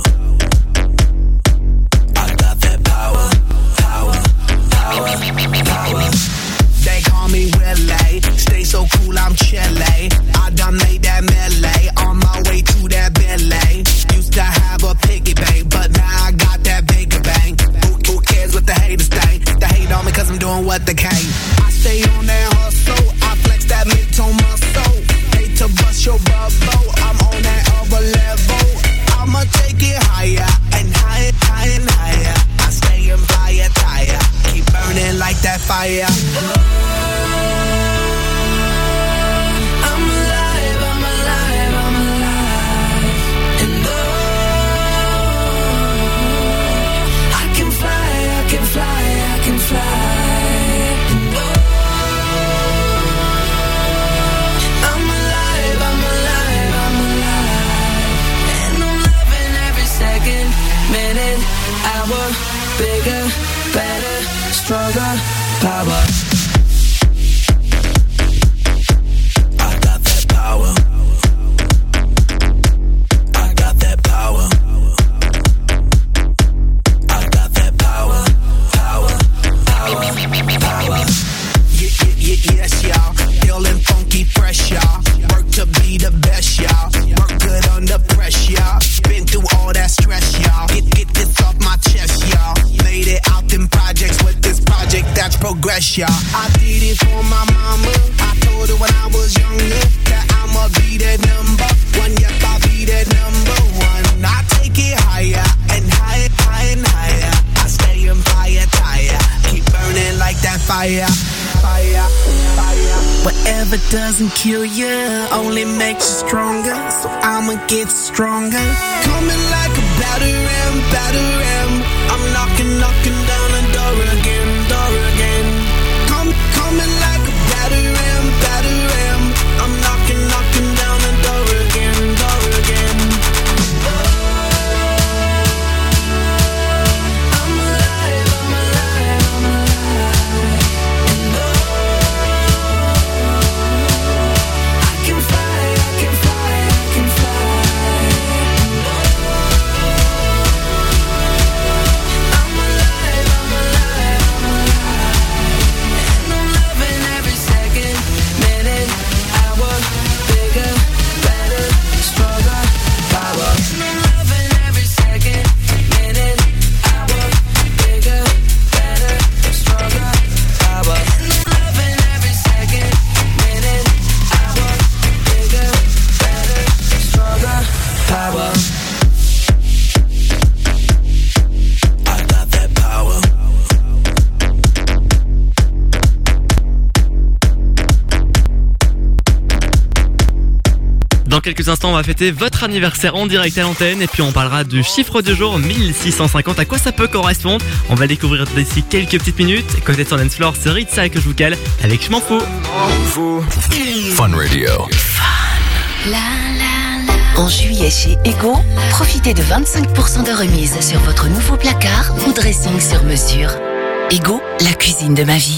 I got that power. Power, power, power. They call me Willie, stay so cool, I'm chilly. I done made that melee, on my way to that Billy. Used to have a piggy bank, but now I got that bigger bank. Who cares what the haters think? They hate on me cause I'm doing what they can. I stay on that hustle, I flex that mid-tone muscle. Hate to bust your bubble, I'm on that other level. I'ma take it higher, and higher, higher, and higher. I stay in fire, tire, keep burning like that fire. Bigger, better, stronger, power. I got that power. I got that power. I got that power. Power, power, power. Yes, y'all. Feeling funky, fresh, y'all. Work to be the best, y'all. Work good under pressure, y'all. Been through all that stress, y'all. Get this off my chest, y'all. Made it out them projects with this project that's progress, y'all. I did it for my mama. I told her when I was younger that I'ma be that number one. Yep, I'll be that number one. I take it higher and higher, higher and higher. I stay in fire, tire. Keep burning like that fire. Fire, fire. Whatever doesn't kill you only makes you stronger. So I'ma get stronger. Coming like a batter-ram. I'm knocking down the door again, coming like a batter-ram. I'm knocking down the door again. I'm alive. And I can fly. I'm alive. And I'm loving every second, minute, hour, bigger, better, stronger, power. And I'm loving every second, minute, hour, bigger, better, stronger, power. And I'm loving every second, minute, hour, bigger, better, stronger, power. I got that power. Dans quelques instants, on va fêter votre anniversaire en direct à l'antenne et puis on parlera du chiffre du jour 1650. À quoi ça peut correspondre? On va découvrir d'ici quelques petites minutes. Côté sur Dance Floor, c'est Ritza que je vous cale avec Je m'en fous. Fun Radio. En juillet chez Ego, profitez de 25% de remise sur votre nouveau placard ou dressing sur mesure. Ego, la cuisine de ma vie.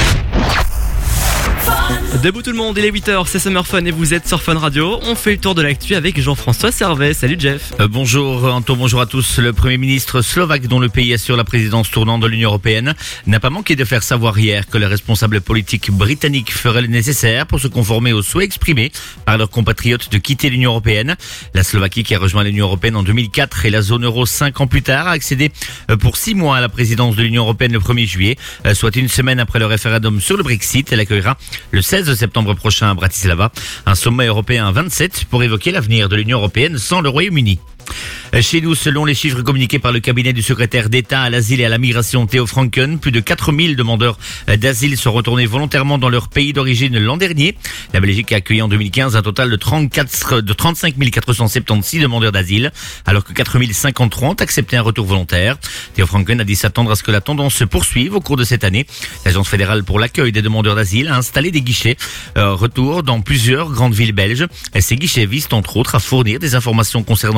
Debout tout le monde, il est 8h, c'est Summer Fun et vous êtes sur Fun Radio. On fait le tour de l'actu avec Jean-François Servet. Salut Jeff. Bonjour Anto, bonjour à tous. Le Premier ministre slovaque, dont le pays assure la présidence tournante de l'Union Européenne, n'a pas manqué de faire savoir hier que les responsables politiques britanniques feraient le nécessaire pour se conformer aux souhaits exprimés par leurs compatriotes de quitter l'Union Européenne. La Slovaquie, qui a rejoint l'Union Européenne en 2004 et la zone euro 5 ans plus tard, a accédé pour 6 mois à la présidence de l'Union Européenne le 1er juillet, soit une semaine après le référendum sur le Brexit. Elle accueillera le 16 septembre prochain à Bratislava un sommet européen 27 pour évoquer l'avenir de l'Union Européenne sans le Royaume-Uni. Chez nous, selon les chiffres communiqués par le cabinet du secrétaire d'État à l'asile et à la migration Theo Franken, plus de 4000 demandeurs d'asile sont retournés volontairement dans leur pays d'origine l'an dernier. La Belgique a accueilli en 2015 un total de 35 476 demandeurs d'asile, alors que 4053 ont accepté un retour volontaire. Theo Franken a dit s'attendre à ce que la tendance se poursuive au cours de cette année. L'Agence fédérale pour l'accueil des demandeurs d'asile a installé des guichets retour dans plusieurs grandes villes belges. Ces guichets visent entre autres à fournir des informations concernant le retour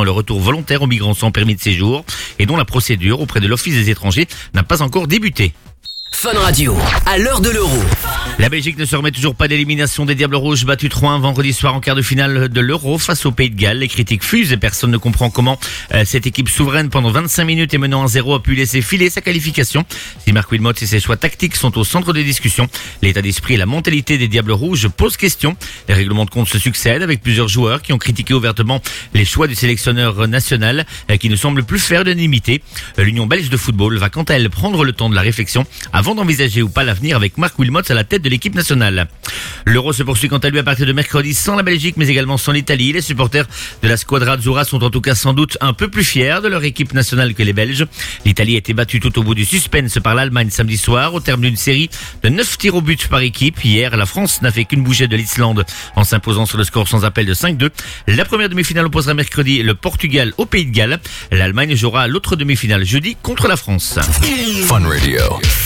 volontaires aux migrants sans permis de séjour et dont la procédure auprès de l'Office des étrangers n'a pas encore débuté. Fun Radio, à l'heure de l'Euro. La Belgique ne se remet toujours pas d'élimination des Diables Rouges battus 3-1 vendredi soir en quart de finale de l'Euro face au Pays de Galles. Les critiques fusent et personne ne comprend comment cette équipe souveraine pendant 25 minutes et menant 1-0 a pu laisser filer sa qualification. Si Marc Wilmot et ses choix tactiques sont au centre des discussions, l'état d'esprit et la mentalité des Diables Rouges posent question. Les règlements de compte se succèdent avec plusieurs joueurs qui ont critiqué ouvertement les choix du sélectionneur national qui ne semble plus faire d'unanimité. L'Union belge de football va quant à elle prendre le temps de la réflexion avant d'envisager ou pas l'avenir avec Marc Wilmot à la tête de l'équipe nationale. L'Euro se poursuit quant à lui à partir de mercredi sans la Belgique mais également sans l'Italie. Les supporters de la Squadra Azzurra sont en tout cas sans doute un peu plus fiers de leur équipe nationale que les Belges. L'Italie a été battue tout au bout du suspense par l'Allemagne samedi soir au terme d'une série de 9 tirs au but par équipe. Hier, la France n'a fait qu'une bouchée de l'Islande en s'imposant sur le score sans appel de 5-2. La première demi-finale opposera mercredi le Portugal au Pays de Galles. L'Allemagne jouera l'autre demi-finale jeudi contre la France. Fun Radio.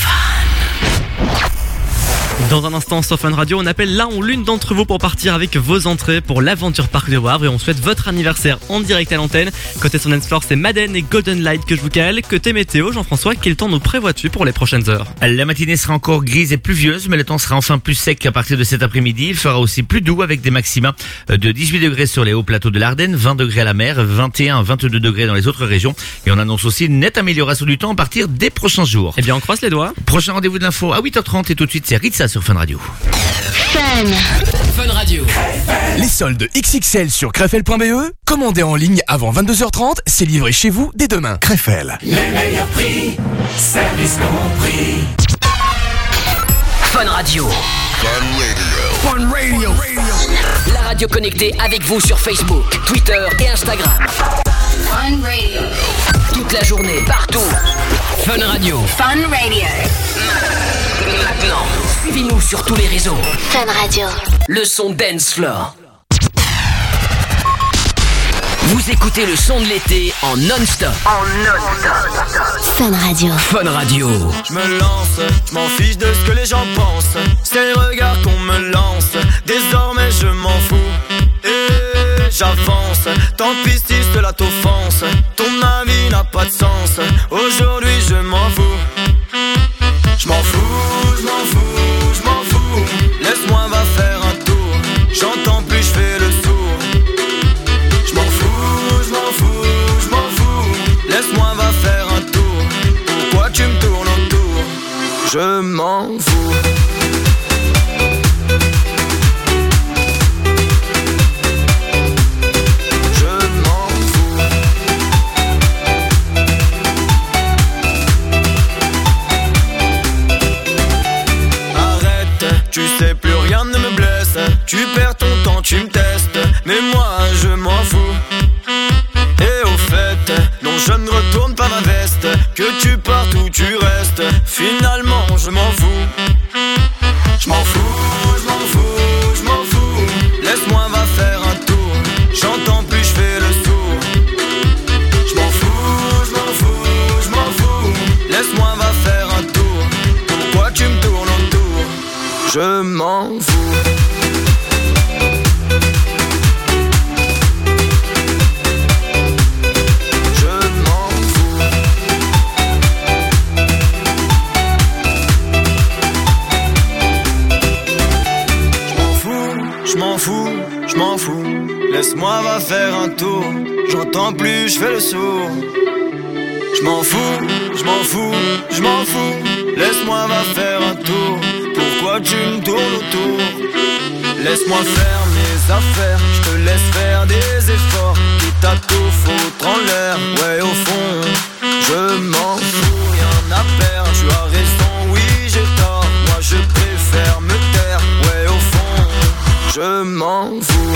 Dans un instant sur Fun Radio, on appelle l'un ou l'une d'entre vous pour partir avec vos entrées pour l'Aventure Park de Wavre et on souhaite votre anniversaire en direct à l'antenne. Côté son dance floor, c'est Madden et Golden Light que je vous cale. Côté météo, Jean-François, quel temps nous prévois-tu pour les prochaines heures? La matinée sera encore grise et pluvieuse, mais le temps sera enfin plus sec à partir de cet après-midi. Il fera aussi plus doux avec des maxima de 18 degrés sur les hauts plateaux de l'Ardenne, 20 degrés à la mer, 21 à 22 degrés dans les autres régions. Et on annonce aussi une nette amélioration du temps à partir des prochains jours. Eh bien, on croise les doigts. Prochain rendez-vous de l'info à 8h30 et tout de suite, c'est Ritza sur Fun Radio. Fun Radio. Les soldes XXL sur crefel.be. Commandez en ligne avant 22h30, c'est livré chez vous dès demain. Crefel. Les meilleurs prix, service compris. Fun Radio. Fun Radio. La radio connectée avec vous sur Facebook, Twitter et Instagram. Fun Radio. Toute la journée, partout. Fun Radio. Fun Radio. Maintenant, suivez-nous sur tous les réseaux. Fun Radio. Le son Dance Floor. Vous écoutez le son de l'été en non-stop. Fun Radio. Fun Radio. Je me lance, je m'en fiche de ce que les gens pensent. C'est le regard qu'on me lance. Désormais je m'en fous. Et j'avance. Tant pis si cela t'offense. Ton avis n'a pas de sens. Aujourd'hui je m'en fous. Je m'en fous, je m'en fous, je m'en fous. Laisse-moi va faire un tour. J'entends plus, je fais le sourd. Je m'en fous, je m'en fous, je m'en fous. Laisse-moi va faire un tour. Pourquoi tu me tournes autour? Je m'en fous. Tu sais plus rien ne me blesse. Tu perds ton temps, tu me testes. Mais moi je m'en fous. Et au fait, non je ne retourne pas ma veste. Que tu partes ou tu restes. Finalement je m'en fous. Je m'en fous, je m'en fous, je m'en fous. Laisse-moi va faire un tour. J'entends plus, je fais le sourd. Je m'en fous, je m'en fous, je m'en fous. Laisse-moi va faire un tour. Pourquoi tu me tournes autour? Je m'en fous. Je m'en fous, je m'en fous. Laisse-moi va faire un tour. J'entends plus, je fais le sourd. Je m'en fous, je m'en fous, je m'en fous. Laisse-moi va faire un tour. Pourquoi tu me tournes autour? Laisse-moi faire mes affaires. Je te laisse faire des efforts. Quitte à tout foutre en l'air. Ouais au fond, je m'en fous, rien à perdre. Tu as raison, oui j'ai tort. Moi je préfère me taire. Ouais au fond, je m'en fous.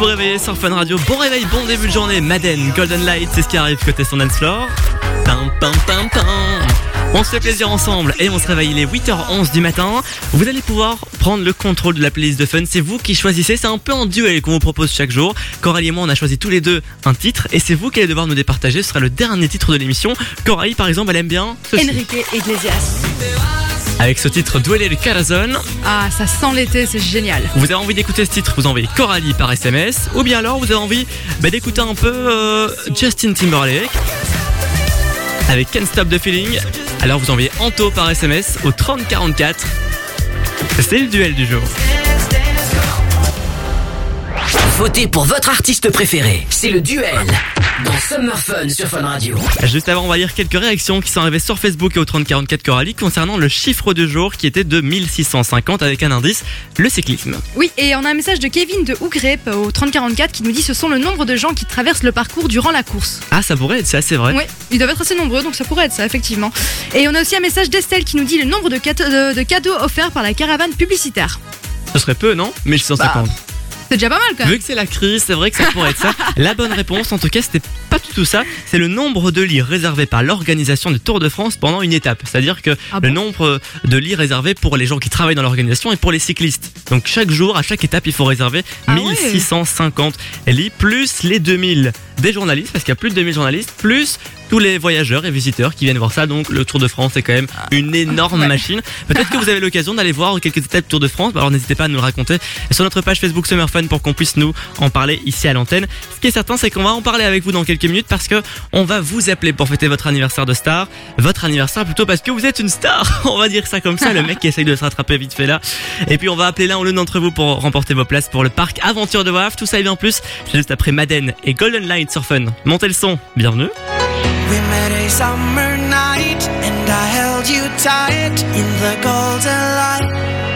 réveiller sur Fun Radio. Bon réveil, bon début de journée. Madden, Golden Light, c'est ce qui arrive côté son dance floor. Pam, pam, pam, pam. On se fait plaisir ensemble et on se réveille, il est 8h11 du matin. Vous allez pouvoir prendre le contrôle de la playlist de Fun. C'est vous qui choisissez, c'est un peu en duel qu'on vous propose chaque jour. Coralie et moi, on a choisi tous les deux un titre et c'est vous qui allez devoir nous départager. Ce sera le dernier titre de l'émission. Coralie, par exemple, elle aime bien ceci. Enrique Iglesias. Avec ce titre, Duele le Corazon. Ah, ça sent l'été, c'est génial. Vous avez envie d'écouter ce titre, vous envoyez Coralie par SMS. Ou bien alors, vous avez envie d'écouter un peu Justin Timberlake avec Can't Stop the Feeling. Alors vous envoyez Anto par SMS au 3044. C'est le duel du jour. Votez pour votre artiste préféré. C'est le duel dans Summer Fun sur Fun Radio. Juste avant, on va lire quelques réactions qui sont arrivées sur Facebook et au 3044 Coralie concernant le chiffre de jour qui était de 1650 avec un indice, le cyclisme. Oui, et on a un message de Kevin de Ougrep au 3044 qui nous dit ce sont le nombre de gens qui traversent le parcours durant la course. Ah, ça pourrait être ça, c'est vrai. Oui, ils doivent être assez nombreux, donc ça pourrait être ça, effectivement. Et on a aussi un message d'Estelle qui nous dit le nombre de cadeaux offerts par la caravane publicitaire. Ce serait peu, non? 1650. C'est déjà pas mal quand même. Vu que c'est la crise, c'est vrai que ça pourrait être ça. La bonne réponse, en tout cas, c'était pas du tout ça. C'est le nombre de lits réservés par l'organisation du Tour de France pendant une étape. C'est-à-dire que le nombre de lits réservés pour les gens qui travaillent dans l'organisation et pour les cyclistes. Donc chaque jour, à chaque étape, il faut réserver 1650 lits, plus les 2000 des journalistes, parce qu'il y a plus de 2000 journalistes, plus tous les voyageurs et visiteurs qui viennent voir ça. Donc le Tour de France est quand même une énorme machine. Peut-être que vous avez l'occasion d'aller voir quelques étapes du Tour de France. Alors n'hésitez pas à nous le raconter sur notre page Facebook Summer Fun pour qu'on puisse nous en parler ici à l'antenne. Ce qui est certain, c'est qu'on va en parler avec vous dans quelques minutes parce que on va vous appeler pour fêter votre anniversaire de star. Votre anniversaire plutôt parce que vous êtes une star. On va dire ça comme ça. Le mec qui essaye de se rattraper vite fait là. Et puis on va appeler l'un ou l'une d'entre vous pour remporter vos places pour le parc Aventure de Waf. Tout ça et bien plus. C'est juste après Madden et Golden Light sur Fun. Montez le son. Bienvenue. We met a summer night and I held you tight in the golden light.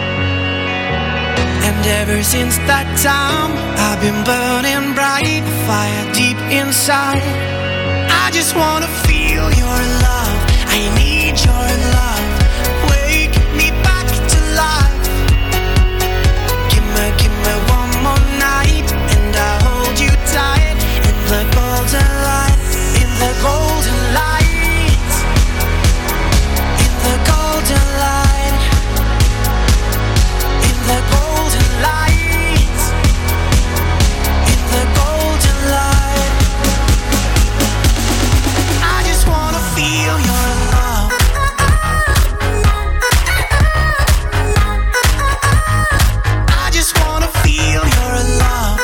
And ever since that time I've been burning bright, fire deep inside. I just wanna feel your love, I need your love. Wake me back to life. Give me one more night and I'll hold you tight in the golden light. In the golden light, in the golden light, in the golden light, in the golden light. I just wanna feel your love. I just wanna feel your love.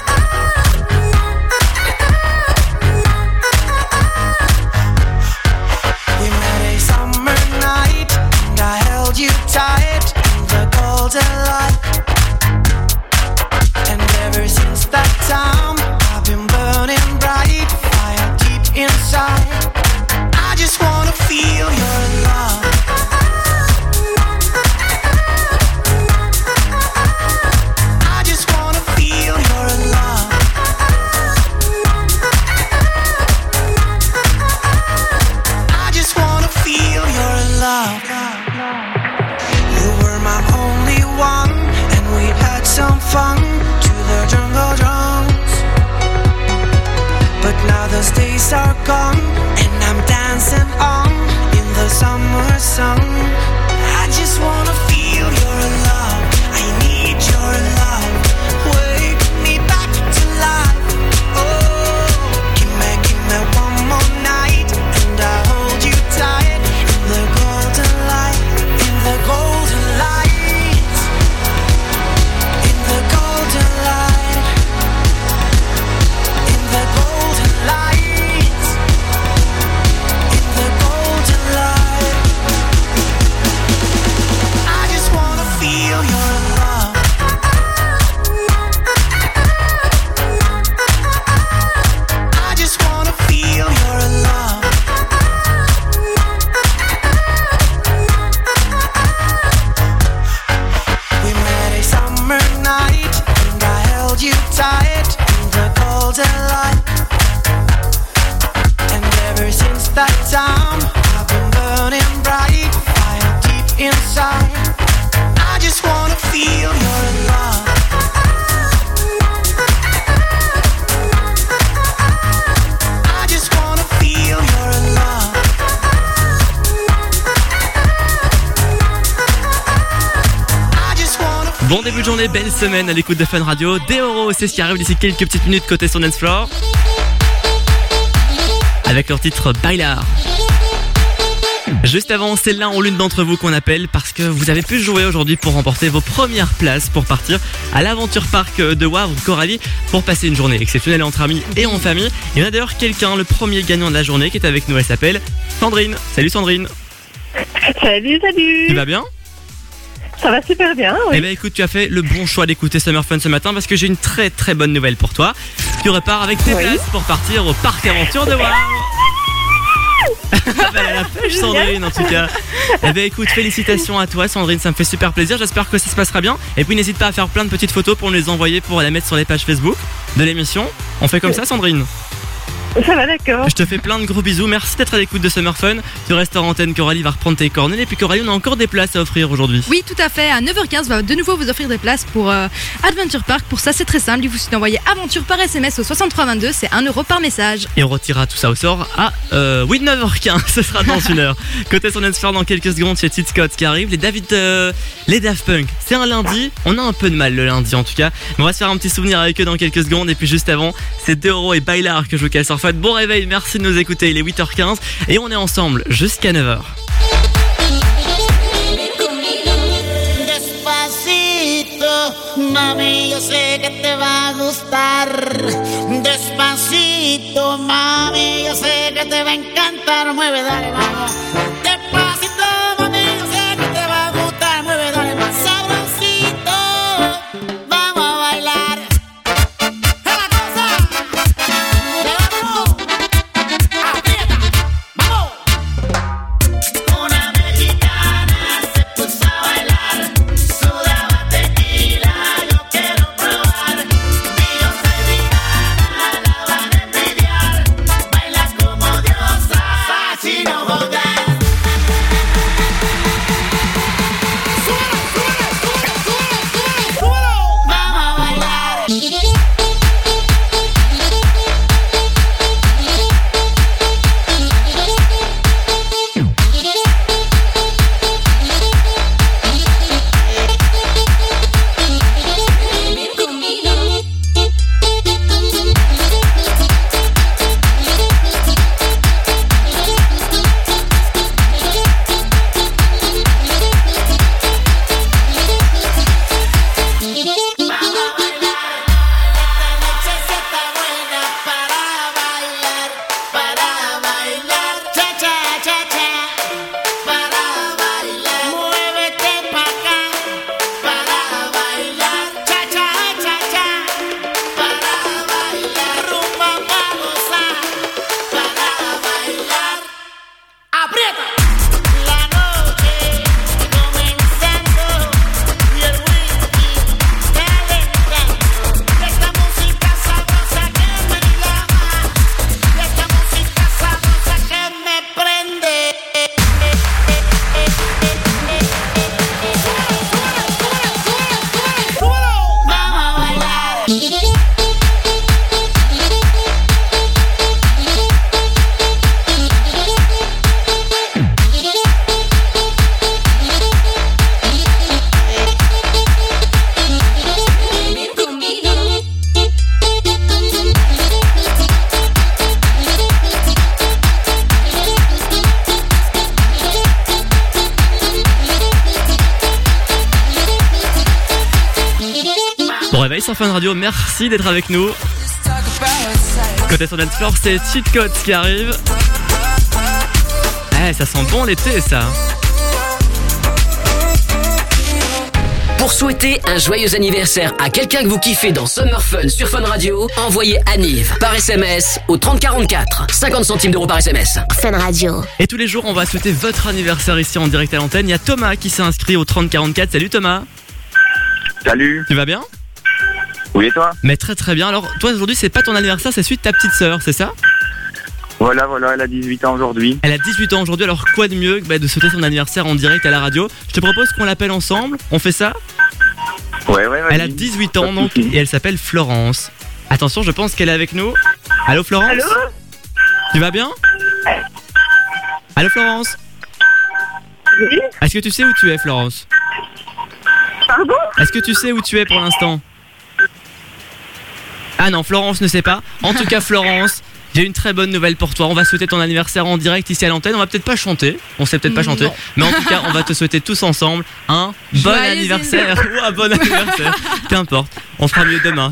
You tight in the golden light. And ever since that time I've been burning bright, fire deep inside. I just wanna feel your love. I just wanna feel your love. I just wanna feel your love. And we had some fun to the jungle drums. But now those days are gone and I'm dancing on in the summer sun. I just wanna feel your love, I need your love. Wake me back to life. Oh, give me one more night and I'll hold you tight in the golden light, in the golden light. In the Bon début de journée, belle semaine à l'écoute de Fun Radio. Deoro, c'est ce qui arrive d'ici quelques petites minutes côté sur Dance Floor. Avec leur titre Bailar. Juste avant, c'est l'un ou l'une d'entre vous qu'on appelle parce que vous avez pu jouer aujourd'hui pour remporter vos premières places pour partir à l'Aventure Park de Wavre Coralie pour passer une journée exceptionnelle entre amis et en famille. Il y en a d'ailleurs quelqu'un, le premier gagnant de la journée qui est avec nous, elle s'appelle Sandrine. Salut Sandrine. Salut. Tu vas bien ? Ça va super bien, oui. Eh ben écoute, tu as fait le bon choix d'écouter Summer Fun ce matin parce que j'ai une très très bonne nouvelle pour toi. Tu repars avec tes places pour partir au Parc Aventure de Wavre. Elle a la pêche Sandrine en tout cas. Eh ben écoute, félicitations à toi Sandrine, ça me fait super plaisir, j'espère que ça se passera bien. Et puis n'hésite pas à faire plein de petites photos pour nous les envoyer pour la mettre sur les pages Facebook de l'émission. On fait comme ça Sandrine ? Ça va, d'accord. Je te fais plein de gros bisous, merci d'être à l'écoute de Summer Fun. Tu restes en antenne, Coralie va reprendre tes coordonnées. Et puis Coralie, on a encore des places à offrir aujourd'hui. Oui, tout à fait, à 9h15, va de nouveau vous offrir des places pour Adventure Park. Pour ça, c'est très simple, il vous suffit d'envoyer Aventure par SMS au 6322, c'est 1 € par message. Et on retirera tout ça au sort à 9h15, ce sera dans une heure. Côté sur Dance Floor, dans quelques secondes, c'est Tite Scott qui arrive, les Daft Punk. C'est un lundi, on a un peu de mal le lundi en tout cas. Mais on va se faire un petit souvenir avec eux dans quelques secondes. Et puis juste avant, c'est Deoro et Bailar que je vous casse sur Fun. Bon réveil, merci de nous écouter, il est 8h15 et on est ensemble jusqu'à 9h. Despacito, mami, yo sé que te va a gustar. Despacito, mami, yo sé que te va a encantar. Mueve, dale, vamos. Despacito, mami, yo sé que te va a gustar. Mueve, dale, más sabrosito. Vamos a bailar. Sur Fun Radio, merci d'être avec nous. Côté sur Dance Floor, c'est Cheat Code qui arrive. Eh, ça sent bon l'été ça. Pour souhaiter un joyeux anniversaire à quelqu'un que vous kiffez dans Summer Fun sur Fun Radio, envoyez Aniv par SMS au 3044. 50 centimes d'euros par SMS. Fun Radio. Et tous les jours, on va souhaiter votre anniversaire ici en direct à l'antenne. Il y a Thomas qui s'est inscrit au 3044. Salut Thomas. Salut. Tu vas bien ? Oui, et toi ? Mais très très bien. Alors, toi aujourd'hui, c'est pas ton anniversaire, c'est celui de ta petite sœur, c'est ça ? Voilà, elle a 18 ans aujourd'hui. Elle a 18 ans aujourd'hui, alors quoi de mieux que de souhaiter son anniversaire en direct à la radio ? Je te propose qu'on l'appelle ensemble, on fait ça ? Ouais, Elle a 18 ans donc, et elle s'appelle Florence. Attention, je pense qu'elle est avec nous. Allô Florence ? Allô ? Tu vas bien ? Allô Florence ? Oui ? Est-ce que tu sais où tu es Florence ? Pardon? Est-ce que tu sais où tu es pour l'instant? Ah non, Florence ne sait pas. En tout cas, Florence, j'ai une très bonne nouvelle pour toi. On va souhaiter ton anniversaire en direct ici à l'antenne. On va peut-être pas chanter. On sait peut-être pas chanter. Mais en tout cas, on va te souhaiter tous ensemble un bon anniversaire. Ou un bon anniversaire. Qu'importe. On fera mieux demain.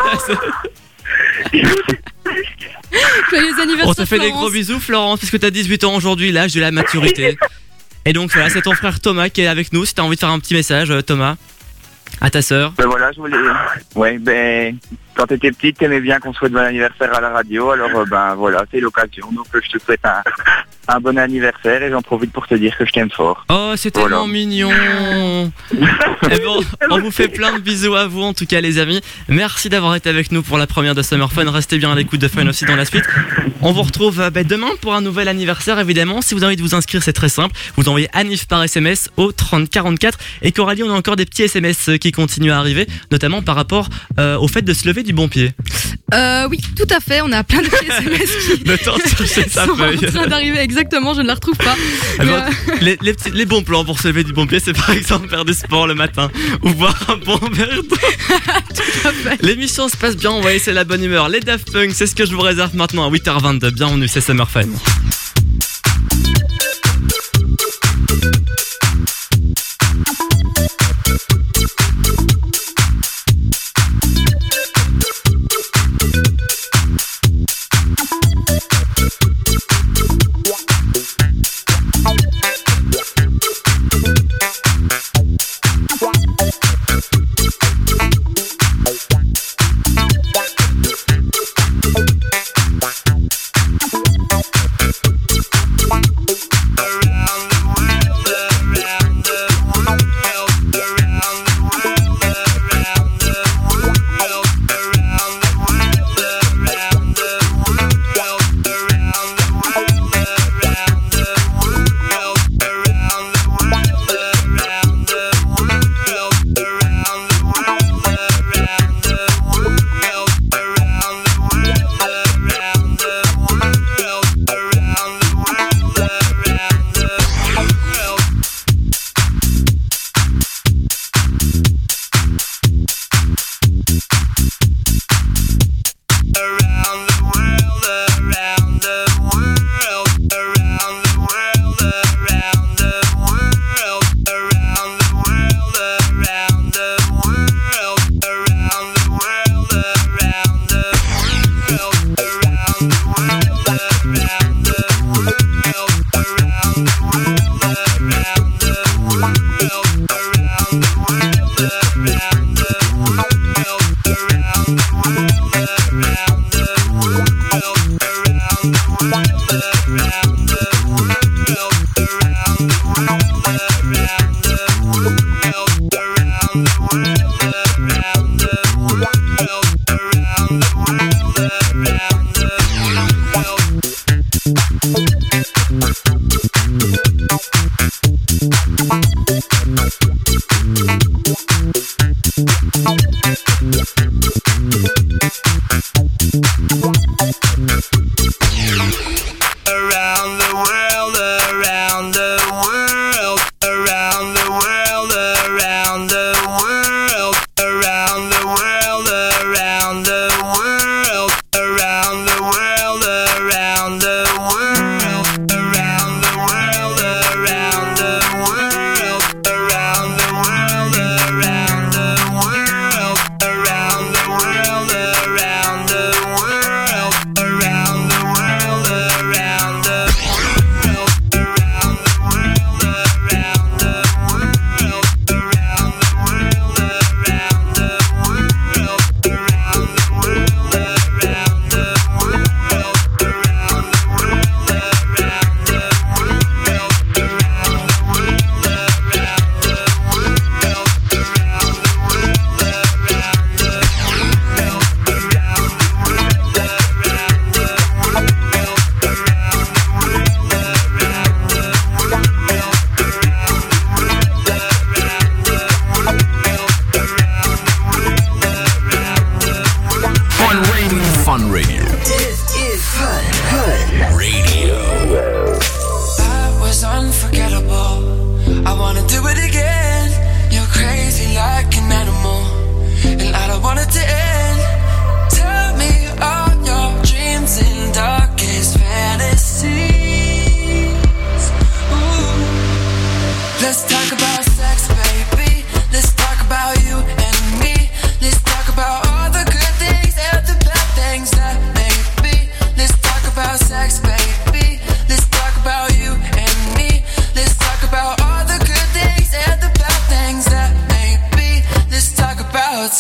Joyeux anniversaire, On te fait des Florence. gros bisous, Florence, parce que t'as 18 ans aujourd'hui, l'âge de la maturité. Et donc voilà, c'est ton frère Thomas qui est avec nous. Si t'as envie de faire un petit message, Thomas, à ta sœur. Ben voilà, je voulais... Ouais, ben... Quand t'étais petite, t'aimais bien qu'on souhaite bon anniversaire à la radio, alors ben voilà, c'est l'occasion. Donc je te souhaite un bon anniversaire et j'en profite pour te dire que je t'aime fort. Oh, c'est tellement mignon. Eh bon, on vous fait plein de bisous à vous en tout cas les amis. Merci d'avoir été avec nous pour la première de Summer Fun. Restez bien à l'écoute de Fun aussi dans la suite. On vous retrouve demain pour un nouvel anniversaire évidemment. Si vous avez envie de vous inscrire, c'est très simple. Vous envoyez Anif par SMS au 3044. Et Coralie, on a encore des petits SMS qui continuent à arriver, notamment par rapport au fait de se lever du bon pied. Oui, tout à fait. On a plein de petits SMS qui Le temps de chercher sa sont feuille. en train d'arriver. Exactement, je ne la retrouve pas. Eh Mais, ben, les bons plans pour se lever du bon pied, c'est par exemple faire du sport le matin ou boire un bon verre d'eau. L'émission se passe bien, on va essayer la bonne humeur. Les Daft Punk, c'est ce que je vous réserve maintenant à 8h22. Bienvenue, c'est Summer Fun.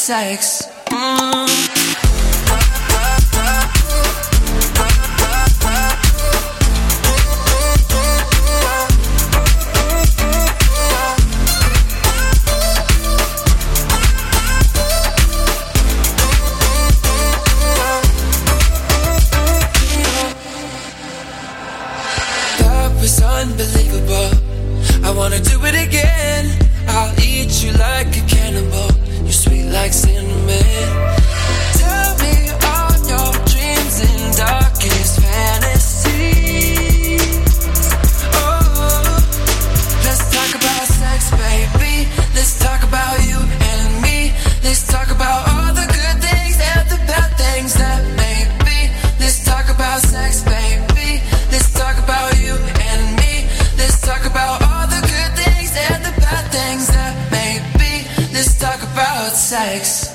sex. Was unbelievable. I wanna do it again. I'll eat you like a cannibal. You're sweet like cinnamon. Tell me all your dreams and darkest fantasies. Oh, let's talk about sex, baby. Let's talk about you and me. Let's talk about all the good things and the bad things that may be. Let's talk about sex, baby. Let's talk about you and me. Let's talk about all the good things and the bad things that may be. Let's talk about sex.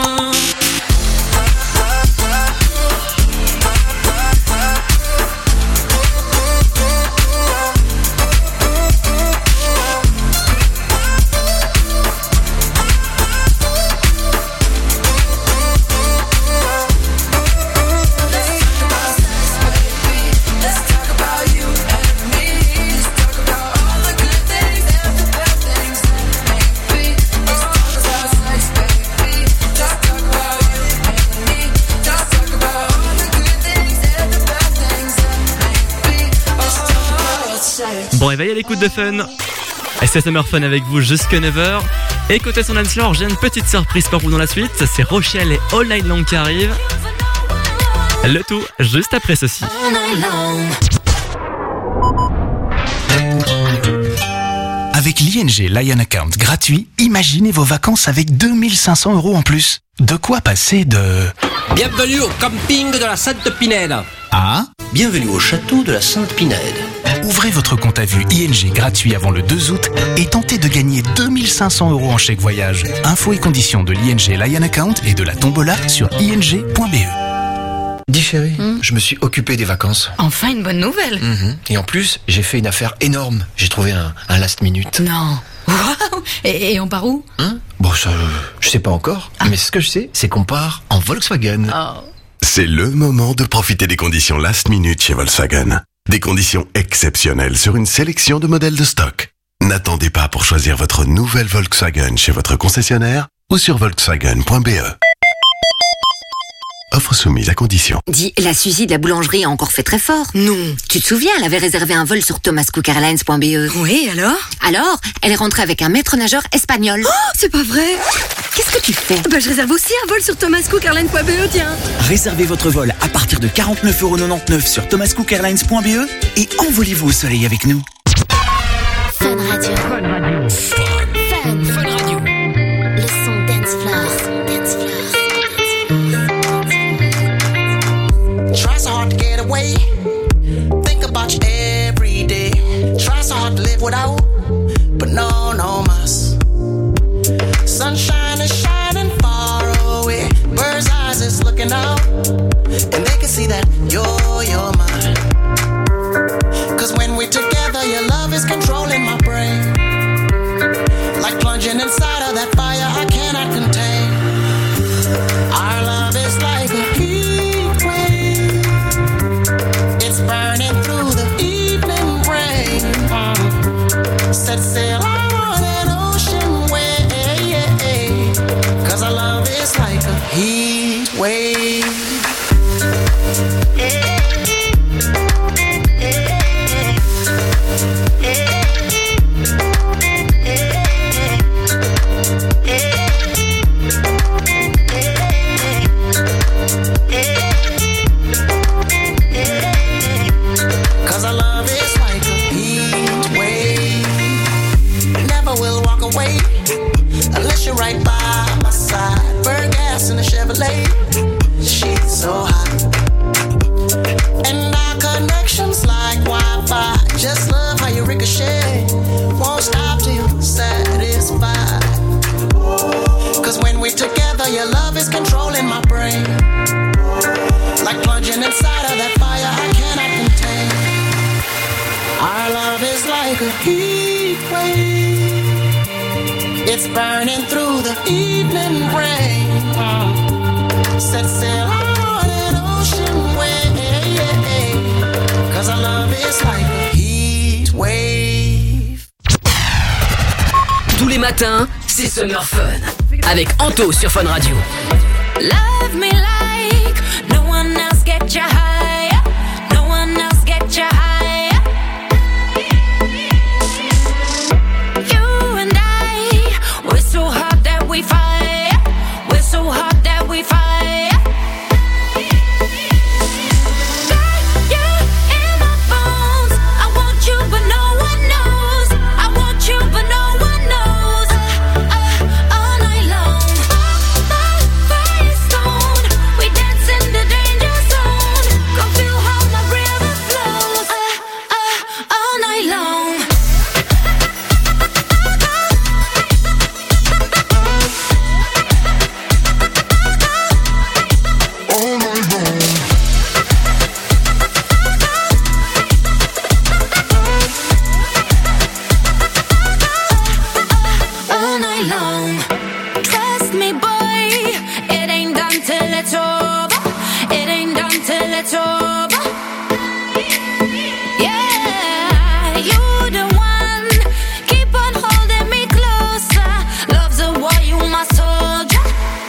Bon réveil à l'écoute de Fun. Et c'est Summer Fun avec vous jusqu'à 9h. Et côté son dance floor, j'ai une petite surprise pour vous dans la suite. C'est Rochelle et All Night Long qui arrivent. Le tout juste après ceci. Avec l'ING Lion Account gratuit, imaginez vos vacances avec 2500 € en plus. De quoi passer de... Bienvenue au camping de la Sainte-Pinède. Ah, bienvenue au château de la Sainte-Pinède. Ouvrez votre compte à vue ING gratuit avant le 2 août et tentez de gagner 2500 € en chèque voyage. Infos et conditions de l'ING Lion Account et de la tombola sur ing.be. Dis chérie, je me suis occupé des vacances. Enfin une bonne nouvelle. Et en plus, j'ai fait une affaire énorme. J'ai trouvé un last minute. Non. Waouh. Et on part où? Bon, ça, je sais pas encore. Mais ce que je sais, c'est qu'on part en Volkswagen. C'est le moment de profiter des conditions last minute chez Volkswagen. Des conditions exceptionnelles sur une sélection de modèles de stock. N'attendez pas pour choisir votre nouvelle Volkswagen chez votre concessionnaire ou sur volkswagen.be. Offre soumise à condition. Dis, la Suzy de la boulangerie a encore fait très fort. Non. Tu te souviens, elle avait réservé un vol sur thomascookairlines.be. Oui, alors? Alors, elle est rentrée avec un maître nageur espagnol. Oh, c'est pas vrai. Qu'est-ce que tu fais? Je réserve aussi un vol sur thomascookairlines.be, tiens. Réservez votre vol à partir de 49,99 € sur thomascookairlines.be et envolez-vous au soleil avec nous. Fun Radio. Fun Radio. Fun Radio. Le son dance floor. Try so hard to get away. Think about you every day. Try so hard to live without, but no mas. Sunshine is shining far away. Bird's eyes is looking out, and they can see that you're mine. 'Cause when we're together, your love is controlling my brain. Like plunging inside of that fire I cannot contain. Our love is like a heat wave. It's burning through the evening rain. Set sail on an ocean wave. 'Cause our love is like a heat wave. Unless you're right by my side, burn gas in a Chevrolet. She's so hot, and our connection's like Wi-Fi. Just love how you ricochet. Won't stop till you're satisfied. 'Cause when we're together, your love is controlling my brain. Like plunging inside of that fire I cannot contain. Our love is like a heat wave. it's burning through the evening rain. Set sail on an ocean wave, 'cause our love is like a heat wave. Tous les matins, c'est Summer Fun avec Anto sur Fun Radio. Love me like no one else, get you high. No one else, get you high. You and I, we're so hot that we fire. We're so hot that we fire. Got you in my bones. I want you, but no one knows. I want you, but no one knows. All night long. Firestone, we dance in the danger zone. Go feel how my river flows. All night long. All night long. Trust me, boy, it ain't done till it's over. It ain't done till it's over. Yeah, you the one. Keep on holding me closer. Love's a war, you my soldier.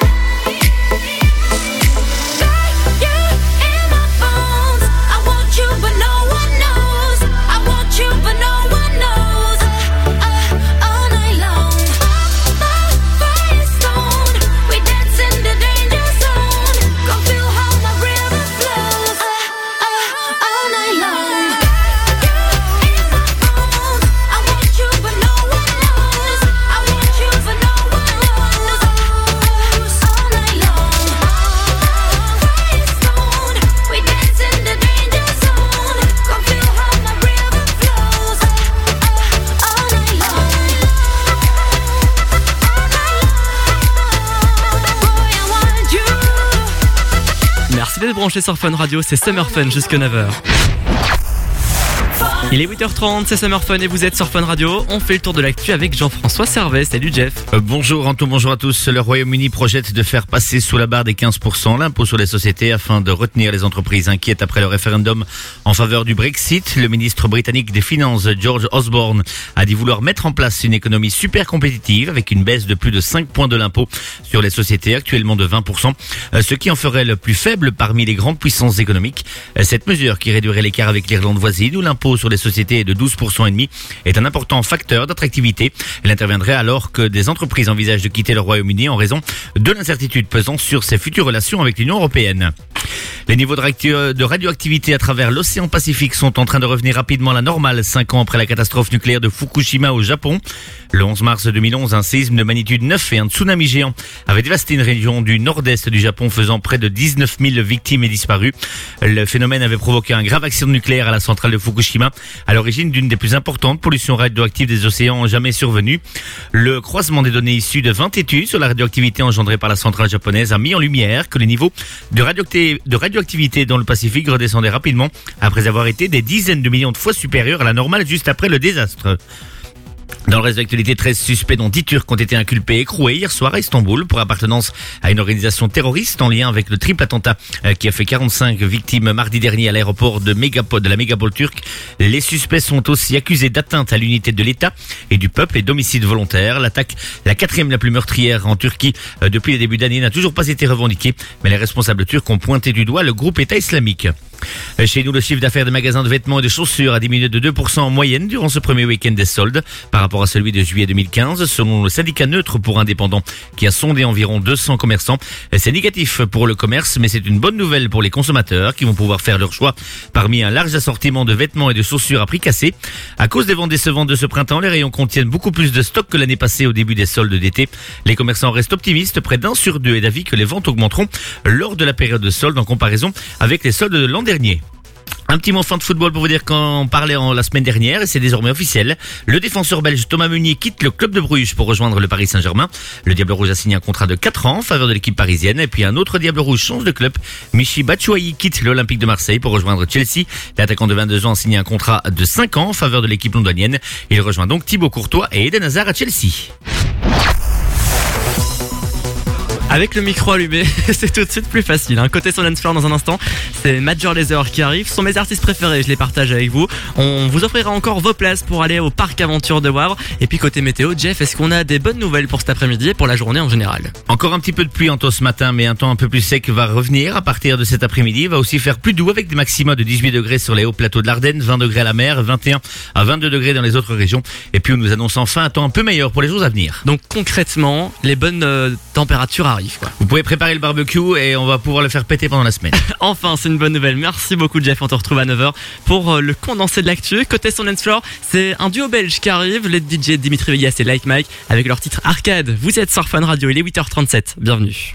Got you in my bones. I want you, but no one knows. I want you, but no one knows. All night long. Firestone, we dance in the danger zone. Go feel how my river flows. All night long. I want you, but no one knows. I want you, but no one knows. All night long. Firestone, we dance in the danger zone. Go feel how my river flows. All night long. Boy, I want you. Merci d'être branché sur Fun Radio, c'est Summer Fun jusqu'à 9h. Il est 8h30, c'est Summer Fun et vous êtes sur Fun Radio. On fait le tour de l'actu avec Jean-François Servet. Salut Jeff. Bonjour Anto, bonjour à tous. Le Royaume-Uni projette de faire passer sous la barre des 15% l'impôt sur les sociétés afin de retenir les entreprises inquiètes après le référendum en faveur du Brexit. Le ministre britannique des Finances, George Osborne, a dit vouloir mettre en place une économie super compétitive avec une baisse de plus de 5 points de l'impôt sur les sociétés, actuellement de 20%, ce qui en ferait le plus faible parmi les grandes puissances économiques. Cette mesure, qui réduirait l'écart avec l'Irlande voisine où l'impôt sur les sociétés est de 12,5%, est un important facteur d'attractivité. Elle interviendrait alors que des entreprises envisagent de quitter le Royaume-Uni en raison de l'incertitude pesant sur ses futures relations avec l'Union européenne. Les niveaux de radioactivité à travers l'océan Pacifique sont en train de revenir rapidement à la normale 5 ans après la catastrophe nucléaire de Fukushima au Japon. Le 11 mars 2011, un séisme de magnitude 9 et un tsunami géant avait dévasté une région du nord-est du Japon, faisant près de 19 000 victimes et disparus. Le phénomène avait provoqué un grave accident nucléaire à la centrale de Fukushima, à l'origine d'une des plus importantes pollutions radioactives des océans jamais survenues. Le croisement des données issues de 20 études sur la radioactivité engendrée par la centrale japonaise a mis en lumière que les niveaux de radioactivité dans le Pacifique redescendaient rapidement après avoir été des dizaines de millions de fois supérieurs à la normale juste après le désastre. Dans le reste de l'actualité, 13 suspects dont 10 Turcs ont été inculpés et écroués hier soir à Istanbul pour appartenance à une organisation terroriste en lien avec le triple attentat qui a fait 45 victimes mardi dernier à l'aéroport de la mégapole turque. Les suspects sont aussi accusés d'atteinte à l'unité de l'État et du peuple et d'homicide volontaire. L'attaque, la quatrième la plus meurtrière en Turquie depuis le début d'année, n'a toujours pas été revendiquée, mais les responsables turcs ont pointé du doigt le groupe État islamique. Chez nous, le chiffre d'affaires des magasins de vêtements et de chaussures a diminué de 2% en moyenne durant ce premier week-end des soldes par rapport à celui de juillet 2015, selon le syndicat neutre pour indépendants qui a sondé environ 200 commerçants. C'est négatif pour le commerce, mais c'est une bonne nouvelle pour les consommateurs qui vont pouvoir faire leur choix parmi un large assortiment de vêtements et de chaussures à prix cassé. À cause des ventes décevantes de ce printemps, les rayons contiennent beaucoup plus de stock que l'année passée au début des soldes d'été. Les commerçants restent optimistes, près d'1 sur 2 est d'avis que les ventes augmenteront lors de la période de soldes en comparaison avec les soldes de l'an dernier. Un petit mot fin de football pour vous dire qu'on parlait la semaine dernière et c'est désormais officiel. Le défenseur belge Thomas Meunier quitte le club de Bruges pour rejoindre le Paris Saint-Germain. Le Diable Rouge a signé un contrat de 4 ans en faveur de l'équipe parisienne. Et puis un autre Diable Rouge change de club. Michy Batshuayi quitte l'Olympique de Marseille pour rejoindre Chelsea. L'attaquant de 22 ans a signé un contrat de 5 ans en faveur de l'équipe londonienne. Il rejoint donc Thibaut Courtois et Eden Hazard à Chelsea. Avec le micro allumé, c'est tout de suite plus facile. Côté son dance floor dans un instant, c'est Major Lazer qui arrive. Ce sont mes artistes préférés, je les partage avec vous. On vous offrira encore vos places pour aller au parc aventure de Wavre. Et puis côté météo, Jeff, est-ce qu'on a des bonnes nouvelles pour cet après-midi et pour la journée en général? Encore un petit peu de pluie en tôt ce matin, mais un temps un peu plus sec va revenir à partir de cet après-midi. Il va aussi faire plus doux avec des maxima de 18 degrés sur les hauts plateaux de l'Ardenne, 20 degrés à la mer, 21 à 22 degrés dans les autres régions. Et puis on nous annonce enfin un temps un peu meilleur pour les jours à venir. Donc concrètement, les bonnes températures arrivent, quoi. Vous pouvez préparer le barbecue et on va pouvoir le faire péter pendant la semaine. Enfin, c'est une bonne nouvelle. Merci beaucoup Jeff, on te retrouve à 9h pour le condensé de l'actu. Côté son dance floor, c'est un duo belge qui arrive, les DJ Dimitri Vegas et Like Mike avec leur titre Arcade. Vous êtes sur Fun Radio, il est 8h37. Bienvenue.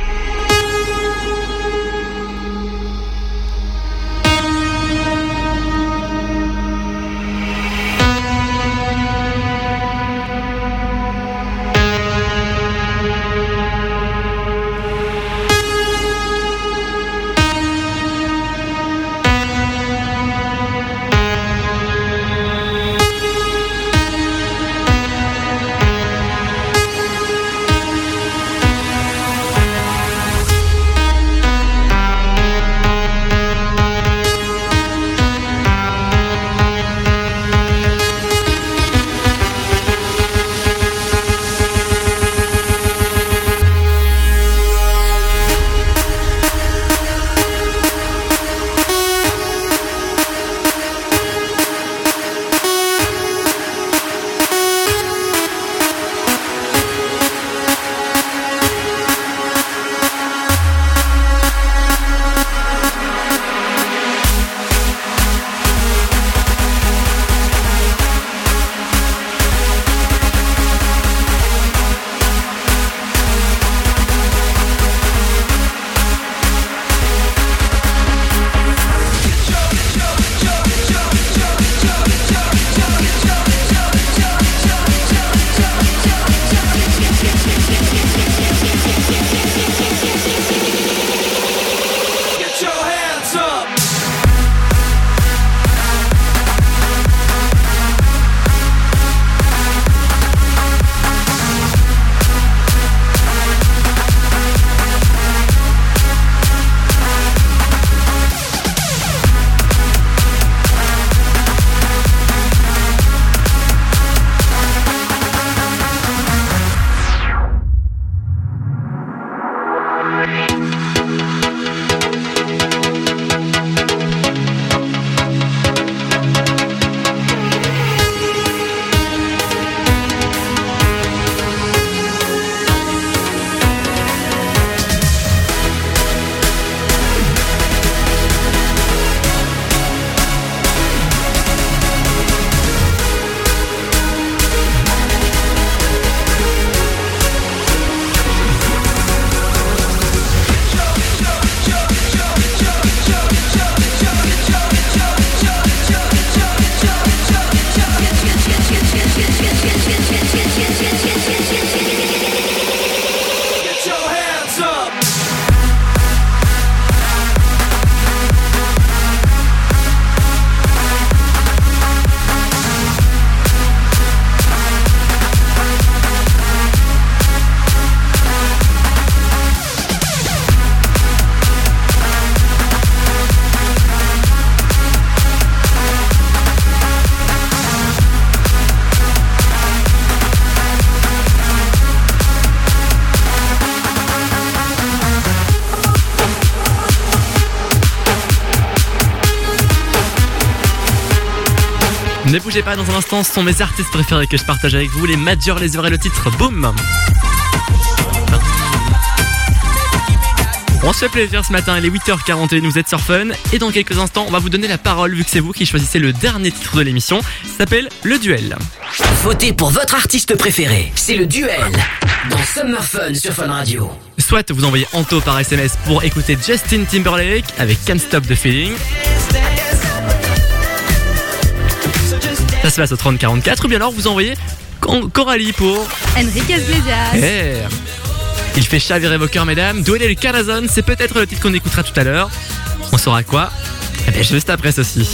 Ne bougez pas, dans un instant, ce sont mes artistes préférés que je partage avec vous, les Major Lazer et le titre Boom. On se fait plaisir ce matin, il est 8h41, vous êtes sur Fun. Et dans quelques instants, on va vous donner la parole, vu que c'est vous qui choisissez le dernier titre de l'émission. Ça s'appelle Le Duel. Votez pour votre artiste préféré, c'est Le Duel, dans Summer Fun sur Fun Radio. Soit vous envoyez Anto par SMS pour écouter Justin Timberlake avec Can't Stop the Feeling. Ça se passe au 3044, ou bien alors vous envoyez Coralie pour Enriquez Iglesias. Il fait chavirer vos cœurs, mesdames. Duel et le Carazon, c'est peut-être le titre qu'on écoutera tout à l'heure. On saura quoi? Eh bien, juste après ceci.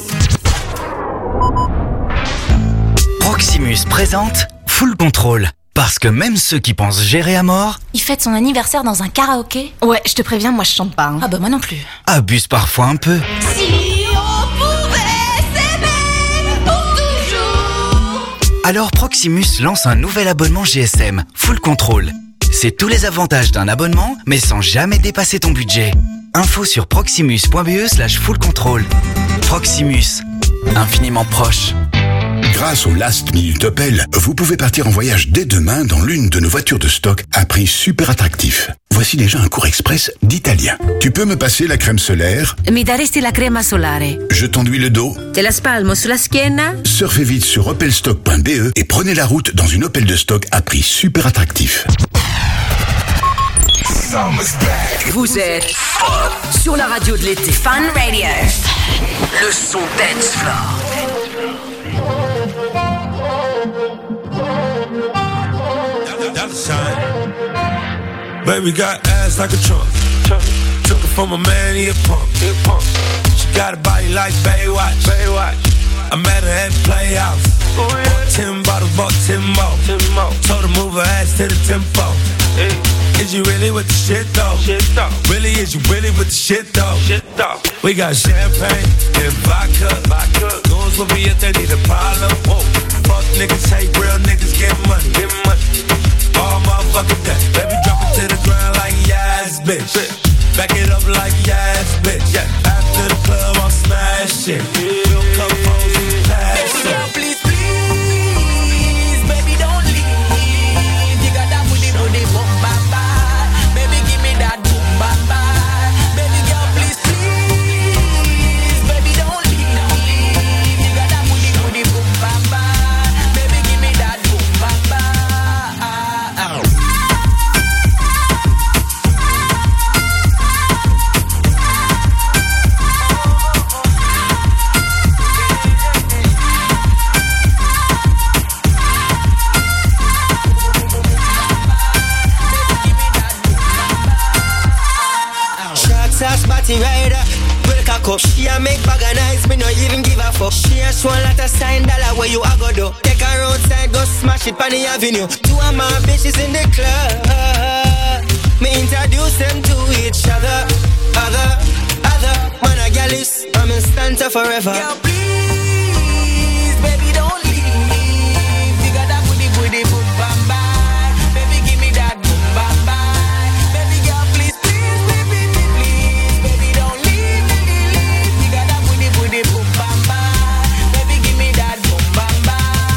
Proximus présente Full Control. Parce que même ceux qui pensent gérer à mort Il fête son anniversaire dans un karaoké. Ouais, je te préviens, moi je chante pas. Ah bah moi non plus. abusent parfois un peu. Si on pouvait s'aimer pour toujours. Alors Proximus lance un nouvel abonnement GSM, Full Control. C'est tous les avantages d'un abonnement, mais sans jamais dépasser ton budget. Info sur proximus.be/full control. Proximus, infiniment proche. Grâce au Last Minute Opel, vous pouvez partir en voyage dès demain dans l'une de nos voitures de stock à prix super attractif. Voici déjà un cours express d'Italien. Tu peux me passer la crème solaire? Mi daresti la crema solare. Je t'enduis le dos? Te la spalmo sulla schiena. Surfez vite sur opelstock.be et prenez la route dans une Opel de stock à prix super attractif. Vous êtes sur la radio de l'été. Fun Radio. Le son dance floor. Baby got ass like a trunk. Took it from a man, he a punk. She got a body like Baywatch. I met her at Playhouse. Bought 10 bottles, bought 10 more. Told her move her ass to the tempo. Is you really with the shit though? Really, is you really with the shit though? We got champagne and vodka. Goons will be if they need a problem. Fuck niggas, hate real niggas, get money. All motherfucking day. Baby, drop it to the ground like yes, bitch. Back it up like yes, bitch. After the club, I'm smashing. We'll come home and pass it. Please, please, baby, don't leave. You got that booty, boom, bye, bye. Baby, give me that boom, bye, bye. Baby girl, please, please, baby, don't leave. You got that booty, boom, bye, bye. Baby, give me that boom, bye, bye. Spotty rider, break a cup. She a make bag of nice, me no even give a fuck. She a show a lot of sign dollar where you a go do. Take her outside, go smash it on the avenue. Two of my bitches in the club. Me introduce them to each other. Other, man a gallus, I'm in stanza forever. Girl, please, baby, don't leave. You got that booty, boom, bam, bye. Baby, give me that boom, bam, bye. Baby girl, please, please, baby, please, baby, don't leave. You got that booty, boom, bam, bye. Baby, give me that boom, bam, bye.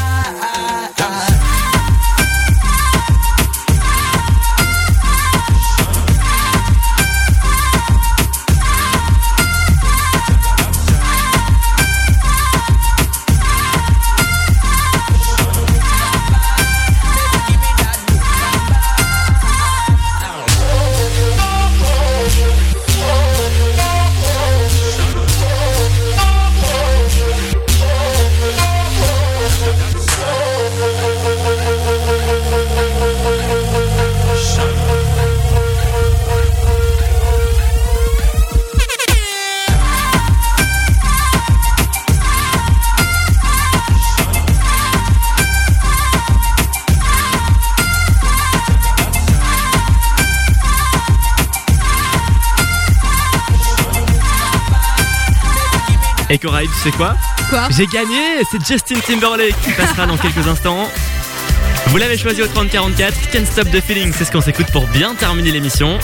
Et Corail, tu sais quoi? Quoi? J'ai gagné, c'est Justin Timberlake qui passera dans quelques instants. Vous l'avez choisi au 3044, Can't Stop the Feeling, c'est ce qu'on s'écoute pour bien terminer l'émission.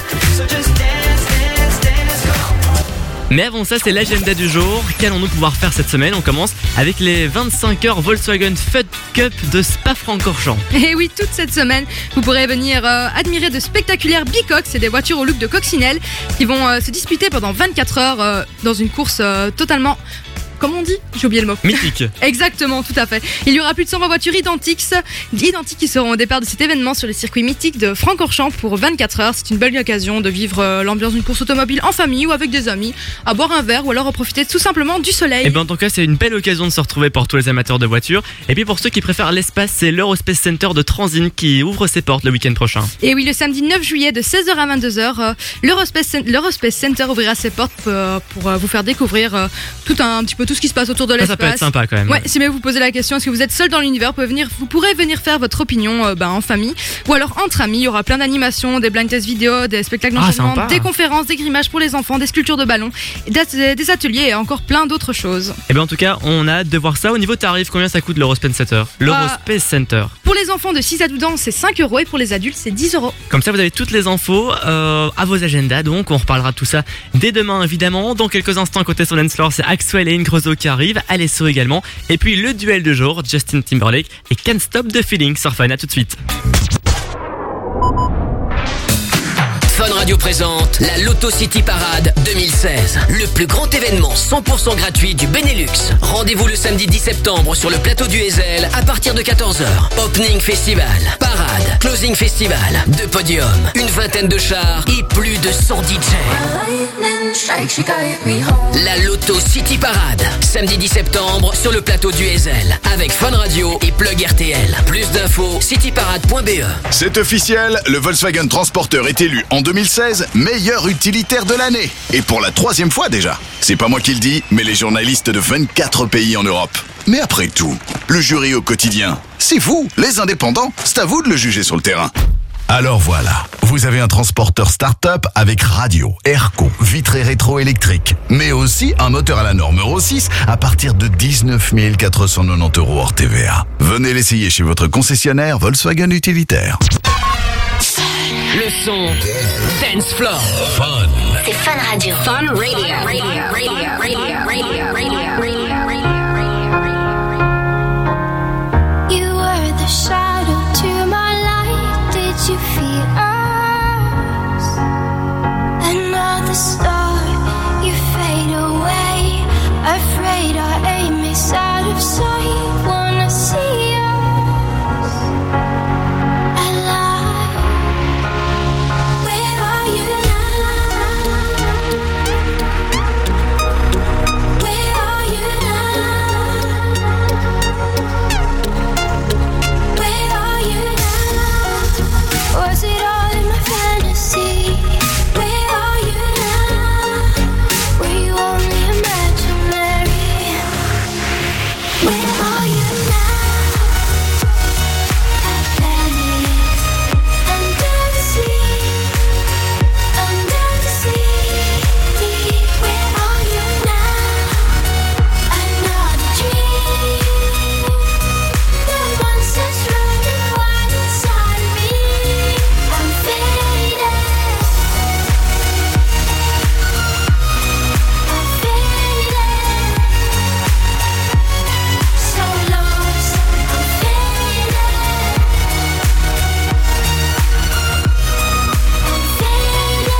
Mais avant ça, c'est l'agenda du jour. Qu'allons-nous pouvoir faire cette semaine? On commence avec les 25 heures Volkswagen Fun Cup de Spa-Francorchamps. Et oui, toute cette semaine, vous pourrez venir admirer de spectaculaires bicoques, c'est des voitures au look de coccinelle qui vont se disputer pendant 24 heures dans une course totalement... Comment on dit? J'ai oublié le mot. Mythique. Exactement, tout à fait. Il y aura plus de 120 voitures identiques qui seront au départ de cet événement sur les circuits mythiques de Francorchamps pour 24 heures. C'est une belle occasion de vivre l'ambiance d'une course automobile en famille ou avec des amis, à boire un verre ou alors à profiter tout simplement du soleil. Et bien en tout cas, c'est une belle occasion de se retrouver pour tous les amateurs de voitures. Et puis pour ceux qui préfèrent l'espace, c'est l'Eurospace Center de Transine qui ouvre ses portes le week-end prochain. Et oui, le samedi 9 juillet de 16h à 22h, l'Eurospace Center ouvrira ses portes pour vous faire découvrir tout un petit peu tout ce qui se passe autour de l'espace. Ça peut être sympa quand même. Ouais, si vous posez la question, est-ce que vous êtes seul dans l'univers, vous pourrez venir faire votre opinion en famille ou alors entre amis. Il y aura plein d'animations, des blind tests vidéo, des spectacles d'enchaînement, des conférences, des grimages pour les enfants, des sculptures de ballons, des ateliers et encore plein d'autres choses. Et bien en tout cas, on a hâte de voir ça. Au niveau tarif, combien ça coûte l'Eurospace Center? L'Eurospace Center. Pour les enfants de 6 à 12 ans, c'est 5 € et pour les adultes, c'est 10 €. Comme ça, vous avez toutes les infos à vos agendas. Donc, on reparlera de tout ça dès demain, évidemment. Dans quelques instants, côté sur Dance Floor, c'est Axwell et Incrozo qui arrivent. Alesso également. Et puis, le duel de jour, Justin Timberlake et Can't Stop the Feeling sur Fun. À tout de suite. Fun Radio présente la Loto City Parade 2016. Le plus grand événement 100% gratuit du Benelux. Rendez-vous le samedi 10 septembre sur le plateau du Heysel à partir de 14h. Opening Festival, parade, closing festival, 2 podiums, une vingtaine de chars et plus de 100 DJ. La Loto City Parade, samedi 10 septembre sur le plateau du Heysel avec Fun Radio et Plug RTL. Plus d'infos, cityparade.be. C'est officiel, le Volkswagen Transporter est élu en 2016 meilleur utilitaire de l'année. Et pour la 3e fois déjà. C'est pas moi qui le dis, mais les journalistes de 24 pays en Europe. Mais après tout, le jury au quotidien, c'est vous, les indépendants. C'est à vous de le juger sur le terrain. Alors voilà, vous avez un transporteur start-up avec radio, airco, vitrée rétro-électrique, mais aussi un moteur à la norme Euro 6 à partir de 19 490 € hors TVA. Venez l'essayer chez votre concessionnaire Volkswagen utilitaire. Le son Dance Floor. Fun. C'est Fun Radio. Fun Radio. You were the shadow to my light. Did you feel us? Another star, you fade away. Afraid our aim is out of sight. Wanna see us alive. Where are you now? Where are you now? Where are you now? Was it all in my fantasy? Where are you now? Were you only imaginary? Where are you now? At Venice, under the sea, under the sea. Where are you now? Another dream. The monsters running wild inside me. I'm faded. I'm faded. So lost. I'm faded. I'm faded.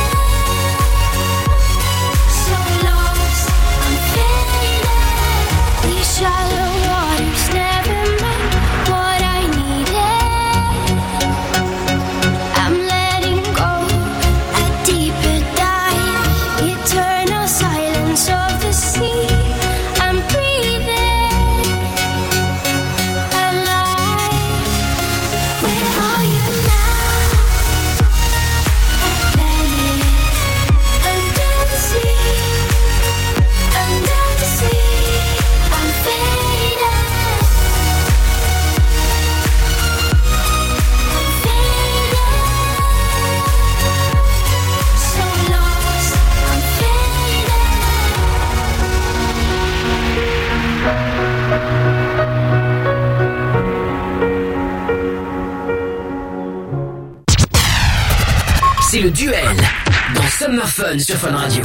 So lost. I'm faded. These shallow waters never meant what I needed. I'm letting go, a deeper dive, eternal silence of the sea. I'm breathing alive. Where are you now? At Venice, under the sea, under the sea. I'm faded. I'm faded. So lost. I'm faded. C'est le duel dans Summer Fun sur Fun Radio.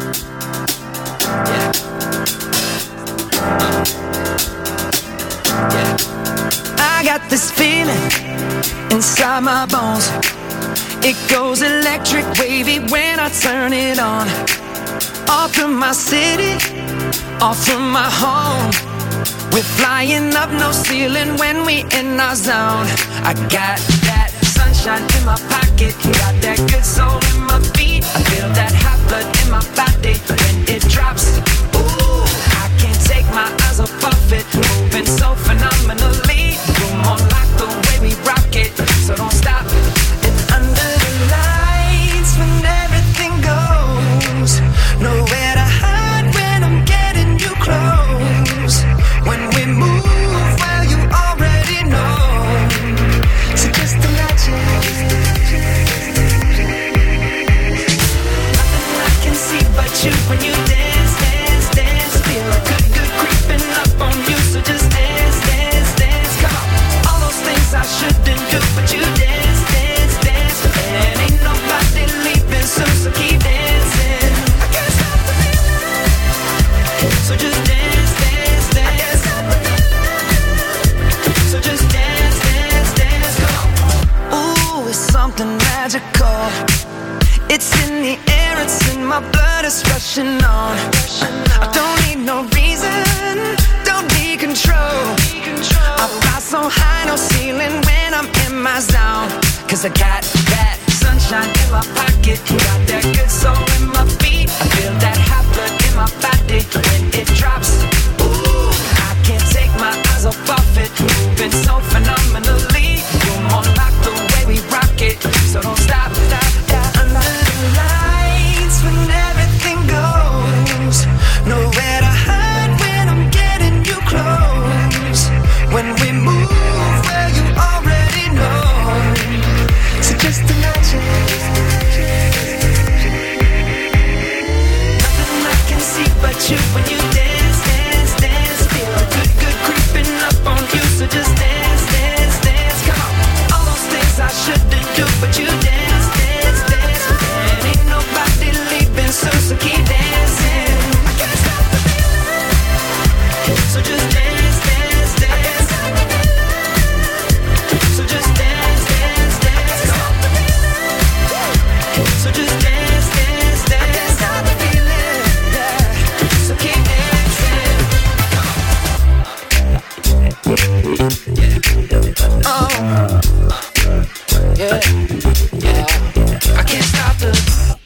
I got this feeling inside my bones. It goes electric wavy when I turn it on. Off from my city, off from my home. We're flying up no ceiling when we in our zone. I got that sunshine in my pocket, got that good soul in my feet. I feel that hot blood in my body when it drops. Ooh, I can't take my eyes off of it, moving so phenomenally. You're more like the way we rock it, so don't stop. And under the lights, when everything goes, nowhere to hide when I'm getting you close. my blood is rushing on. I don't need no reason, don't need control. I fly so high, no ceiling when I'm in my zone. Cause I got that sunshine in my pocket, got that good soul in my feet. I feel that hot blood in my body when it drops. Ooh, I can't take my eyes off of it, moving so phenomenally. You're more like the way we rock it, so don't stop, stop, stop. Under the lights when everything goes, nowhere to hide when I'm getting you close. When we move, well you already know. So just imagine, nothing I can see but you when you dance, dance, dance. Feel the good, good creeping up on you. So just dance, dance, dance. Come on, all those things I shouldn't do, but you dance, dance, dance. And ain't nobody leaving soon, so keep dancing. I can't stop the feeling. So just dance, dance, dance. So just dance, dance, dance. Come on. So just dance, dance, dance. I can't stop the feeling, yeah. So keep dancing. Oh, yeah, yeah. I can't stop the.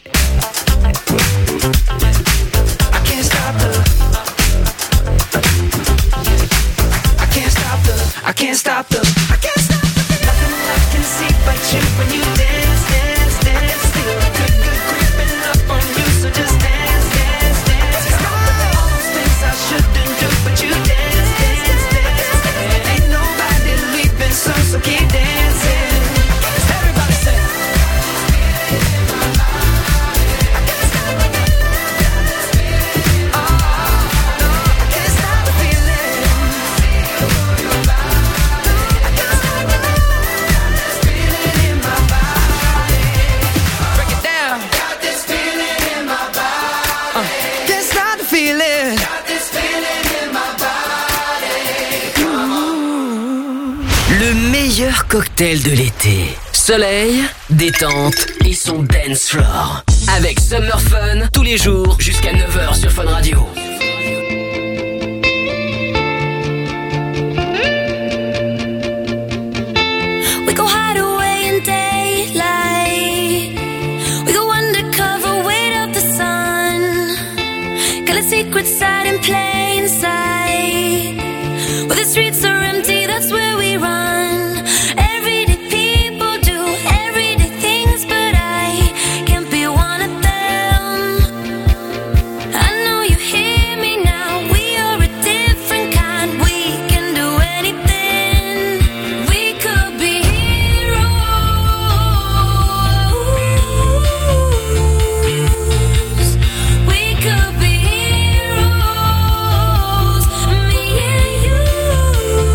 I can't stop the. I can't stop the. I can't stop the. I can't stop the. Nothing I can see but you when you dance, dance, dance. Feel the good, good creeping up on you. So just dance, dance, dance. All those things I shouldn't do, but you dance, dance, dance. And ain't nobody leaving soon, so keep dancing. Everybody say. Le meilleur cocktail de l'été. Soleil, détente et son dance floor. Avec Summer Fun, tous les jours jusqu'à 9h sur Fun Radio. We go hide away in daylight. We go undercover, wait out the sun. Got a secret side in plain sight. Where the streets are empty, that's where we run. Everyday people do everyday things, but I can't be one of them. I know you hear me now. We are a different kind. We can do anything. We could be heroes. We could be heroes. Me and you.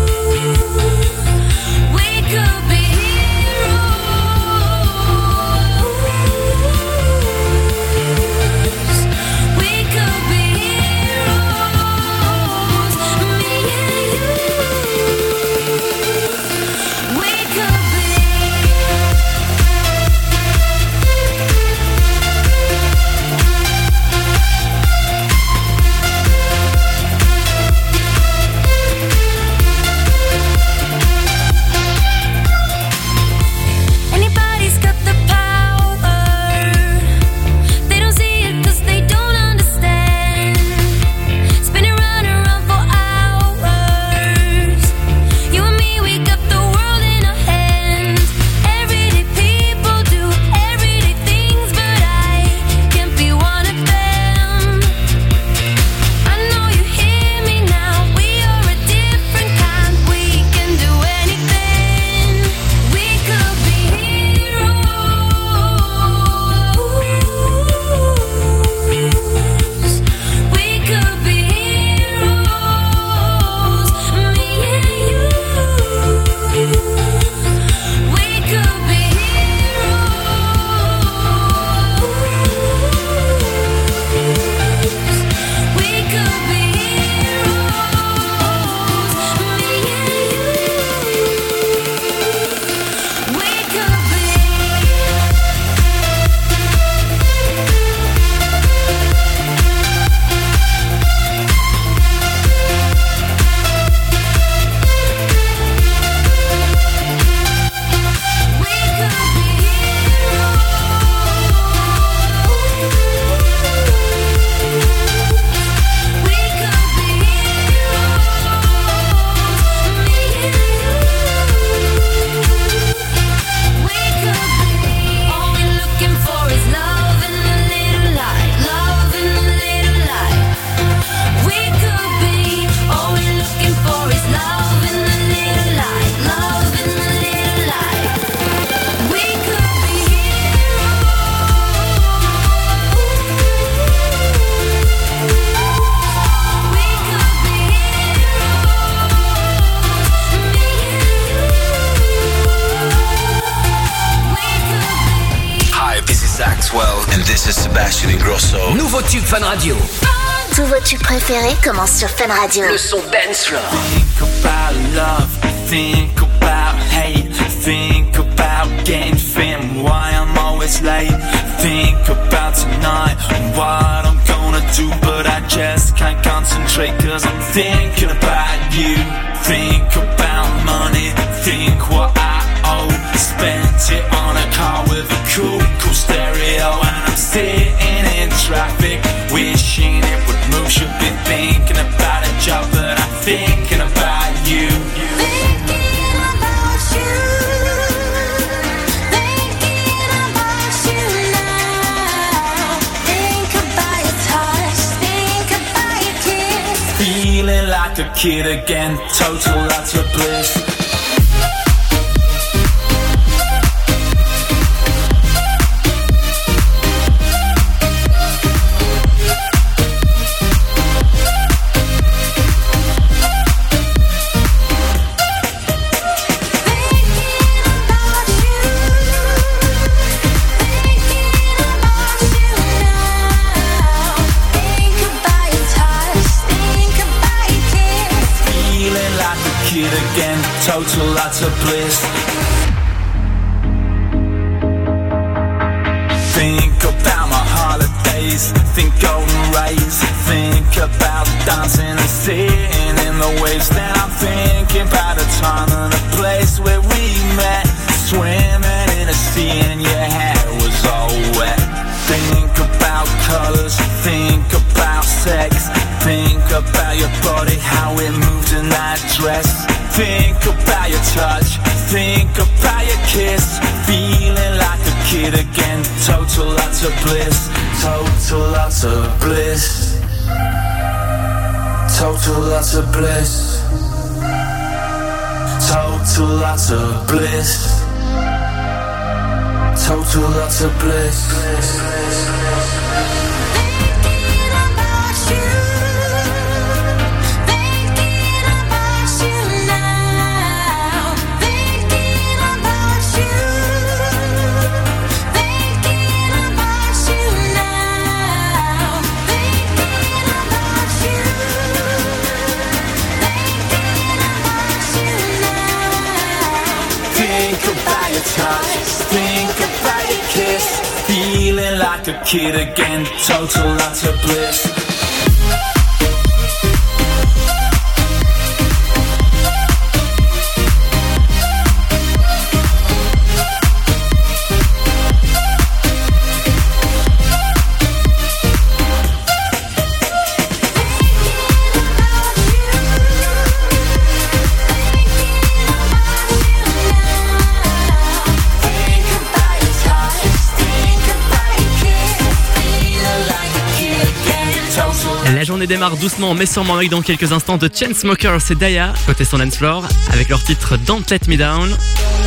And this is Sebastian Ingrosso. Nouveau tube Fun Radio. Tous vos tubes préférés commencent sur Fun Radio. Le son dance floor. Think about love, think about hate, think about getting thin, why I'm always late. Think about tonight, what I'm gonna do, but I just can't concentrate cause I'm thinking about you. Think about money, think what I owe. Spent it on a car with a cool stereo, and I'm sitting in traffic, wishing it would move. Should be thinking about a job, but I'm thinking about you. Feeling like a kid again, total utter bliss. Again, total utter bliss. Think about my holidays, think golden rays, think about dancing and sitting in the waves. Then I'm thinking about a time and a place where we met, swimming in a sea and your hair was all wet. Think about colors, think about sex, think about your body, how it moved in that dress. Think about your touch, think about your kiss. Feeling like a kid again, total utter bliss. Total utter bliss. Total utter bliss. Total utter bliss. Total utter bliss. Think about your kiss, feeling like a kid again, total utter bliss. La journée démarre doucement mais sûrement avec dans quelques instants de Chainsmokers et Daya côté son dance floor avec leur titre Don't Let Me Down.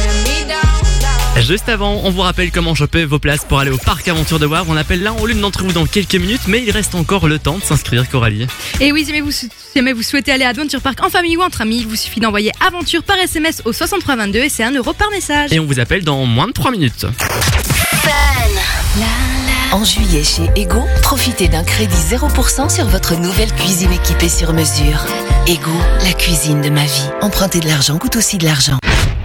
Juste avant, on vous rappelle comment choper vos places pour aller au parc Aventure de Wavre. On appelle l'un ou l'une d'entre vous dans quelques minutes, mais il reste encore le temps de s'inscrire, Coralie. Et oui, si jamais vous souhaitez aller à Adventure Park en famille ou entre amis, il vous suffit d'envoyer Aventure par SMS au 6322 et c'est 1 € par message. Et on vous appelle dans moins de 3 minutes. En juillet chez Ego, profitez d'un crédit 0% sur votre nouvelle cuisine équipée sur mesure. Ego, la cuisine de ma vie. Emprunter de l'argent coûte aussi de l'argent.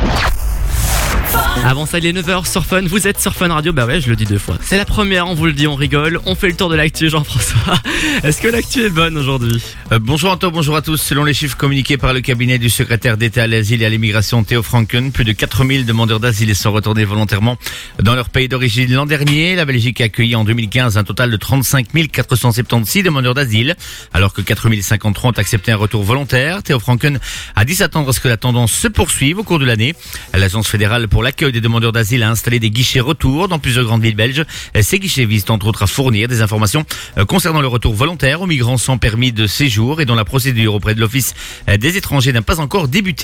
Avant ça, il est 9h sur Fun, vous êtes sur Fun Radio, bah ouais, je le dis 2 fois. C'est la première, on vous le dit, on rigole, on fait le tour de l'actu, Jean-François. Est-ce que l'actu est bonne aujourd'hui ? Bonjour Anto, bonjour à tous. Selon les chiffres communiqués par le cabinet du secrétaire d'État à l'asile et à l'immigration Theo Franken, plus de 4000 demandeurs d'asile sont retournés volontairement dans leur pays d'origine l'an dernier. La Belgique a accueilli en 2015 un total de 35 476 demandeurs d'asile, alors que 4053 ont accepté un retour volontaire. Theo Franken a dit s'attendre à ce que la tendance se poursuive au cours de l'année. L'Agence fédérale pour l'accueil des demandeurs d'asile a installé des guichets retour dans plusieurs grandes villes belges. Ces guichets visent entre autres à fournir des informations concernant le retour volontaire aux migrants sans permis de séjour et dont la procédure auprès de l'Office des étrangers n'a pas encore débuté.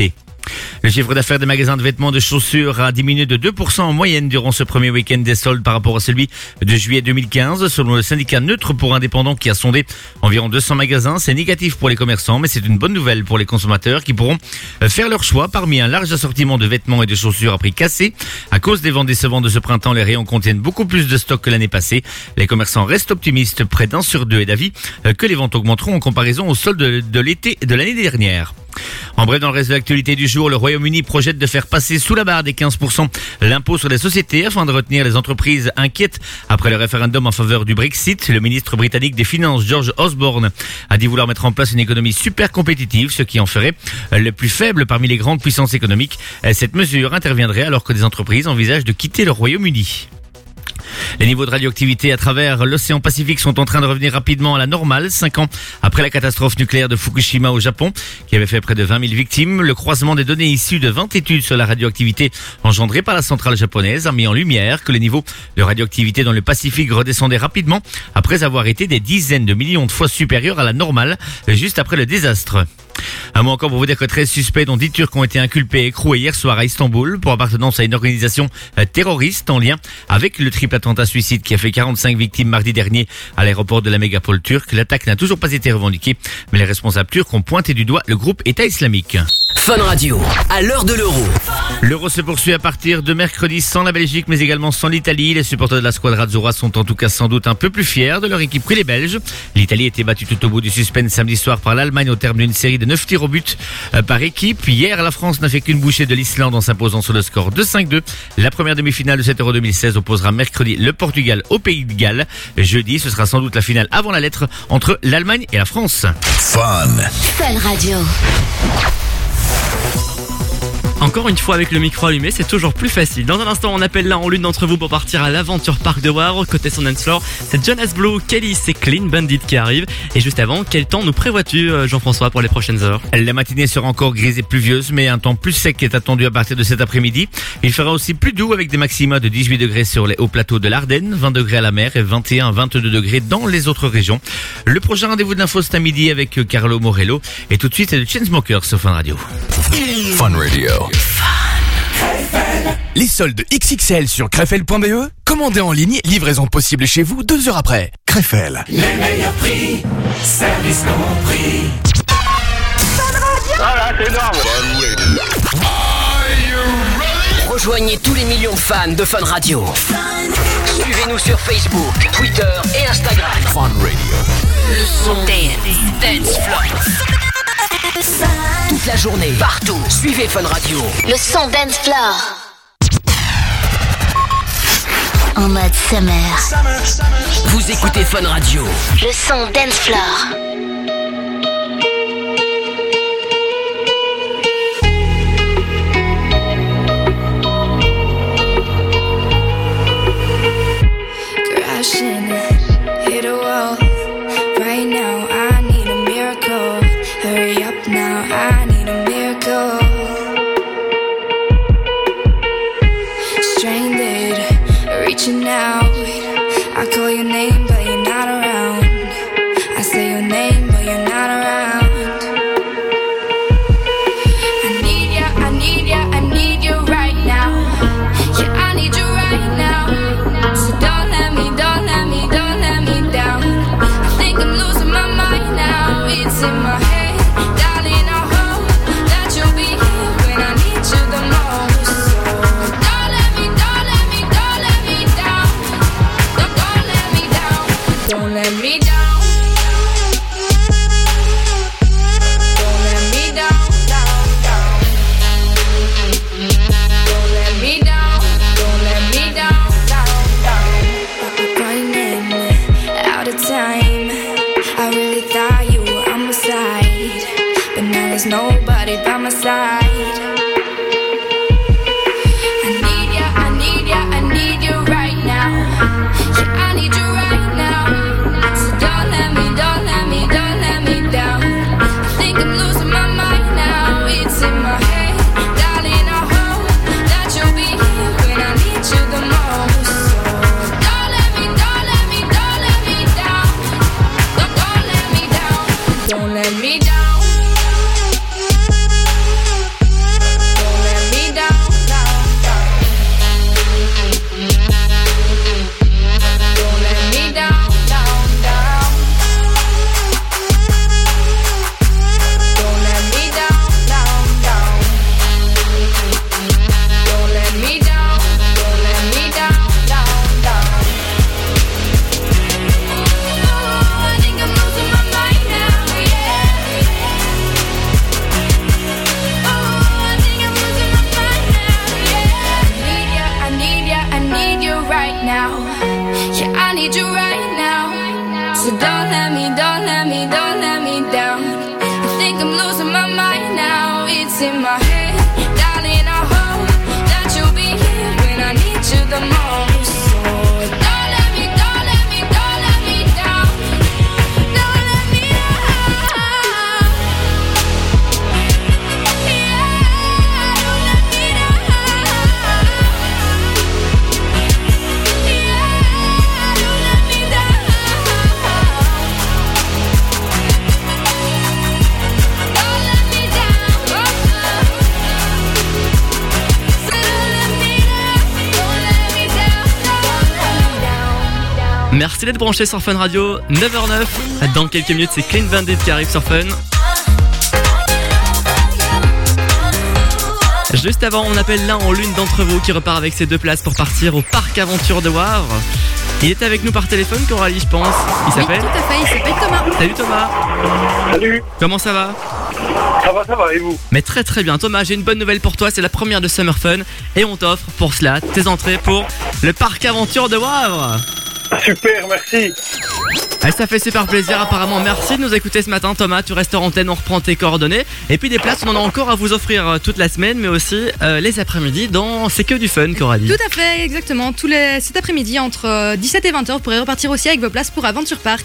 Le chiffre d'affaires des magasins de vêtements de chaussures a diminué de 2% en moyenne durant ce premier week-end des soldes par rapport à celui de juillet 2015. Selon le syndicat Neutre pour Indépendants qui a sondé environ 200 magasins, c'est négatif pour les commerçants, mais c'est une bonne nouvelle pour les consommateurs qui pourront faire leur choix parmi un large assortiment de vêtements et de chaussures à prix cassé. À cause des ventes décevantes de ce printemps, les rayons contiennent beaucoup plus de stock que l'année passée. Les commerçants restent optimistes, près d'1 sur 2 est d'avis que les ventes augmenteront en comparaison aux soldes de l'été de l'année dernière. En bref, dans le reste de l'actualité du jour, le Royaume-Uni projette de faire passer sous la barre des 15% l'impôt sur les sociétés afin de retenir les entreprises inquiètes après le référendum en faveur du Brexit. Le ministre britannique des Finances, George Osborne, a dit vouloir mettre en place une économie super compétitive, ce qui en ferait le plus faible parmi les grandes puissances économiques. Cette mesure interviendrait alors que des entreprises envisagent de quitter le Royaume-Uni. Les niveaux de radioactivité à travers l'océan Pacifique sont en train de revenir rapidement à la normale, 5 ans après la catastrophe nucléaire de Fukushima au Japon, qui avait fait près de 20 000 victimes. Le croisement des données issues de 20 études sur la radioactivité engendrée par la centrale japonaise a mis en lumière que les niveaux de radioactivité dans le Pacifique redescendaient rapidement après avoir été des dizaines de millions de fois supérieurs à la normale juste après le désastre. Un mot encore pour vous dire que 13 suspects, dont 10 Turcs, ont été inculpés et écroués hier soir à Istanbul pour appartenance à une organisation terroriste en lien avec le triple attentat suicide qui a fait 45 victimes mardi dernier à l'aéroport de la mégapole turque. L'attaque n'a toujours pas été revendiquée, mais les responsables turcs ont pointé du doigt le groupe État islamique. Fun Radio, à l'heure de l'Euro. L'Euro se poursuit à partir de mercredi sans la Belgique, mais également sans l'Italie. Les supporters de la Squadra Azzurra sont en tout cas sans doute un peu plus fiers de leur équipe que les Belges. L'Italie était battue tout au bout du suspense samedi soir par l'Allemagne au terme d'une série de 9 tirs au but par équipe. Hier, la France n'a fait qu'une bouchée de l'Islande en s'imposant sur le score de 5-2. La première demi-finale de cet Euro 2016 opposera mercredi le Portugal au Pays de Galles. Jeudi, ce sera sans doute la finale avant la lettre entre l'Allemagne et la France. Fun Radio. Encore une fois avec le micro allumé, c'est toujours plus facile. Dans un instant, on appelle l'un ou l'une d'entre vous pour partir à l'Aventure Park de War. Côté son dance floor, c'est Jonas Blue, Kelly, c'est Clean Bandit qui arrive. Et juste avant, quel temps nous prévois-tu, Jean-François, pour les prochaines heures? La matinée sera encore grise et pluvieuse, mais un temps plus sec est attendu à partir de cet après-midi. Il fera aussi plus doux avec des maxima de 18 degrés sur les hauts plateaux de l'Ardenne, 20 degrés à la mer et 21 à 22 degrés dans les autres régions. Le prochain rendez-vous de l'info, c'est à midi avec Carlo Morello. Et tout de suite, c'est le Chainsmokers sur Fun Radio. Fun Radio. Les soldes XXL sur Krefel.be. Commandez en ligne, livraison possible chez vous 2 heures après. Krefel. Les meilleurs prix, service compris. Voilà, c'est énorme. Rejoignez tous les millions de fans de Fun Radio. Suivez-nous sur Facebook, Twitter et Instagram. Fun Radio. Le son Dance Floor. Toute la journée, partout. Suivez Fun Radio. Le son Dance Floor. En mode summer. Vous écoutez Fun Radio. Le son Dance Floor. Crashing, hit a wall. Right now, I need a miracle. Hurry up now, I need a miracle. Stranded, reaching out. I call your name, but you're not around. I say your name, but need you right now. So don't let me down. I think I'm losing my mind now. It's in my head, darling. I hope that you'll be here when I need you the most. So don't let me down. Don't let me down. Merci d'être branché sur Fun Radio, 9h09. Dans quelques minutes, c'est Clean Bandit qui arrive sur Fun. Juste avant, on appelle l'un ou l'une d'entre vous qui repart avec ses 2 places pour partir au parc aventure de Wavre. Il est avec nous par téléphone, Coralie, je pense. Il s'appelle ? Oui, tout à fait, il s'appelle Thomas. Salut Thomas. Salut. Comment ça va ? Ça va, et vous ? Mais très très bien. Thomas, j'ai une bonne nouvelle pour toi, c'est la première de Summer Fun. Et on t'offre pour cela tes entrées pour le parc aventure de Wavre. Super, merci. Ah, ça fait super plaisir apparemment. Merci de nous écouter ce matin Thomas, tu restes en antenne, on reprend tes coordonnées. Et puis des places, on en a encore à vous offrir toute la semaine, mais aussi les après-midi dans C'est que du fun, Coralie. Tout à fait, exactement. Cet après-midi entre 17 et 20h, vous pourrez repartir aussi avec vos places pour Aventure Park.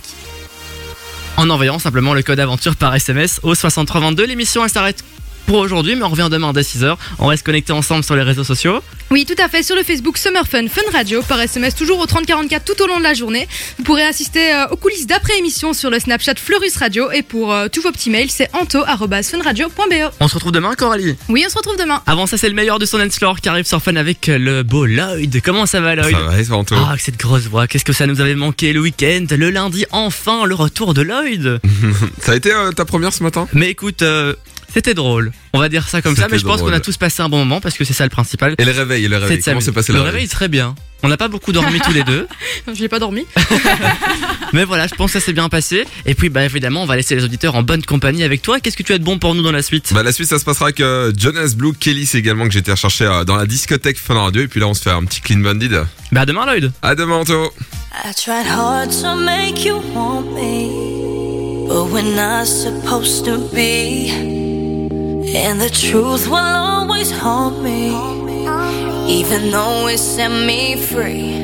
En envoyant simplement le code aventure par SMS au 6322. L'émission elle s'arrête pour aujourd'hui, mais on revient demain dès 6h. On reste connectés ensemble sur les réseaux sociaux. Oui, tout à fait, sur le Facebook Summer Fun Radio, par SMS toujours au 3044 tout au long de la journée. Vous pourrez assister aux coulisses d'après-émission sur le Snapchat Fleurus Radio, et pour tous vos petits mails, c'est anto@funradio.be. On se retrouve demain, Coralie. Oui, on se retrouve demain. Avant ça, c'est le meilleur du son dance floor qui arrive sur Fun avec le beau Lloyd. Comment ça va, Lloyd? Ça va, et ça, Anto? Ah, cette grosse voix, qu'est-ce que ça nous avait manqué le week-end, le lundi, enfin, le retour de Lloyd. Ça a été ta première ce matin? Mais écoute, c'était drôle. On va dire ça comme ça, mais je pense qu'on a tous passé un bon moment parce que c'est ça le principal. Et le réveil, comment s'est passé le réveil? Très bien. On n'a pas beaucoup dormi tous les deux. Je n'ai pas dormi. Mais voilà, je pense que ça s'est bien passé. Et puis, évidemment, on va laisser les auditeurs en bonne compagnie avec toi. Qu'est-ce que tu as de bon pour nous dans la suite? La suite, ça se passera avec Jonas Blue, Kelly, c'est également que j'ai été recherché dans la discothèque Fun Radio. Et puis là, on se fait un petit Clean Bandit. À demain, Lloyd. À demain, Anto. I tried hard to make you want me, but we're not supposed to be. And the truth will always haunt me, even though it set me free.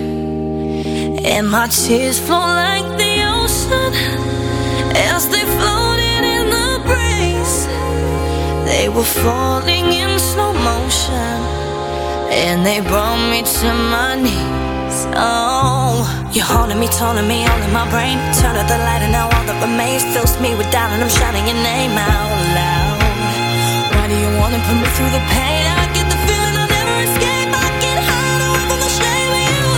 And my tears flow like the ocean as they floated in the breeze. They were falling in slow motion, and they brought me to my knees. Oh, you're haunting me, taunting me, all in my brain. Turn out the light and now all that remains fills me with doubt, and I'm shouting your name out loud. Why do you wanna put me through the pain? I get the feeling I'll never escape. I get hide away from the shame of you.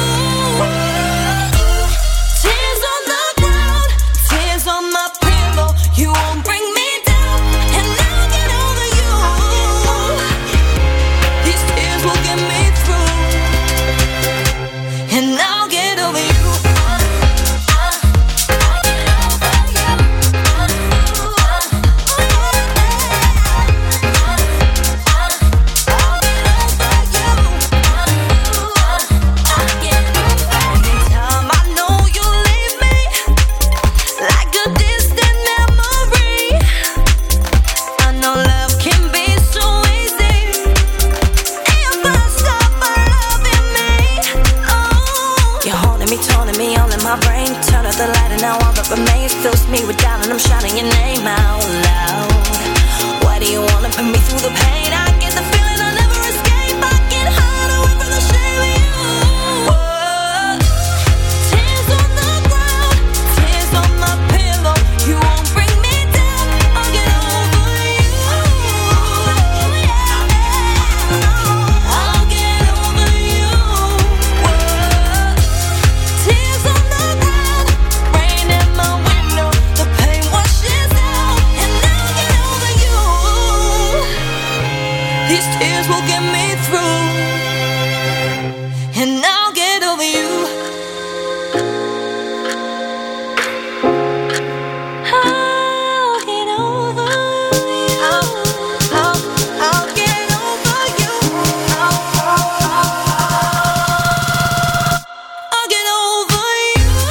Tears on the ground, tears on my pillow. You won't bring me down, and I'll get over you. These tears will get me through, and I'll get over you. Fills me with doubt and I'm shouting your name out loud. Why do you wanna put me through the pain? I get the feeling I'll never escape. I get hide away from the shame of you. Tears on the ground, tears on my pillow. You won't bring me down, I'll get over you. I'll get over you. Tears on the ground, rain in my window. The pain washes out, and I'll get over you. These tears will get me through, and I'll get over you. I'll get over you. I'll get over you. I'll get over you.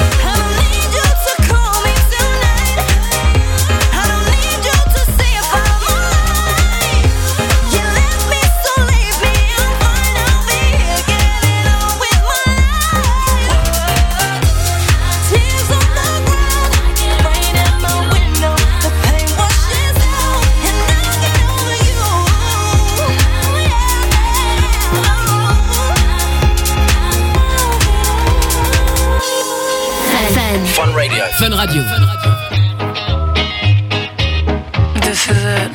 Fun Radio. This is it.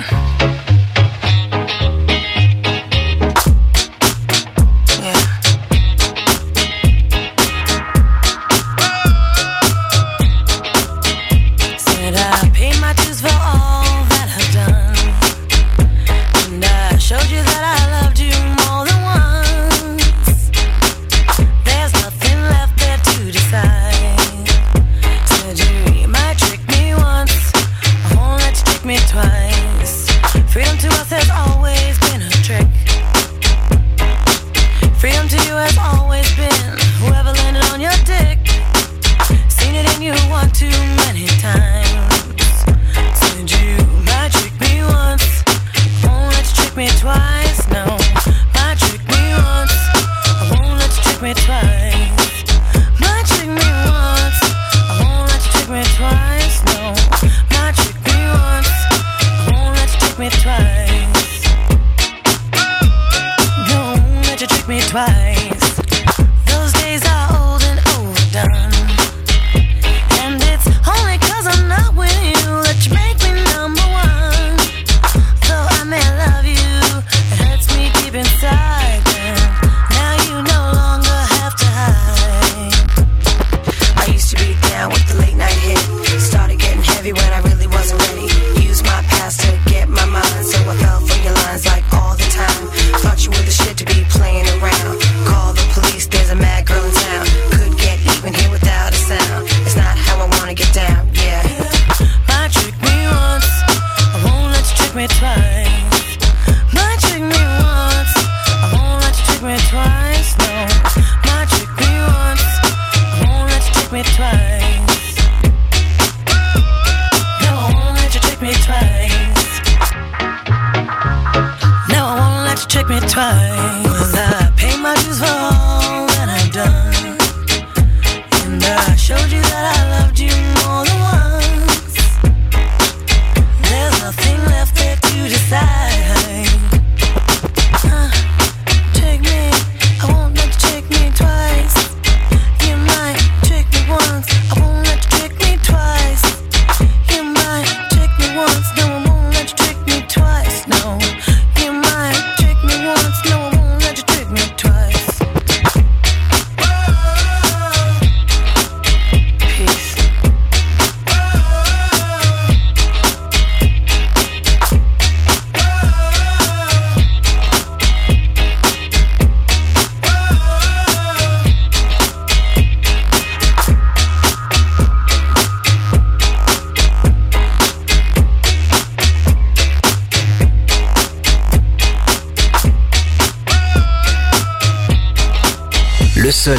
Le soleil,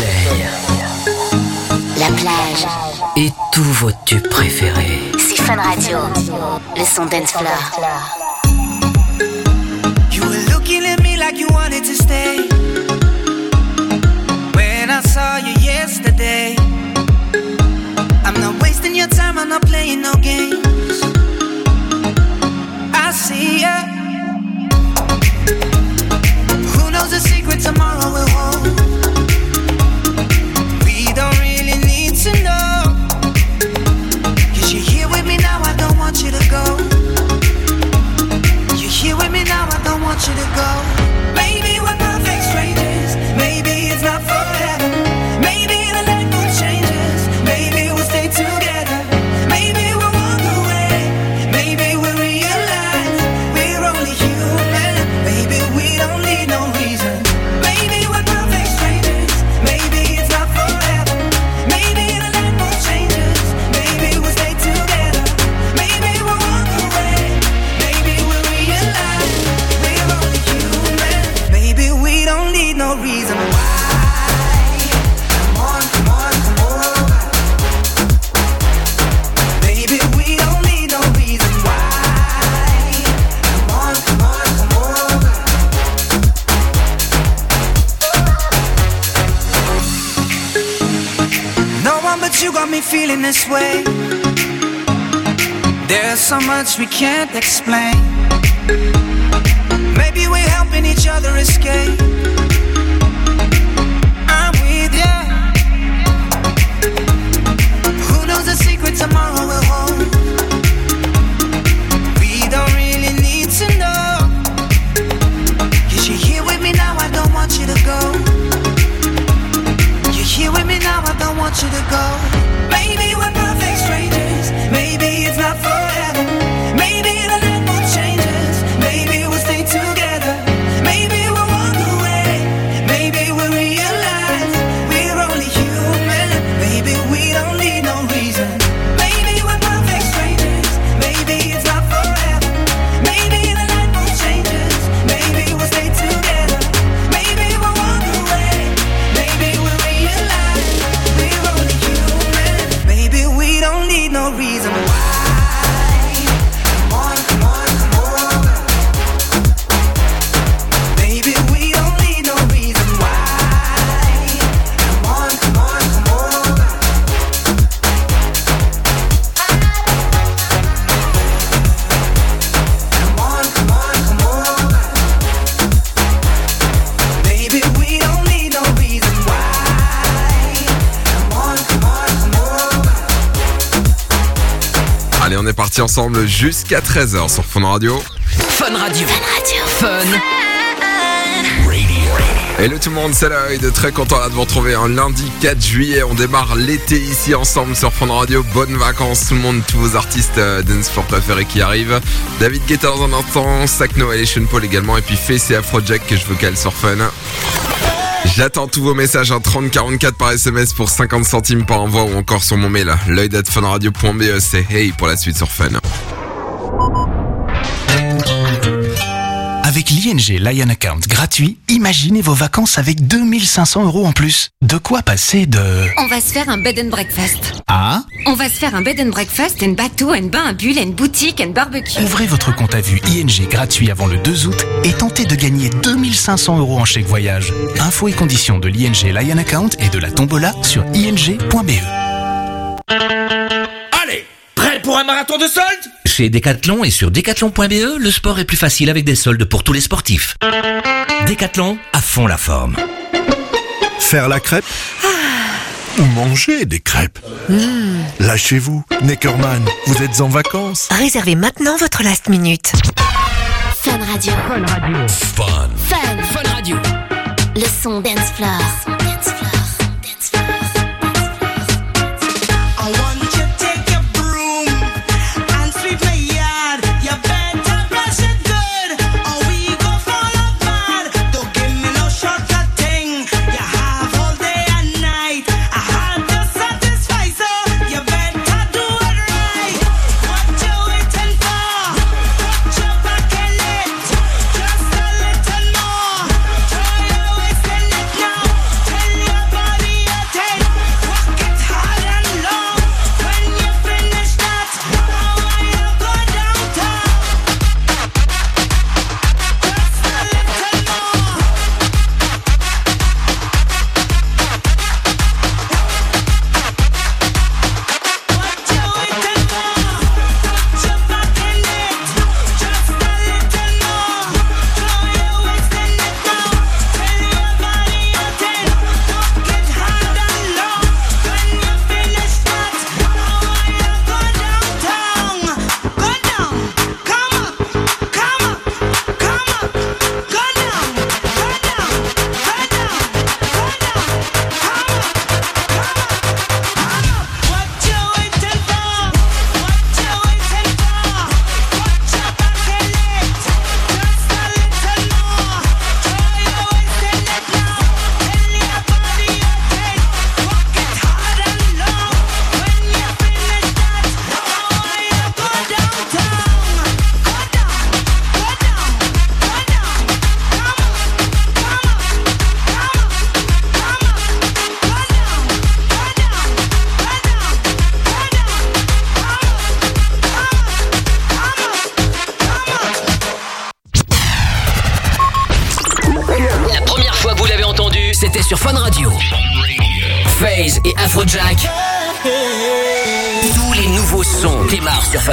La plage, et tous vos tubes préférés. c'est Fun Radio. Le son dance floor. You were looking at me like you wanted to stay. When I saw you yesterday, I'm not wasting your time, I'm not playing no games. I see ya. Who knows the secret tomorrow will hold? We don't really need to know. 'Cause you're here with me now, I don't want you to go. You're here with me now, I don't want you to go. Maybe we're perfect strangers. Maybe it's not forever. Maybe the light will changes. Maybe we'll stay together. Maybe we'll walk away. Maybe we'll realize we're only human. Maybe we don't need no reason. Maybe we're perfect strangers. Maybe it's not forever. Maybe the light will changes. Maybe we'll stay together. Maybe we'll walk away. Maybe we'll realize we're only human. Maybe we don't need no reason why. Come on, come on, come over. Maybe we don't need no reason why. Come on, come on, come over. No one but you got me feeling this way. There's so much we can't explain. Maybe we're helping each other escape. I'm with ya. Who knows the secrets parti ensemble jusqu'à 13h sur Fun Radio. Fun Radio. Fun. Hello tout le monde, c'est Lloyd, très content là de vous retrouver un lundi 4 juillet, on démarre l'été ici ensemble sur Fun Radio, bonnes vacances tout le monde, tous vos artistes dance floor préférés qui arrivent, David Guetta dans un instant, Sac Noël et Sean Paul également, et puis Face et Afrojack que je vocale sur Fun. J'attends tous vos messages à 3044 par SMS pour 50 centimes par envoi ou encore sur mon mail, lloyd@funradio.be, c'est hey pour la suite sur Fun. Avec l'ING Lion Account gratuit, imaginez vos vacances avec 2500 € en plus. De quoi passer de... On va se faire un bed and breakfast. Ah? On va se faire un bed and breakfast, un bateau, un bain, un bulle, une boutique, un barbecue. Ouvrez votre compte à vue ING gratuit avant le 2 août et tentez de gagner 2500 € en chèque voyage. Infos et conditions de l'ING Lion Account et de la tombola sur ing.be. Allez, prêt pour un marathon de soldes? Chez Decathlon et sur decathlon.be, le sport est plus facile avec des soldes pour tous les sportifs. Decathlon, à fond la forme. Faire la crêpe ou manger des crêpes. Lâchez-vous, Neckerman, vous êtes en vacances. Réservez maintenant votre last minute. Fun Radio. Fun Radio. Fun. Fun Radio. Le son dance floor. C'était sur Fun Radio. FaZe et Afrojack. Tous les nouveaux sons démarrent sur Fun